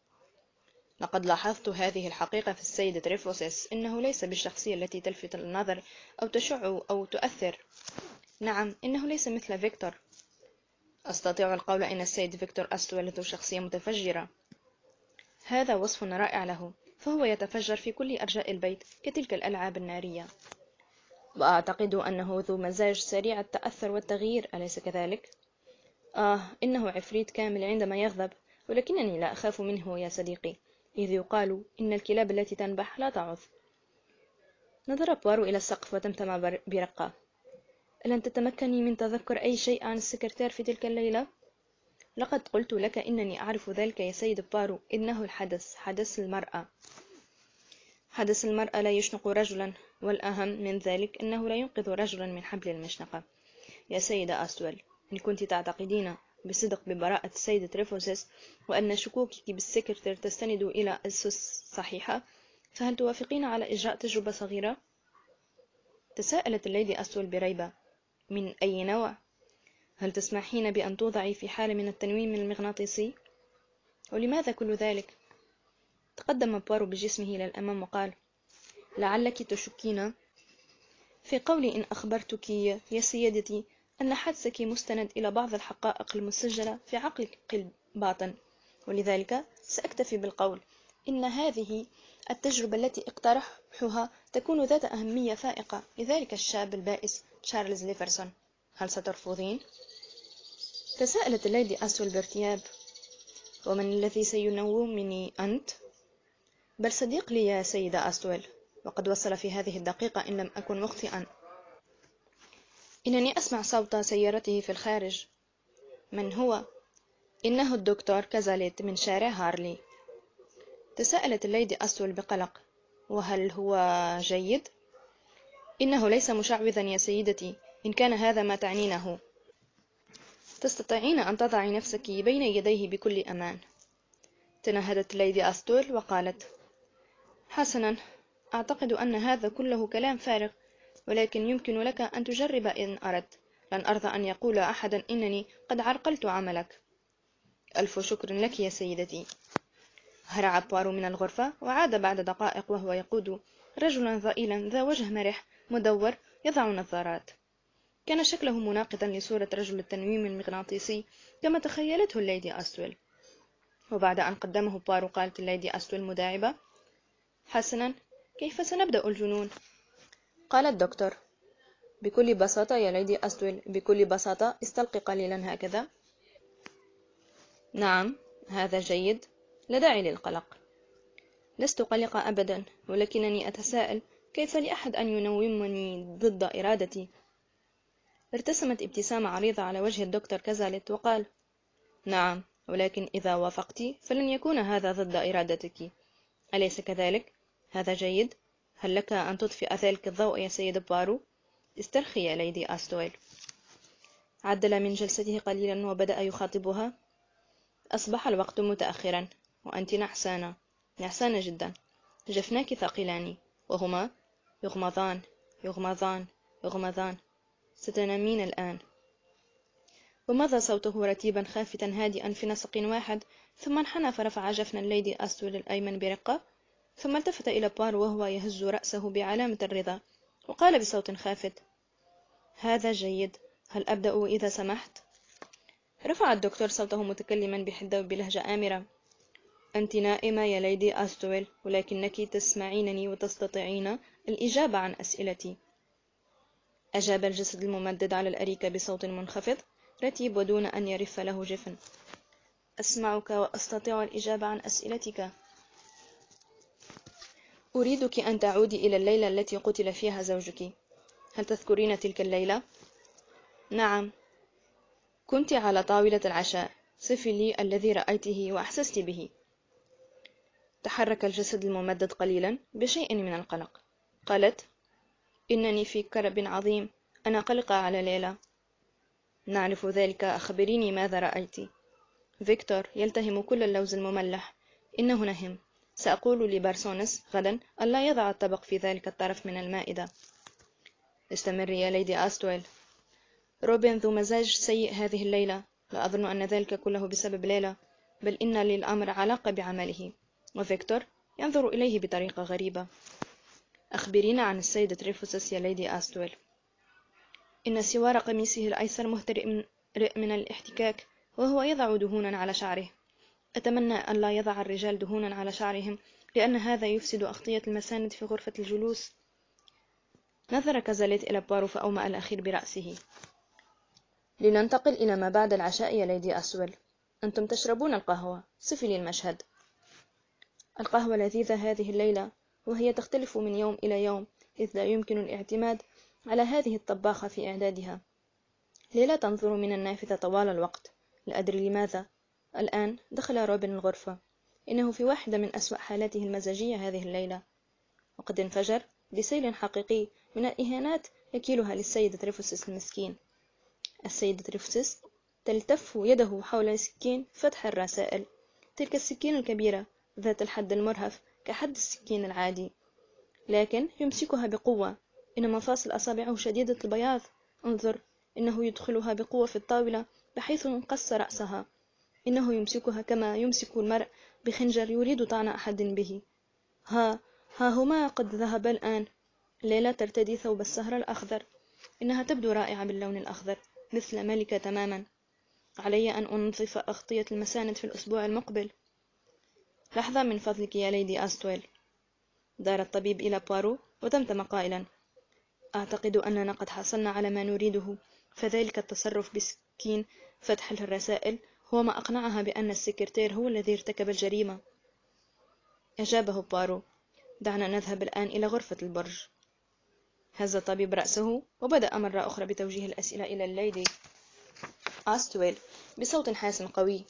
Speaker 1: لقد لاحظت هذه الحقيقة في السيدة تريفوسس، إنه ليس بالشخصية التي تلفت النظر أو تشع أو تؤثر. نعم، إنه ليس مثل فيكتور. أستطيع القول إن السيد فيكتور أستويل ذو شخصية متفجرة. هذا وصف رائع له، فهو يتفجر في كل أرجاء البيت كتلك الألعاب النارية. وأعتقد أنه ذو مزاج سريع التأثر والتغيير، أليس كذلك؟ إنه عفريت كامل عندما يغضب، ولكنني لا أخاف منه يا صديقي، إذ يقال إن الكلاب التي تنبح لا تعض. نظر بوارو إلى السقف وتمتم برقة. ألن تتمكني من تذكر أي شيء عن السكرتير في تلك الليلة؟ لقد قلت لك إنني أعرف ذلك يا سيد بارو، إنه الحدث، حدث المرأة. حدث المرأة لا يشنق رجلا، والأهم من ذلك أنه لا ينقذ رجلا من حبل المشنقة. يا سيدة أستويل، إن كنت تعتقدين بصدق ببراءة السيدة تريفوسس، وأن شكوكك بالسكرتير تستند إلى أسس صحيحة، فهل توافقين على إجراء تجربة صغيرة؟ تساءلت الليدي أستويل بريبة: من أي نوع؟ هل تسمحين بأن توضعي في حالة من التنويم المغناطيسي؟ ولماذا كل ذلك؟ تقدم بوارو بجسمه إلى الأمام وقال: لعلك تشكين في قولي إن أخبرتك يا سيدتي أن حدسك مستند إلى بعض الحقائق المسجلة في عقلك الباطن، ولذلك سأكتفي بالقول إن هذه التجربة التي اقترحها تكون ذات أهمية فائقة لذلك الشاب البائس تشارلز ليفرسون. هل سترفضين؟ تساءلت الليدي أستويل بارتياب: ومن الذي سينومني أنت؟ بل صديق لي يا سيدة أستويل، وقد وصل في هذه الدقيقة إن لم أكن مخطئا. إنني أسمع صوت سيارته في الخارج. من هو؟ إنه الدكتور كازاليت من شارع هارلي. تساءلت الليدي أستويل بقلق: وهل هو جيد؟ إنه ليس مشعوذا يا سيدتي، إن كان هذا ما تعنينه. تستطيعين أن تضعي نفسك بين يديه بكل أمان. تنهدت ليدي أستول وقالت: حسنا، أعتقد أن هذا كله كلام فارغ، ولكن يمكن لك أن تجرب إن أردت. لن أرضى أن يقول أحد إنني قد عرقلت عملك. ألف شكر لك يا سيدتي. هرع بوارو من الغرفة وعاد بعد دقائق وهو يقود رجلا ضئيلا ذا وجه مرح مدور يضع نظارات. كان شكله مناقضا لصورة رجل التنويم المغناطيسي كما تخيلته الليدي أستول. وبعد أن قدمه بوارو قالت الليدي أستول مداعبة: حسنا، كيف سنبدأ الجنون؟ قال الدكتور: بكل بساطة يا ليدي أستول، بكل بساطة. استلقي قليلا هكذا. نعم، هذا جيد، لا داعي للقلق. لست قلقة أبدا، ولكنني أتساءل كيف لأحد أن ينومني ضد إرادتي. ارتسمت ابتسامة عريضة على وجه الدكتور كازاليت وقال: نعم، ولكن إذا وافقت فلن يكون هذا ضد إرادتك، أليس كذلك؟ هذا جيد. هل لك أن تطفئ ذلك الضوء يا سيد بوارو؟ استرخي يا ليدي أستويل. عدل من جلسته قليلا وبدأ يخاطبها: أصبح الوقت متأخرا، وأنت نعسانة جدا. جفناك ثقيلان، وهما يغمضان يغمضان يغمضان. ستنامين الآن. ومضى صوته رتيبا خافتا هادئا في نسق واحد، ثم انحنى فرفع جفن الليدي أستول الأيمن برقة، ثم التفت إلى بوارو وهو يهز رأسه بعلامة الرضا، وقال بصوت خافت: هذا جيد. هل أبدأ إذا سمحت؟ رفع الدكتور صوته متكلما بحدة وبلهجة آمرة: أنت نائمة يا ليدي أستويل، ولكنك تسمعينني وتستطيعين الإجابة عن أسئلتي. أجاب الجسد الممدد على الأريكة بصوت منخفض رتيب ودون أن يرف له جفن: أسمعك وأستطيع الإجابة عن أسئلتك. أريدك أن تعودي إلى الليلة التي قتل فيها زوجك. هل تذكرين تلك الليلة؟ نعم. كنت على طاولة العشاء. صفي لي الذي رأيته وأحسست به. تحرك الجسد الممدد قليلا بشيء من القلق. قالت: إنني في كرب عظيم، أنا قلقة على ليلى. نعرف ذلك، أخبريني ماذا رأيت. فيكتور يلتهم كل اللوز المملح، إنه نهم. سأقول لبارسونس غدا ألا يضع الطبق في ذلك الطرف من المائدة. استمري يا ليدي أستويل. روبن ذو مزاج سيء هذه الليلة. لا أظن أن ذلك كله بسبب ليلى، بل إن للأمر علاقة بعمله، وفيكتور ينظر إليه بطريقة غريبة. أخبرينا عن السيد تريفوسس يا ليدي أستويل. إن سوار قميصه الأيسر مهترئ من الاحتكاك، وهو يضع دهونا على شعره. أتمنى أن لا يضع الرجال دهونا على شعرهم، لأن هذا يفسد أغطية المساند في غرفة الجلوس. نظر كازاليت إلى بوارو فأومأ الأخير برأسه. لننتقل إلى ما بعد العشاء يا ليدي أسول. أنتم تشربون القهوة. صفي لي المشهد. القهوة لذيذة هذه الليلة، وهي تختلف من يوم إلى يوم، إذ لا يمكن الاعتماد على هذه الطباخة في إعدادها. ليلى تنظر من النافذة طوال الوقت، لا أدري لماذا. الآن دخل روبن الغرفة. إنه في واحدة من أسوأ حالاته المزاجية هذه الليلة، وقد انفجر بسيل حقيقي من الإهانات يكيلها للسيد تريفوسس المسكين. السيد تريفوسس تلتف يده حول سكين فتح الرسائل، تلك السكين الكبيرة ذات الحد المرهف كحد السكين العادي، لكن يمسكها بقوة. إن مفاصل أصابعه شديدة البياض. انظر، إنه يدخلها بقوة في الطاولة بحيث ينقص رأسها. إنه يمسكها كما يمسك المرء بخنجر يريد طعن أحد به. ها هما قد ذهب الآن. ليلى ترتدي ثوب السهر الأخضر. إنها تبدو رائعة باللون الأخضر، مثل ملكة تماما. علي أن أنظف أغطية المساند في الأسبوع المقبل. لحظة من فضلك يا ليدي أستويل. دار الطبيب إلى بوارو وتمتم قائلا: أعتقد أننا قد حصلنا على ما نريده، فذلك التصرف بسكين فتح الرسائل هو ما أقنعها بأن السكرتير هو الذي ارتكب الجريمة. أجابه بوارو: دعنا نذهب الآن إلى غرفة البرج. هز الطبيب رأسه وبدأ مرة أخرى بتوجيه الأسئلة إلى الليدي أستويل بصوت حاسم قوي.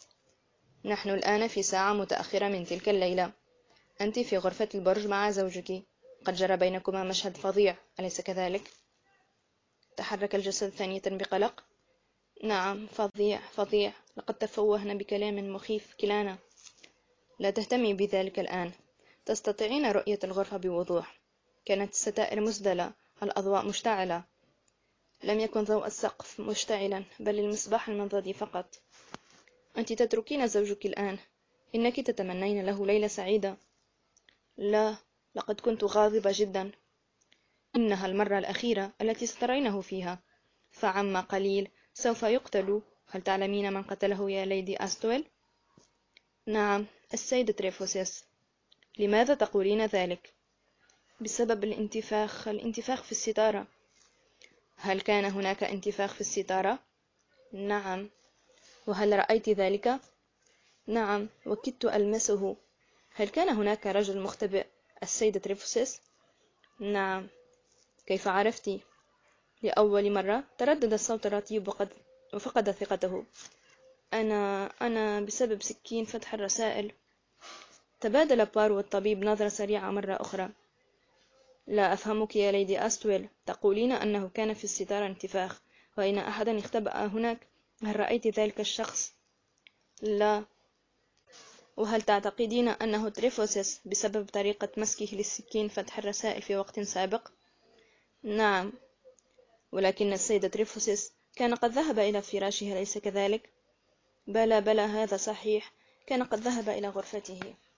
Speaker 1: نحن الآن في ساعة متأخرة من تلك الليلة. أنت في غرفة البرج مع زوجك. قد جرى بينكما مشهد فظيع، أليس كذلك؟ تحرك الجسد ثانية بقلق. نعم، فظيع فظيع، لقد تفوهنا بكلام مخيف كلانا. لا تهتمي بذلك الآن، تستطيعين رؤية الغرفة بوضوح. كانت الستائر مسدلة، الأضواء مشتعلة. لم يكن ضوء السقف مشتعلا، بل المصباح المنضد فقط. أنت تتركين زوجك الآن، إنك تتمنين له ليلة سعيدة. لا، لقد كنت غاضبة جدا. إنها المرة الأخيرة التي سترينه فيها، فعما قليل سوف يقتل. هل تعلمين من قتله يا ليدي أستويل؟ نعم، السيد تريفوسيس. لماذا تقولين ذلك؟ بسبب الانتفاخ في الستارة. هل كان هناك انتفاخ في الستارة؟ نعم. وهل رأيت ذلك؟ نعم، وكدت ألمسه. هل كان هناك رجل مختبئ السيد تريفوسيس؟ نعم. كيف عرفتِ؟ لأول مرة تردد الصوت الرطيب وفقد ثقته. أنا بسبب سكين فتح الرسائل. تبادل بارو والطبيب نظرة سريعة مرة أخرى. لا أفهمك يا ليدي أستويل، تقولين أنه كان في الستارة انتفاخ، وإن أحدا اختبأ هناك. هل رأيت ذلك الشخص؟ لا. وهل تعتقدين أنه تريفوسيس بسبب طريقة مسكه للسكين فتح الرسائل في وقت سابق؟ نعم. ولكن السيد تريفوسيس كان قد ذهب إلى فراشه، أليس كذلك؟ بلى بلى، هذا صحيح، كان قد ذهب إلى غرفته.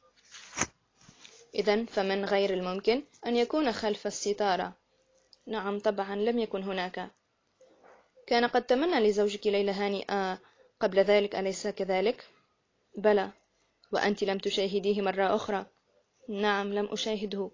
Speaker 1: إذن فمن غير الممكن أن يكون خلف الستارة. نعم طبعا، لم يكن هناك. كان قد تمنى لزوجك ليلة هانئة قبل ذلك، أليس كذلك؟ بلى. وأنت لم تشاهديه مرة أخرى؟ نعم، لم أشاهده.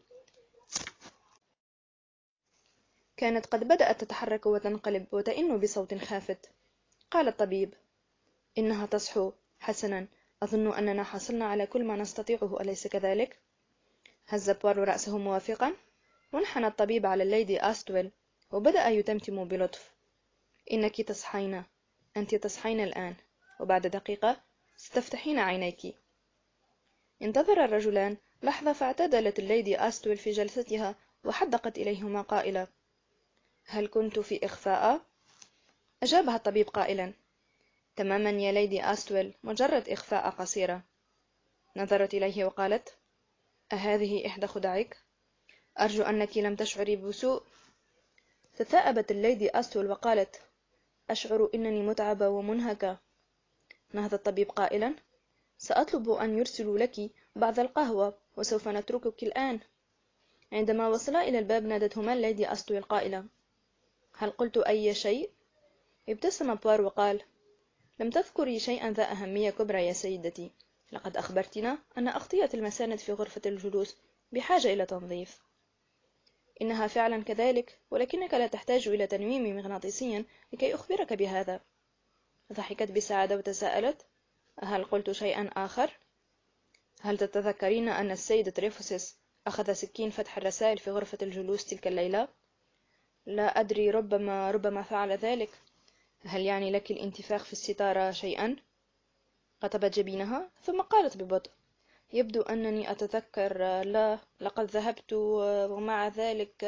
Speaker 1: كانت قد بدأت تتحرك وتنقلب وتئن بصوت خافت. قال الطبيب: إنها تصحو. حسنا، أظن أننا حصلنا على كل ما نستطيعه، أليس كذلك؟ هز بوارو رأسه موافقا، وانحنى الطبيب على الليدي أستويل وبدأ يتمتم بلطف. إنك تصحين، أنت تصحين الآن، وبعد دقيقة ستفتحين عينيك. انتظر الرجلان لحظة، فاعتدلت الليدي أستويل في جلستها وحدقت إليهما قائلة: هل كنت في إخفاء؟ أجابها الطبيب قائلا: تماما يا ليدي أستويل، مجرد إخفاء قصيرة. نظرت إليه وقالت: أهذه إحدى خدعك؟ أرجو أنك لم تشعري بسوء. تثاءبت الليدي أستويل وقالت: أشعر إنني متعبة ومنهكة. نهض الطبيب قائلا: سأطلب أن يرسلوا لك بعض القهوة، وسوف نتركك الآن. عندما وصلا إلى الباب نادتهما الليدي أستويل قائلة: هل قلت أي شيء؟ ابتسم بوار وقال: لم تذكري شيئا ذا أهمية كبرى يا سيدتي. لقد أخبرتنا أن أغطية المساند في غرفة الجلوس بحاجة إلى تنظيف. إنها فعلا كذلك، ولكنك لا تحتاج إلى تنويم مغناطيسي لكي أخبرك بهذا. ضحكت بسعادة وتساءلت: هل قلت شيئا آخر؟ هل تتذكرين أن السيد تريفوسيس أخذ سكين فتح الرسائل في غرفة الجلوس تلك الليلة؟ لا أدري، ربما فعل ذلك. هل يعني لك الانتفاخ في الستارة شيئا؟ قطبت جبينها ثم قالت ببطء: يبدو أنني أتذكر. لا، لقد ذهبت ومع ذلك.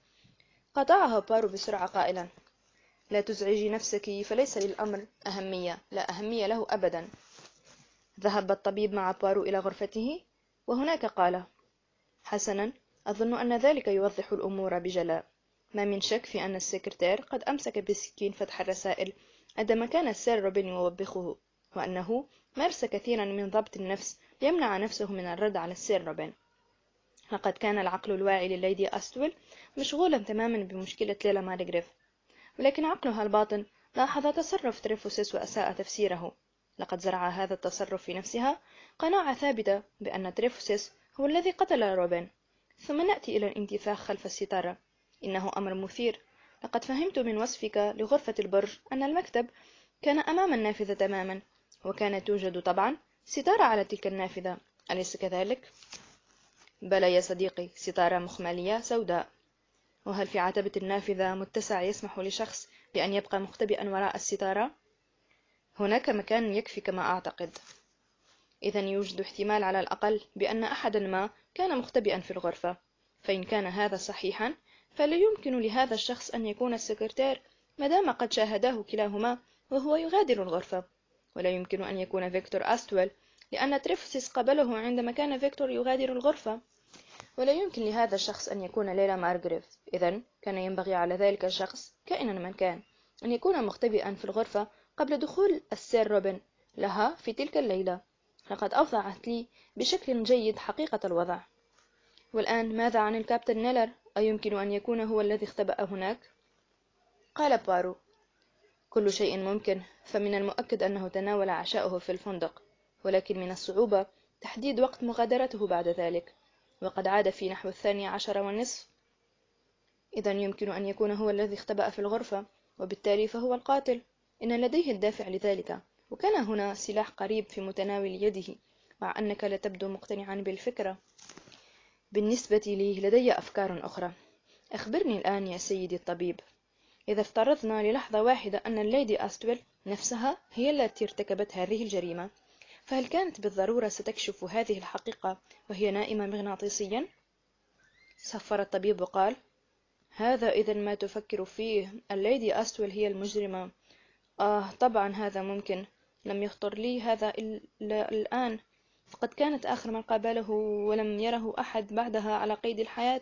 Speaker 1: قطعها بارو بسرعة قائلا: لا تزعجي نفسك، فليس للأمر أهمية، لا أهمية له أبدا. ذهب الطبيب مع بارو إلى غرفته، وهناك قال: حسنا، أظن أن ذلك يوضح الأمور بجلاء. ما من شك في أن السكرتير قد أمسك بسكين فتح الرسائل عندما كان السير روبن يوبخه، وأنه مارس كثيرا من ضبط النفس ليمنع نفسه من الرد على السير روبن. لقد كان العقل الواعي لليدي أستويل مشغولا تماما بمشكلة ليلا ماريغريف، ولكن عقلها الباطن لاحظ تصرف تريفوسيس وأساء تفسيره. لقد زرع هذا التصرف في نفسها قناعة ثابتة بأن تريفوسيس هو الذي قتل روبن. ثم نأتي إلى الانتفاخ خلف الستارة. إنه أمر مثير. لقد فهمت من وصفك لغرفة البرج أن المكتب كان أمام النافذة تماما، وكانت توجد طبعا ستارة على تلك النافذة، أليس كذلك؟ بلى يا صديقي، ستارة مخملية سوداء. وهل في عتبة النافذة متسع يسمح لشخص بأن يبقى مختبئا وراء الستارة؟ هناك مكان يكفي كما أعتقد. إذن يوجد احتمال على الأقل بأن أحدا ما كان مختبئا في الغرفة. فإن كان هذا صحيحا فلا يمكن لهذا الشخص أن يكون السكرتير مادام قد شاهداه كلاهما وهو يغادر الغرفة، ولا يمكن أن يكون فيكتور أستويل لأن تريفوسيس قابله عندما كان فيكتور يغادر الغرفة، ولا يمكن لهذا الشخص أن يكون ليلى مارغريف. إذن كان ينبغي على ذلك الشخص كائنا من كان أن يكون مختبئا في الغرفة قبل دخول السير روبن لها في تلك الليلة. لقد أوضحت لي بشكل جيد حقيقة الوضع. والآن ماذا عن الكابتن نيلر؟ أيمكن أن يكون هو الذي اختبأ هناك؟ قال بارو: كل شيء ممكن، فمن المؤكد أنه تناول عشاءه في الفندق، ولكن من الصعوبة تحديد وقت مغادرته بعد ذلك، وقد عاد في نحو 12:30. إذن يمكن أن يكون هو الذي اختبأ في الغرفة، وبالتالي فهو القاتل. إن لديه الدافع لذلك، وكان هنا سلاح قريب في متناول يده، مع أنك لا تبدو مقتنعا بالفكرة. بالنسبة لي لدي أفكار أخرى. أخبرني الآن يا سيدي الطبيب، إذا افترضنا للحظة واحدة أن الليدي أستويل نفسها هي التي ارتكبت هذه الجريمة، فهل كانت بالضرورة ستكشف هذه الحقيقة وهي نائمة مغناطيسيا؟ صفر الطبيب وقال: هذا إذا ما تفكر فيه، الليدي أستويل هي المجرمة. طبعا هذا ممكن، لم يخطر لي هذا إلا الآن، فقد كانت آخر من قابله ولم يره أحد بعدها على قيد الحياة.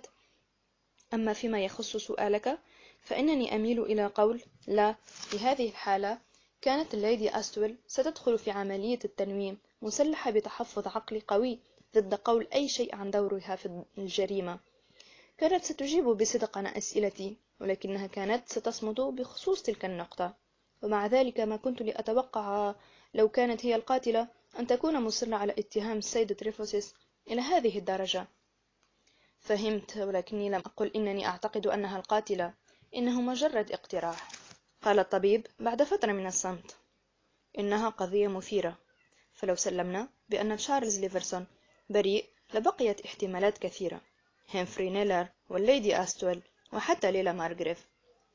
Speaker 1: أما فيما يخص سؤالك فإنني أميل إلى قول لا. في هذه الحالة كانت الليدي أستويل ستدخل في عملية التنويم مسلحة بتحفظ عقلي قوي ضد قول أي شيء عن دورها في الجريمة. كانت ستجيب بصدق عن أسئلتي، ولكنها كانت ستصمت بخصوص تلك النقطة. ومع ذلك ما كنت لأتوقع لو كانت هي القاتلة أن تكون مصرة على اتهام السيد تريفوسيس إلى هذه الدرجة. فهمت، ولكني لم أقل إنني أعتقد أنها القاتلة، إنه مجرد اقتراح. قال الطبيب بعد فترة من الصمت: إنها قضية مثيرة، فلو سلمنا بأن تشارلز ليفرسون بريء لبقيت احتمالات كثيرة: هنفري نيلر والليدي أستويل وحتى ليلى مارغريف.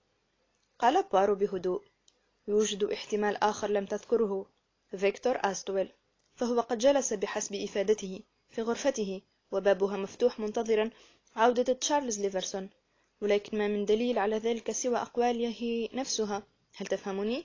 Speaker 1: قال بارو بهدوء: يوجد احتمال آخر لم تذكره، فيكتور أستويل، فهو قد جلس بحسب إفادته في غرفته وبابها مفتوح منتظرا عودة تشارلز ليفرسون، ولكن ما من دليل على ذلك سوى أقواله نفسها. هل تفهمني؟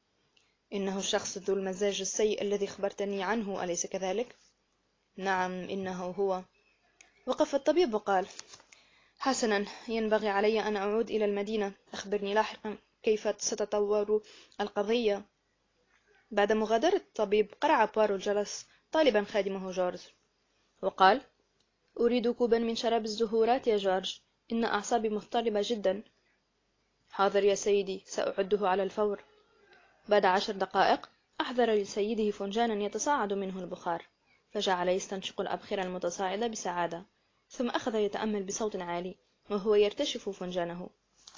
Speaker 1: إنه الشخص ذو المزاج السيء الذي خبرتني عنه، أليس كذلك؟ نعم، إنه هو. وقف الطبيب وقال: حسنا، ينبغي علي أن أعود إلى المدينة. أخبرني لاحقا كيف ستتطور القضية. بعد مغادرة الطبيب قرع بوارو الجرس طالبا خادمه جورج، وقال: أريد كوبا من شراب الزهورات يا جورج، إن أعصابي مضطربة جدا. حاضر يا سيدي، سأعده على الفور. بعد 10 دقائق أحضر لسيده فنجانا يتصاعد منه البخار، فجعل يستنشق الأبخرة المتصاعدة بسعادة، ثم أخذ يتأمل بصوت عالي وهو يرتشف فنجانه.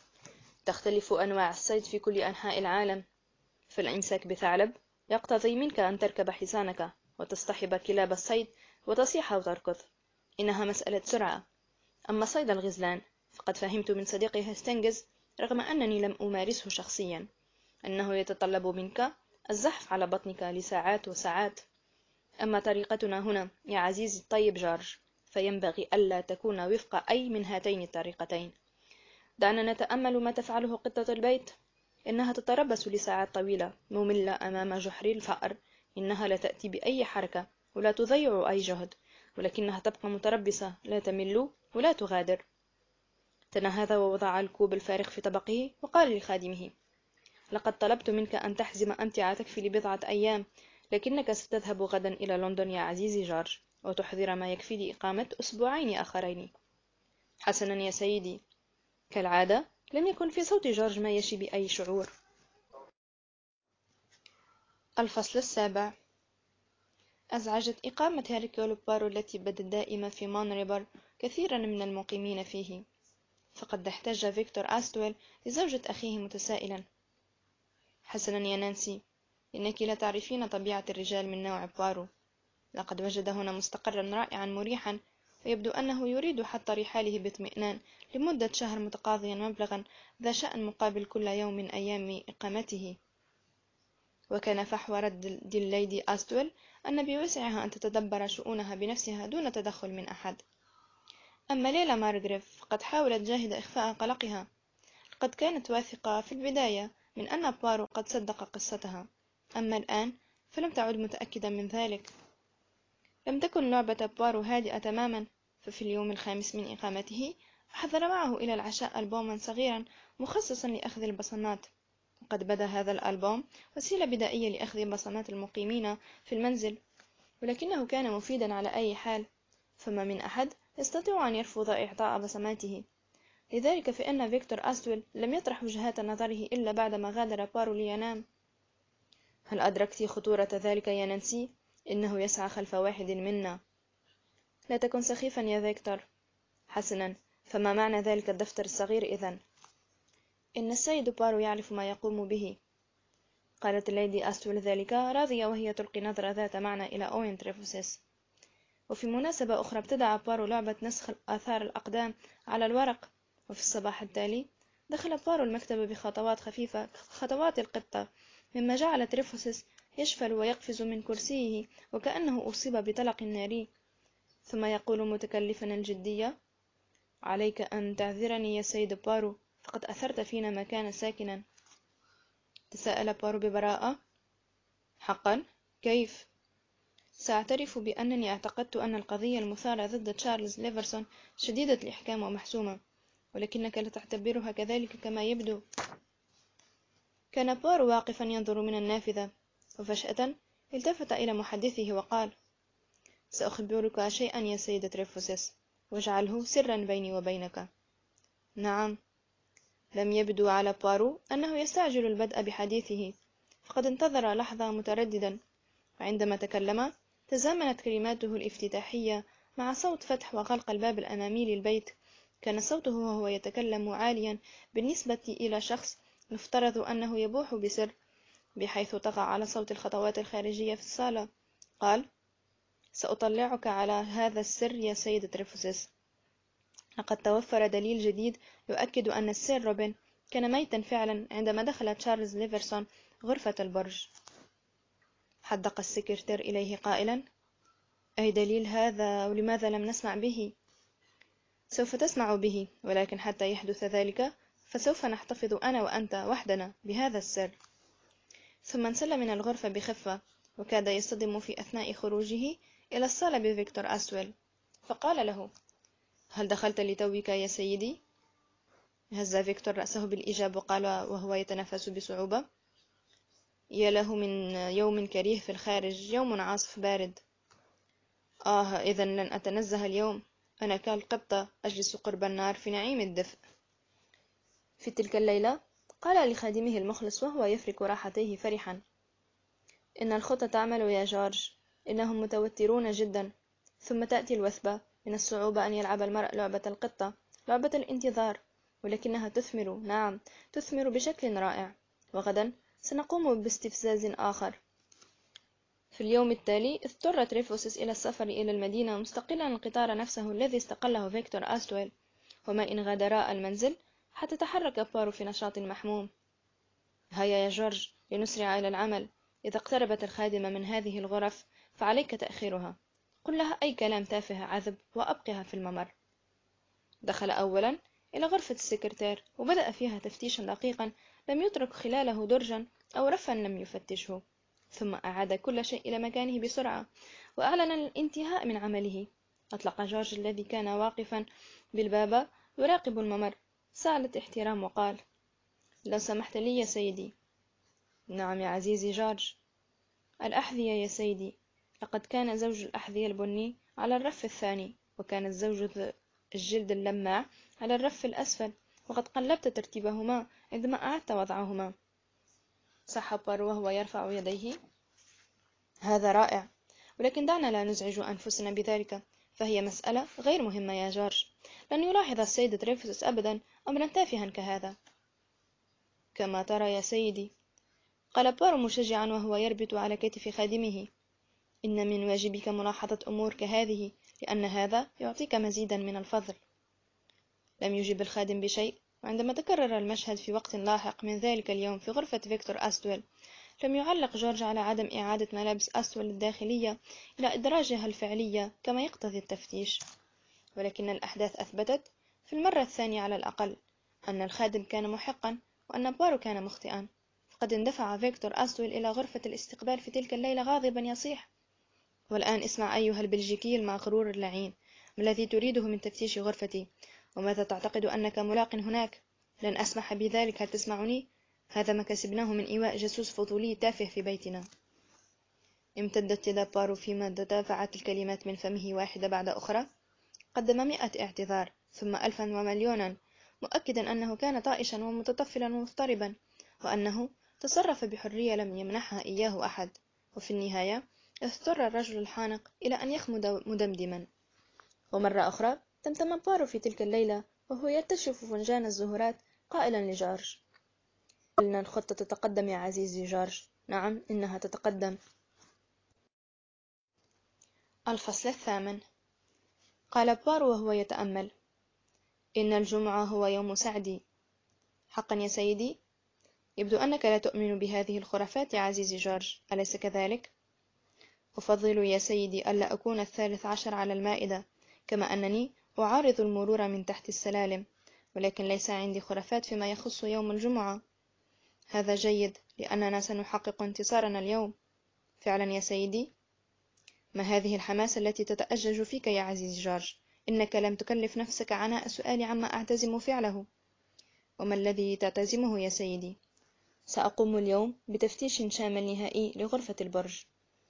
Speaker 1: تختلف أنواع الصيد في كل أنحاء العالم، فالإمساك بثعلب يقتضي منك أن تركب حصانك وتصطحب كلاب الصيد وتصيح وتركض، إنها مسألة سرعة. أما صيد الغزلان فقد فهمت من صديقي هستنجز، رغم أنني لم أمارسه شخصيا، أنه يتطلب منك الزحف على بطنك لساعات وساعات. أما طريقتنا هنا يا عزيزي الطيب جورج فينبغي ألا تكون وفق أي من هاتين الطريقتين. دعنا نتأمل ما تفعله قطة البيت، إنها تتربص لساعات طويلة مملة أمام جحر الفأر. إنها لا تأتي بأي حركة ولا تضيع أي جهد، ولكنها تبقى متربصة، لا تمل ولا تغادر. تنهد ووضع الكوب الفارغ في طبقه وقال لخادمه: لقد طلبت منك أن تحزم أمتعتك في لبضعة أيام، لكنك ستذهب غدا إلى لندن يا عزيزي جورج، وتحضر ما يكفي لإقامة أسبوعين آخرين. حسنا يا سيدي. كالعادة لم يكن في صوت جورج ما يشي بأي شعور. الفصل 7. أزعجت إقامة هيركول بارو التي بدت دائمة في مان ريبر كثيرا من المقيمين فيه، فقد احتج فيكتور أستويل لزوجة أخيه متسائلا: حسنا يا نانسي، إنك لا تعرفين طبيعة الرجال من نوع بارو. لقد وجد هنا مستقرا رائعا مريحا، ويبدو أنه يريد حط رحاله باطمئنان لمدة شهر، متقاضيا مبلغا ذا شأن مقابل كل يوم من أيام إقامته. وكان فحوى رد الليدي أستويل أن بوسعها أن تتدبر شؤونها بنفسها دون تدخل من أحد. أما ليلى مارغريف فقد حاولت جاهدة إخفاء قلقها. قد كانت واثقة في البداية من أن بوارو قد صدق قصتها، أما الآن فلم تعد متأكدة من ذلك. لم تكن لعبة بوارو هادئة تماما، ففي اليوم الخامس من إقامته أحضر معه إلى العشاء ألبوما صغيرا مخصصا لأخذ البصمات. وقد بدا هذا الألبوم وسيلة بدائية لأخذ بصمات المقيمين في المنزل، ولكنه كان مفيدا على أي حال، فما من أحد يستطيع أن يرفض إعطاء بصماته. لذلك فإن فيكتور أستويل لم يطرح وجهات نظره إلا بعدما غادر بارو لينام. هل أدركت خطورة ذلك يا نانسي؟ إنه يسعى خلف واحد منا. لا تكن سخيفا يا فيكتور. حسنا، فما معنى ذلك الدفتر الصغير إذن؟ إن السيد بارو يعرف ما يقوم به، قالت الليدي أستويل ذلك راضية وهي تلقي نظرة ذات معنى إلى أوين تريفوسيس. وفي مناسبة أخرى ابتدأ بارو لعبة نسخ آثار الأقدام على الورق، وفي الصباح التالي دخل بارو المكتب بخطوات خفيفة كخطوات القطة، مما جعل تريفوسيس يشفل ويقفز من كرسيه وكأنه أصيب بطلق ناري، ثم يقول متكلفا الجدية: عليك أن تعذرني يا سيد بارو، فقد أثرت فينا مكانا ساكنا. تساءل بارو ببراءة: حقا؟ كيف؟ سأعترف بأنني اعتقدت أن القضية المثارة ضد تشارلز ليفرسون شديدة الإحكام ومحسومة، ولكنك لا تعتبرها كذلك كما يبدو. كان بارو واقفا ينظر من النافذة، وفجأة التفت إلى محدثه وقال: سأخبرك شيئا يا سيد تريفوسيس، واجعله سرا بيني وبينك. نعم. لم يبدو على بارو أنه يستعجل البدء بحديثه، فقد انتظر لحظة مترددا، وعندما تكلم تزامنت كلماته الافتتاحية مع صوت فتح وغلق الباب الأمامي للبيت. كان صوته وهو يتكلم عاليا بالنسبة إلى شخص يفترض أنه يبوح بسر، بحيث طغى على صوت الخطوات الخارجية في الصالة. قال: سأطلعك على هذا السر يا سيد تريفوسيس. لقد توفر دليل جديد يؤكد أن السير روبن كان ميتا فعلا عندما دخل تشارلز ليفرسون غرفة البرج. حدق السكرتير إليه قائلا: أي دليل هذا، ولماذا لم نسمع به؟ سوف تسمع به، ولكن حتى يحدث ذلك فسوف نحتفظ أنا وأنت وحدنا بهذا السر. ثم انسل من الغرفة بخفة، وكاد يصطدم في أثناء خروجه إلى الصالة بفيكتور أستويل، فقال له: هل دخلت لتوك يا سيدي؟ هز فيكتور رأسه بالإيجاب وقال وهو يتنفس بصعوبة: يا له من يوم كريه في الخارج، يوم عاصف بارد. إذن لن أتنزه اليوم، أنا كالقطة أجلس قرب النار في نعيم الدفء. في تلك الليلة قال لخادمه المخلص وهو يفرك راحتيه فرحا: إن الخطة تعمل يا جورج، إنهم متوترون جدا. ثم تأتي الوثبة، من الصعوبة أن يلعب المرء لعبة القطة، لعبة الانتظار، ولكنها تثمر، نعم تثمر بشكل رائع. وغدا سنقوم باستفزاز آخر. في اليوم التالي اضطر تريفوسيس إلى السفر إلى المدينة مستقلا القطار نفسه الذي استقله فيكتور أستويل، وما إن غادرا المنزل حتى تحرك بارو في نشاط محموم. هيا يا جورج، لنسرع إلى العمل. إذا اقتربت الخادمة من هذه الغرف فعليك تأخيرها. قل لها أي كلام تافه عذب وأبقها في الممر. دخل أولا إلى غرفة السكرتير، وبدأ فيها تفتيشا دقيقا لم يترك خلاله درجا أو رفا لم يفتشه. ثم أعاد كل شيء إلى مكانه بسرعة، وأعلن الانتهاء من عمله. أطلق جورج الذي كان واقفا بالباب يراقب الممر سعلة احترام وقال: لو سمحت لي يا سيدي. نعم يا عزيزي جورج. الأحذية يا سيدي. لقد كان زوج الأحذية البني على الرف الثاني، وكان زوج الجلد اللماع على الرف الأسفل، وقد قلبت ترتيبهما عندما أعدت وضعهما. صح بارو وهو يرفع يديه: هذا رائع، ولكن دعنا لا نزعج أنفسنا بذلك، فهي مسألة غير مهمة يا جورج. لن يلاحظ السيد تريفوس أبدا أمرا تافها كهذا. كما ترى يا سيدي، قال بارو مشجعا وهو يربط على كتف خادمه: إن من واجبك ملاحظة أمور كهذه، لأن هذا يعطيك مزيدا من الفضل. لم يجب الخادم بشيء، وعندما تكرر المشهد في وقت لاحق من ذلك اليوم في غرفة فيكتور أستويل، لم يعلق جورج على عدم إعادة ملابس أستويل الداخلية إلى إدراجها الفعلية كما يقتضي التفتيش، ولكن الأحداث أثبتت في المرة الثانية على الأقل أن الخادم كان محقا وأن بارو كان مخطئا. فقد اندفع فيكتور أستويل إلى غرفة الاستقبال في تلك الليلة غاضبا يصيح: والآن اسمع أيها البلجيكي المغرور اللعين، ما الذي تريده من تفتيش غرفتي؟ وماذا تعتقد أنك ملاق هناك؟ لن أسمح بذلك، هل تسمعني؟ هذا ما كسبناه من إيواء جاسوس فضولي تافه في بيتنا. امتدت يد بارو فيما تدافعت الكلمات من فمه واحدة بعد أخرى. قدم 100 اعتذار، ثم 1000 ومليونا، مؤكدا أنه كان طائشا ومتطفلا ومضطربا، وأنه تصرف بحرية لم يمنحها إياه أحد. وفي النهاية اضطر الرجل الحانق إلى أن يخمد مدمدما. ومرة أخرى تمتم بارو في تلك الليلة وهو يرتشف فنجان الزهورات قائلا لجورج: إن الخطة تتقدم يا عزيزي جورج. نعم، إنها تتقدم. الفصل 8. قال بارو وهو يتأمل: إن الجمعة هو يوم سعدي. حقا يا سيدي؟ يبدو أنك لا تؤمن بهذه الخرافات يا عزيزي جورج، أليس كذلك؟ أفضل يا سيدي ألا أكون 13 على المائدة، كما أنني أعارض المرور من تحت السلالم، ولكن ليس عندي خرافات فيما يخص يوم الجمعة. هذا جيد، لأننا سنحقق انتصارنا اليوم. فعلا يا سيدي؟ ما هذه الحماسة التي تتأجج فيك يا عزيزي جورج؟ إنك لم تكلف نفسك عناء السؤال عما أعتزم فعله. وما الذي تعتزمه يا سيدي؟ سأقوم اليوم بتفتيش شامل نهائي لغرفة البرج.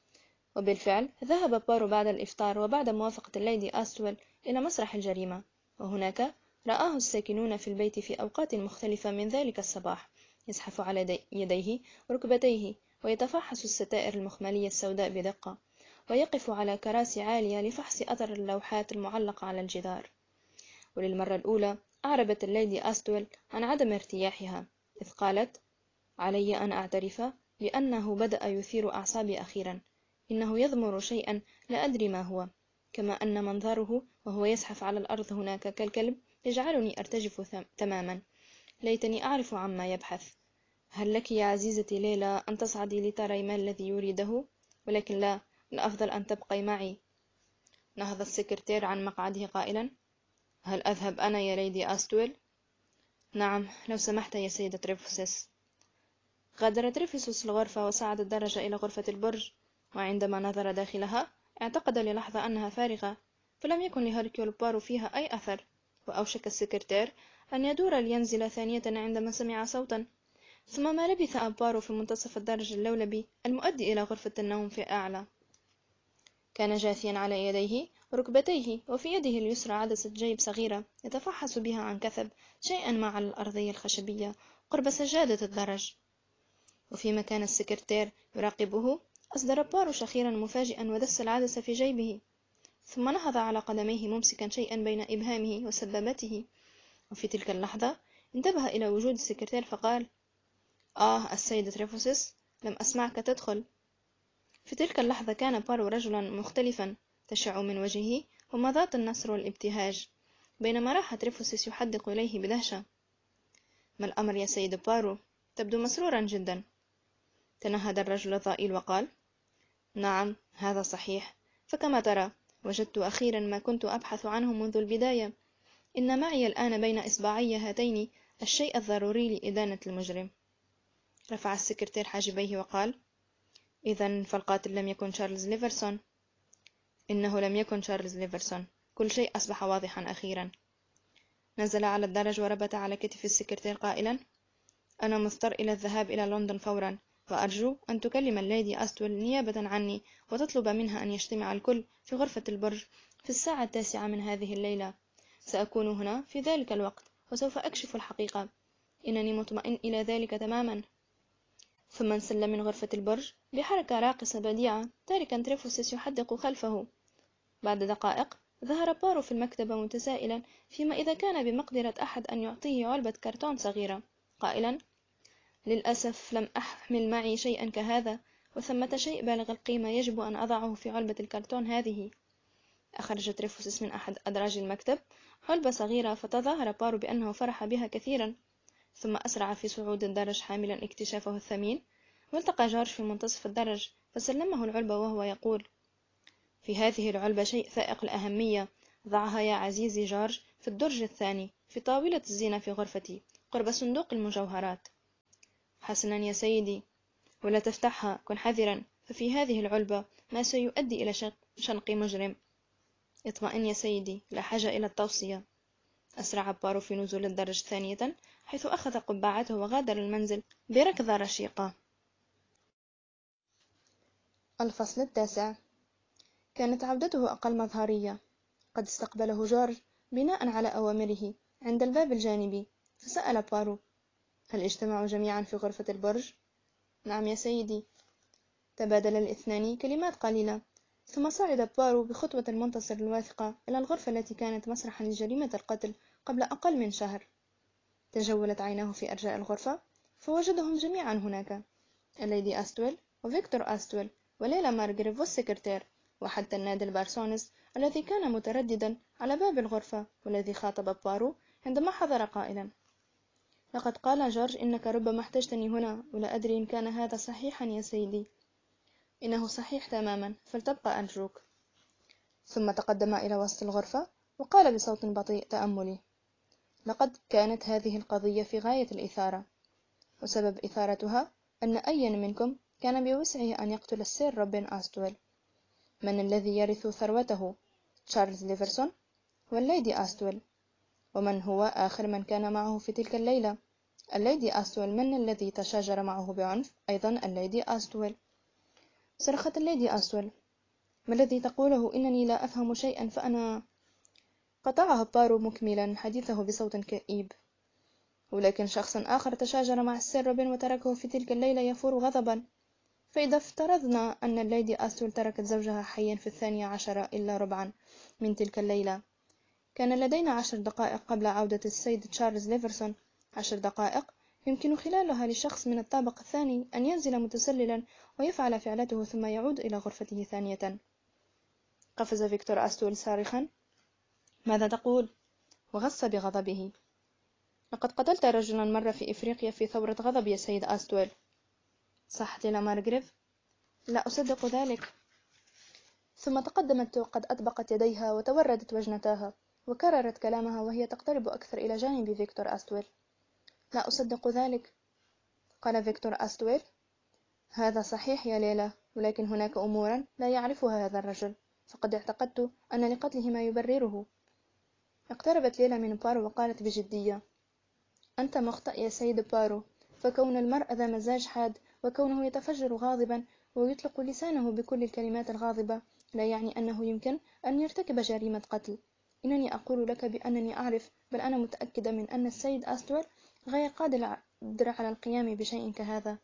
Speaker 1: وبالفعل ذهب بارو بعد الإفطار وبعد موافقة الليدي أستويل إلى مسرح الجريمة، وهناك رآه الساكنون في البيت في أوقات مختلفة من ذلك الصباح يزحف على يديه وركبتيه ويتفحص الستائر المخملية السوداء بدقة، ويقف على كراسي عالية لفحص أثر اللوحات المعلقة على الجدار. وللمرة الأولى أعربت الليدي أستويل عن عدم ارتياحها، إذ قالت: علي أن أعترف بأنه بدأ يثير أعصابي أخيرا. إنه يضمر شيئا لا أدري ما هو، كما أن منظره وهو يزحف على الأرض هناك كالكلب يجعلني أرتجف تماما. ليتني أعرف عما يبحث. هل لك يا عزيزتي ليلى أن تصعدي لتري ما الذي يريده؟ ولكن لا، الأفضل أن تبقي معي. نهض السكرتير عن مقعده قائلا: هل أذهب أنا يا ليدي أستويل؟ نعم، لو سمحت يا سيدة ريفوسيس. غادر تريفيسوس الغرفة وصعد الدرجة إلى غرفة البرج، وعندما نظر داخلها اعتقد للحظة أنها فارغة، فلم يكن لهيركيول بارو فيها أي أثر. وأوشك السكرتير أن يدور لينزل ثانية عندما سمع صوتا، ثم ما لبث بارو في منتصف الدرج اللولبي المؤدي إلى غرفة النوم في أعلى. كان جاثيا على يديه وركبتيه، وفي يده اليسرى عدسة جيب صغيرة يتفحص بها عن كثب شيئا ما على الأرضية الخشبية قرب سجادة الدرج. وفيما كان السكرتير يراقبه، أصدر بارو شخيرا مفاجئا ودس العدسة في جيبه، ثم نهض على قدميه ممسكا شيئا بين إبهامه وسبابته. وفي تلك اللحظة انتبه إلى وجود السكرتير فقال: السيدة ريفوسيس، لم أسمعك تدخل. في تلك اللحظة كان بارو رجلا مختلفا، تشع من وجهه ومضات النصر والابتهاج، بينما راح ريفوسيس يحدق إليه بدهشة. ما الأمر يا سيد بارو؟ تبدو مسرورا جدا. تنهد الرجل الضئيل وقال: نعم، هذا صحيح، فكما ترى وجدت أخيرا ما كنت أبحث عنه منذ البداية. إن معي الآن بين إصبعي هاتين الشيء الضروري لإدانة المجرم. رفع السكرتير حاجبيه وقال: إذن فالقاتل لم يكن شارلز ليفرسون. إنه لم يكن شارلز ليفرسون. كل شيء أصبح واضحا أخيرا. نزل على الدرج وربط على كتف السكرتير قائلا: أنا مضطر إلى الذهاب إلى لندن فورا، وأرجو أن تكلم الليدي أستويل نيابة عني وتطلب منها أن يجتمع الكل في غرفة البرج في الساعة 9 من هذه الليلة. سأكون هنا في ذلك الوقت وسوف أكشف الحقيقة. إنني مطمئن إلى ذلك تماما. ثم انسل من غرفة البرج بحركة راقصة بديعة، تاركا تريفوسيس يحدق خلفه. بعد دقائق ظهر بارو في المكتبة متسائلا فيما إذا كان بمقدرة أحد أن يعطيه علبة كرتون صغيرة، قائلا: للأسف لم أحمل معي شيئا كهذا، وثمة شيء بالغ القيمة يجب أن أضعه في علبة الكرتون هذه. أخرج تريفوسيس من أحد أدراج المكتب علبة صغيرة، فتظاهر بارو بأنه فرح بها كثيرا، ثم أسرع في صعود الدرج حاملا اكتشافه الثمين، والتقى جورج في منتصف الدرج فسلمه العلبة وهو يقول: في هذه العلبة شيء فائق الأهمية، ضعها يا عزيزي جورج في الدرج الثاني في طاولة الزينة في غرفتي قرب صندوق المجوهرات. حسنا يا سيدي، ولا تفتحها، كن حذرا، ففي هذه العلبة ما سيؤدي إلى شنق مجرم. اطمئن يا سيدي، لا حاجة إلى التوصية. أسرع بارو في نزول الدرج ثانية، حيث أخذ قبعته وغادر المنزل بركضة رشيقة. الفصل 9. كانت عودته أقل مظهرية. قد استقبله جورج بناء على أوامره عند الباب الجانبي، فسأل بارو: هل اجتمعوا جميعا في غرفة البرج؟ نعم يا سيدي. تبادل الاثنان كلمات قليلة، ثم صعد بارو بخطوة المنتصر الواثقة إلى الغرفة التي كانت مسرحا لجريمة القتل قبل أقل من شهر. تجولت عيناه في أرجاء الغرفة، فوجدهم جميعا هناك: الليدي أستويل وفيكتور أستويل وليلى مارغريف والسكرتير، وحتى النادل بارسونز الذي كان مترددا على باب الغرفة، والذي خاطب بارو عندما حضر قائلا: لقد قال جورج إنك ربما احتجتني هنا، ولا أدري إن كان هذا صحيحا يا سيدي. إنه صحيح تماما، فلتبقى أرجوك. ثم تقدم إلى وسط الغرفة وقال بصوت بطيء تأملي: لقد كانت هذه القضية في غاية الإثارة، وسبب إثارتها أن أي منكم كان بوسعه أن يقتل السير روبن أستويل. من الذي يرث ثروته؟ تشارلز ليفرسون والليدي أستويل. ومن هو آخر من كان معه في تلك الليلة؟ الليدي أستويل. من الذي تشاجر معه بعنف؟ أيضا الليدي أستويل. صرخت الليدي أستويل: ما الذي تقوله؟ إنني لا أفهم شيئا. فأنا... قطعها بارو مكملا حديثه بصوت كئيب: ولكن شخص آخر تشاجر مع السير روبن وتركه في تلك الليلة يفور غضبا. فإذا افترضنا أن الليدي أستول تركت زوجها حيا في 12 إلا ربعا من تلك الليلة، كان لدينا 10 دقائق قبل عودة السيد تشارلز ليفرسون. 10 دقائق يمكن خلالها لشخص من الطابق الثاني أن ينزل متسللا ويفعل فعلته ثم يعود إلى غرفته ثانية. قفز فيكتور أستول صارخا: ماذا تقول؟ وغص بغضبه: لقد قتلت رجلا مرة في إفريقيا في ثورة غضب يا سيد أستويل. صحت ليلى مارغريف؟ لا أصدق ذلك. ثم تقدمت وقد أطبقت يديها وتوردت وجنتاها، وكررت كلامها وهي تقترب أكثر إلى جانب فيكتور أستويل. لا أصدق ذلك. قال فيكتور أستويل: هذا صحيح يا ليلى، ولكن هناك أمورا لا يعرفها هذا الرجل، فقد اعتقدت أن لقتله ما يبرره. اقتربت ليلى من بارو وقالت بجدية: أنت مخطئ يا سيد بارو، فكون المرء ذا مزاج حاد، وكونه يتفجر غاضبا ويطلق لسانه بكل الكلمات الغاضبة، لا يعني أنه يمكن أن يرتكب جريمة قتل. إنني أقول لك بأنني أعرف، بل أنا متأكدة من أن السيد أستويل غير قادر على القيام بشيء كهذا.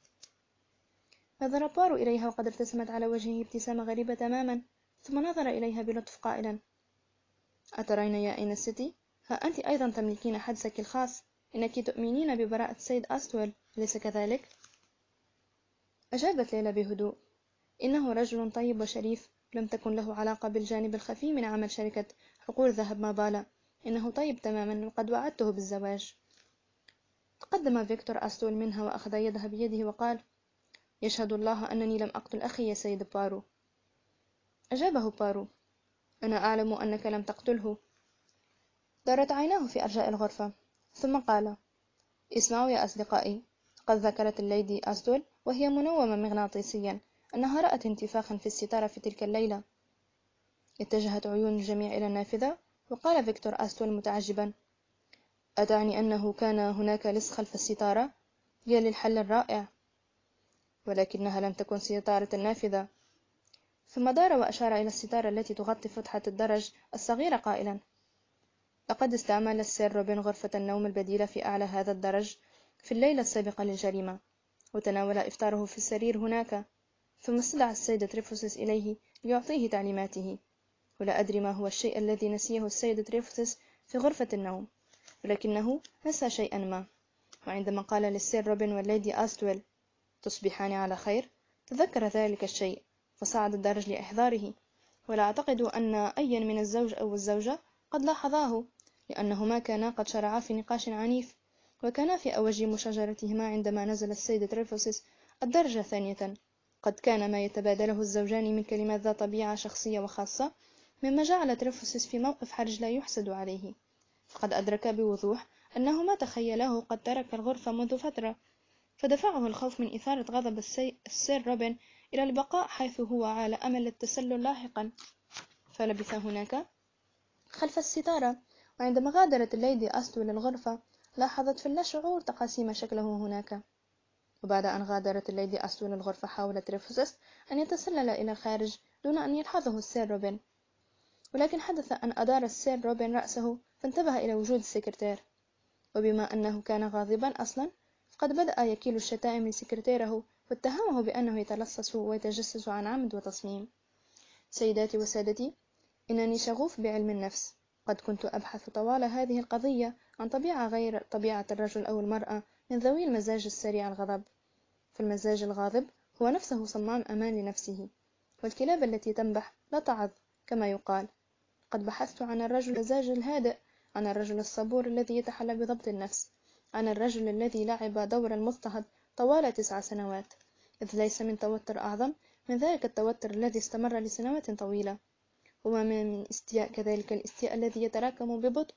Speaker 1: نظر بارو إليها وقد ارتسمت على وجهه ابتسامة غريبة تماما، ثم نظر إليها بلطف قائلا: أترين يا إنستي، ها أنت أيضا تملكين حدسك الخاص. إنك تؤمنين ببراءة السيد أستويل، أليس كذلك؟ أجابت ليلى بهدوء: إنه رجل طيب وشريف، لم تكن له علاقة بالجانب الخفي من عمل شركة حقول ذهب مابالا. إنه طيب تماما، وقد وعدته بالزواج. تقدم فيكتور أستويل منها وأخذ يدها بيده وقال: يشهد الله أنني لم أقتل أخي يا سيد بارو. أجابه بارو: أنا أعلم أنك لم تقتله. دارت عيناه في أرجاء الغرفة، ثم قال: اسمعوا يا أصدقائي، قد ذكرت الليدي أستول وهي منومة مغناطيسيا أنها رأت انتفاخا في الستارة في تلك الليلة. اتجهت عيون الجميع إلى النافذة، وقال فيكتور أستول متعجبا: أتعني أنه كان هناك لص خلف الستارة؟ يا للحل الرائع! ولكنها لم تكن ستارة النافذة. ثم دار وأشار إلى الستارة التي تغطي فتحة الدرج الصغيرة قائلا: لقد استعمل السير روبن غرفة النوم البديلة في أعلى هذا الدرج في الليلة السابقة للجريمة، وتناول إفطاره في السرير هناك، ثم استدعى السيد تريفوسس إليه ليعطيه تعليماته. ولا أدري ما هو الشيء الذي نسيه السيد تريفوسس في غرفة النوم، ولكنه نسى شيئا ما، وعندما قال للسير روبن والليدي أستويل: تصبحان على خير، تذكر ذلك الشيء، فصعد الدرج لإحضاره. ولا أعتقد أن أي من الزوج أو الزوجة قد لاحظاه، لأنهما كانا قد شرعا في نقاش عنيف، وكانا في أوج مشاجرتهما عندما نزل السيد تريفوسس الدرجة ثانية. قد كان ما يتبادله الزوجان من كلمات ذات طبيعة شخصية وخاصة مما جعل تريفوسس في موقف حرج لا يحسد عليه، فقد أدرك بوضوح أنه ما تخيله قد ترك الغرفة منذ فترة، فدفعه الخوف من إثارة غضب السير روبن إلى البقاء حيث هو على أمل التسلل لاحقا. فلبث هناك خلف الستارة، وعندما غادرت الليدي أستول الغرفة لاحظت في اللاشعور تقاسيم شكله هناك. وبعد أن غادرت الليدي أستول الغرفة حاول تريفوسس أن يتسلل إلى الخارج دون أن يلحظه السير روبن، ولكن حدث أن أدار السير روبن رأسه فانتبه إلى وجود السكرتير، وبما أنه كان غاضبا أصلا فقد بدأ يكيل الشتائم لسكرتيره واتهمه بأنه يتلصص ويتجسس عن عمد وتصميم. سيداتي وسادتي، إنني شغوف بعلم النفس. قد كنت أبحث طوال هذه القضية عن طبيعة غير طبيعة الرجل أو المرأة من ذوي المزاج السريع الغضب. فالمزاج الغاضب هو نفسه صمام أمان لنفسه، والكلاب التي تنبح لا تعض كما يقال. قد بحثت عن الرجل المزاج الهادئ، عن الرجل الصبور الذي يتحلى بضبط النفس، عن الرجل الذي لعب دور المضطهد طوال 9 سنوات، إذ ليس من توتر أعظم من ذلك التوتر الذي استمر لسنوات طويلة، وما من استياء كذلك الاستياء الذي يتراكم ببطء.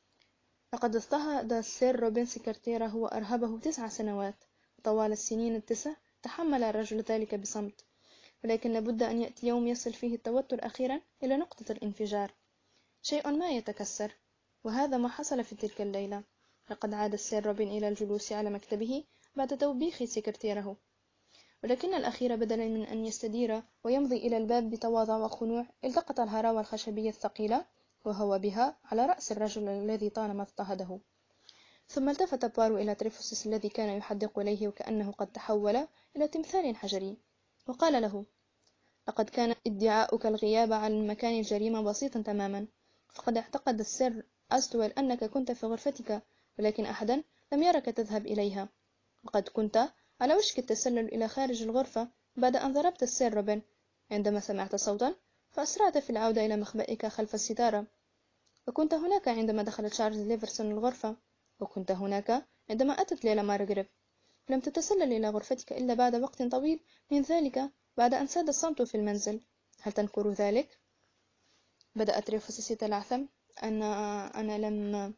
Speaker 1: لقد اضطهد السير روبن سكرتيره وأرهبه 9 سنوات، وطوال السنين ال9 تحمل الرجل ذلك بصمت، ولكن لابد أن يأتي يوم يصل فيه التوتر أخيرا إلى نقطة الانفجار، شيء ما يتكسر، وهذا ما حصل في تلك الليلة. لقد عاد السير روبن إلى الجلوس على مكتبه بعد توبيخ سكرتيره، ولكن الأخير بدلا من أن يستدير ويمضي إلى الباب بتواضع وخنوع التقط الهراوة الخشبية الثقيلة وهو بها على رأس الرجل الذي طالما اضطهده. ثم التفت بوارو إلى تريفوسس الذي كان يحدق إليه وكأنه قد تحول إلى تمثال حجري، وقال له: لقد كان ادعاؤك الغياب عن مكان الجريمة بسيطا تماما، فقد اعتقد السير أستول أنك كنت في غرفتك، ولكن أحدا لم يرك تذهب إليها، وقد كنت على وشك التسلل إلى خارج الغرفة بعد أن ضربت السير روبن. عندما سمعت صوتا فأسرعت في العودة إلى مخبئك خلف الستارة، وكنت هناك عندما دخل تشارلز ليفرسون الغرفة، وكنت هناك عندما أتت ليلى مارغريف. لم تتسلل إلى غرفتك إلا بعد وقت طويل من ذلك، بعد أن ساد الصمت في المنزل. هل تنكر ذلك؟ بدأت تريفوسس يتلعثم. أنا لم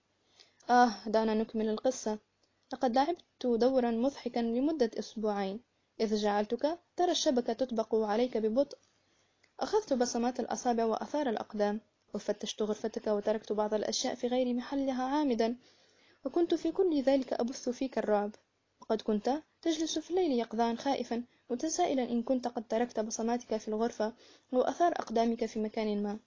Speaker 1: دعنا نكمل القصة. لقد لعبت دورا مضحكا لمدة أسبوعين، إذ جعلتك ترى الشبكة تطبق عليك ببطء. أخذت بصمات الأصابع وآثار الأقدام، وفتشت غرفتك وتركت بعض الأشياء في غير محلها عامدا، وكنت في كل ذلك أبث فيك الرعب. وقد كنت تجلس في الليل يقظان خائفا متسائلا إن كنت قد تركت بصماتك في الغرفة وآثار أقدامك في مكان ما.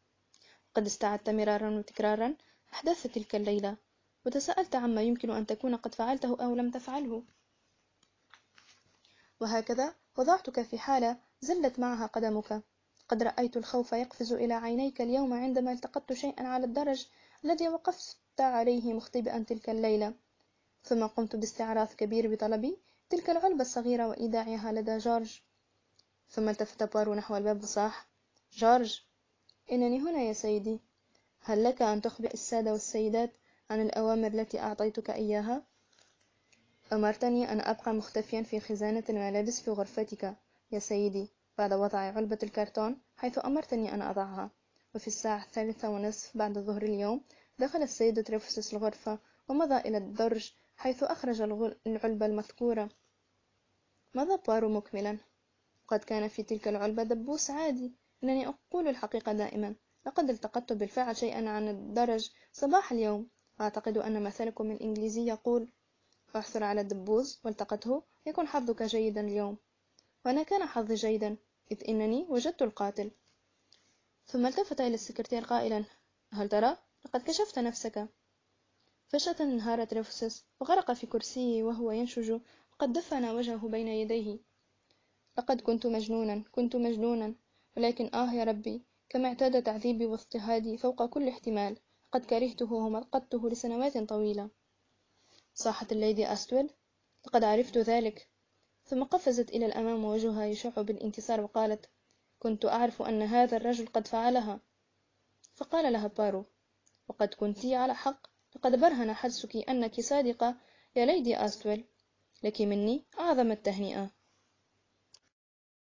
Speaker 1: قد استعدت مرارا وتكرارا أحداث تلك الليلة، وتساءلت عما يمكن أن تكون قد فعلته أو لم تفعله، وهكذا وضعتك في حالة زلت معها قدمك. قد رأيت الخوف يقفز إلى عينيك اليوم عندما التقطت شيئا على الدرج الذي وقفت عليه مختبئا تلك الليلة، ثم قمت باستعراض كبير بطلبي تلك العلبة الصغيرة وإيداعها لدى جورج. ثم التفت بوارو نحو الباب وصاح: جورج، إنني هنا يا سيدي. هل لك أن تخبر السادة والسيدات عن الأوامر التي أعطيتك إياها؟ أمرتني أن أبقى مختفيا في خزانة الملابس في غرفتك يا سيدي، بعد وضع علبة الكرتون حيث أمرتني أن أضعها. وفي الساعة 3:30 بعد ظهر اليوم دخل السيد تريفوسس الغرفة ومضى إلى الدرج حيث أخرج العلبة المذكورة. مضى بوارو مكملا: قد كان في تلك العلبة دبوس عادي. إنني أقول الحقيقة دائما، لقد التقطت بالفعل شيئا عن الدرج صباح اليوم. أعتقد أن مثلكم الإنجليزي يقول: اعثر على الدبوس والتقطه يكون حظك جيدا اليوم. وأنا كان حظي جيدا، إذ إنني وجدت القاتل. ثم التفت إلى السكرتير قائلا: هل ترى؟ لقد كشفت نفسك. فجأة انهار تريفوسس وغرق في كرسيه وهو ينشج، وقد دفن وجهه بين يديه. لقد كنت مجنونا، ولكن يا ربي، كما اعتاد تعذيبي واضطهادي فوق كل احتمال. قد كرهته ومقته لسنوات طويلة. صاحت الليدي أستول: لقد عرفت ذلك. ثم قفزت إلى الأمام ووجهها يشع بالانتصار وقالت: كنت أعرف أن هذا الرجل قد فعلها. فقال لها بارو: وقد كنت على حق. لقد برهن حدسك أنك صادقة يا ليدي أستول. لك مني أعظم التهنئة.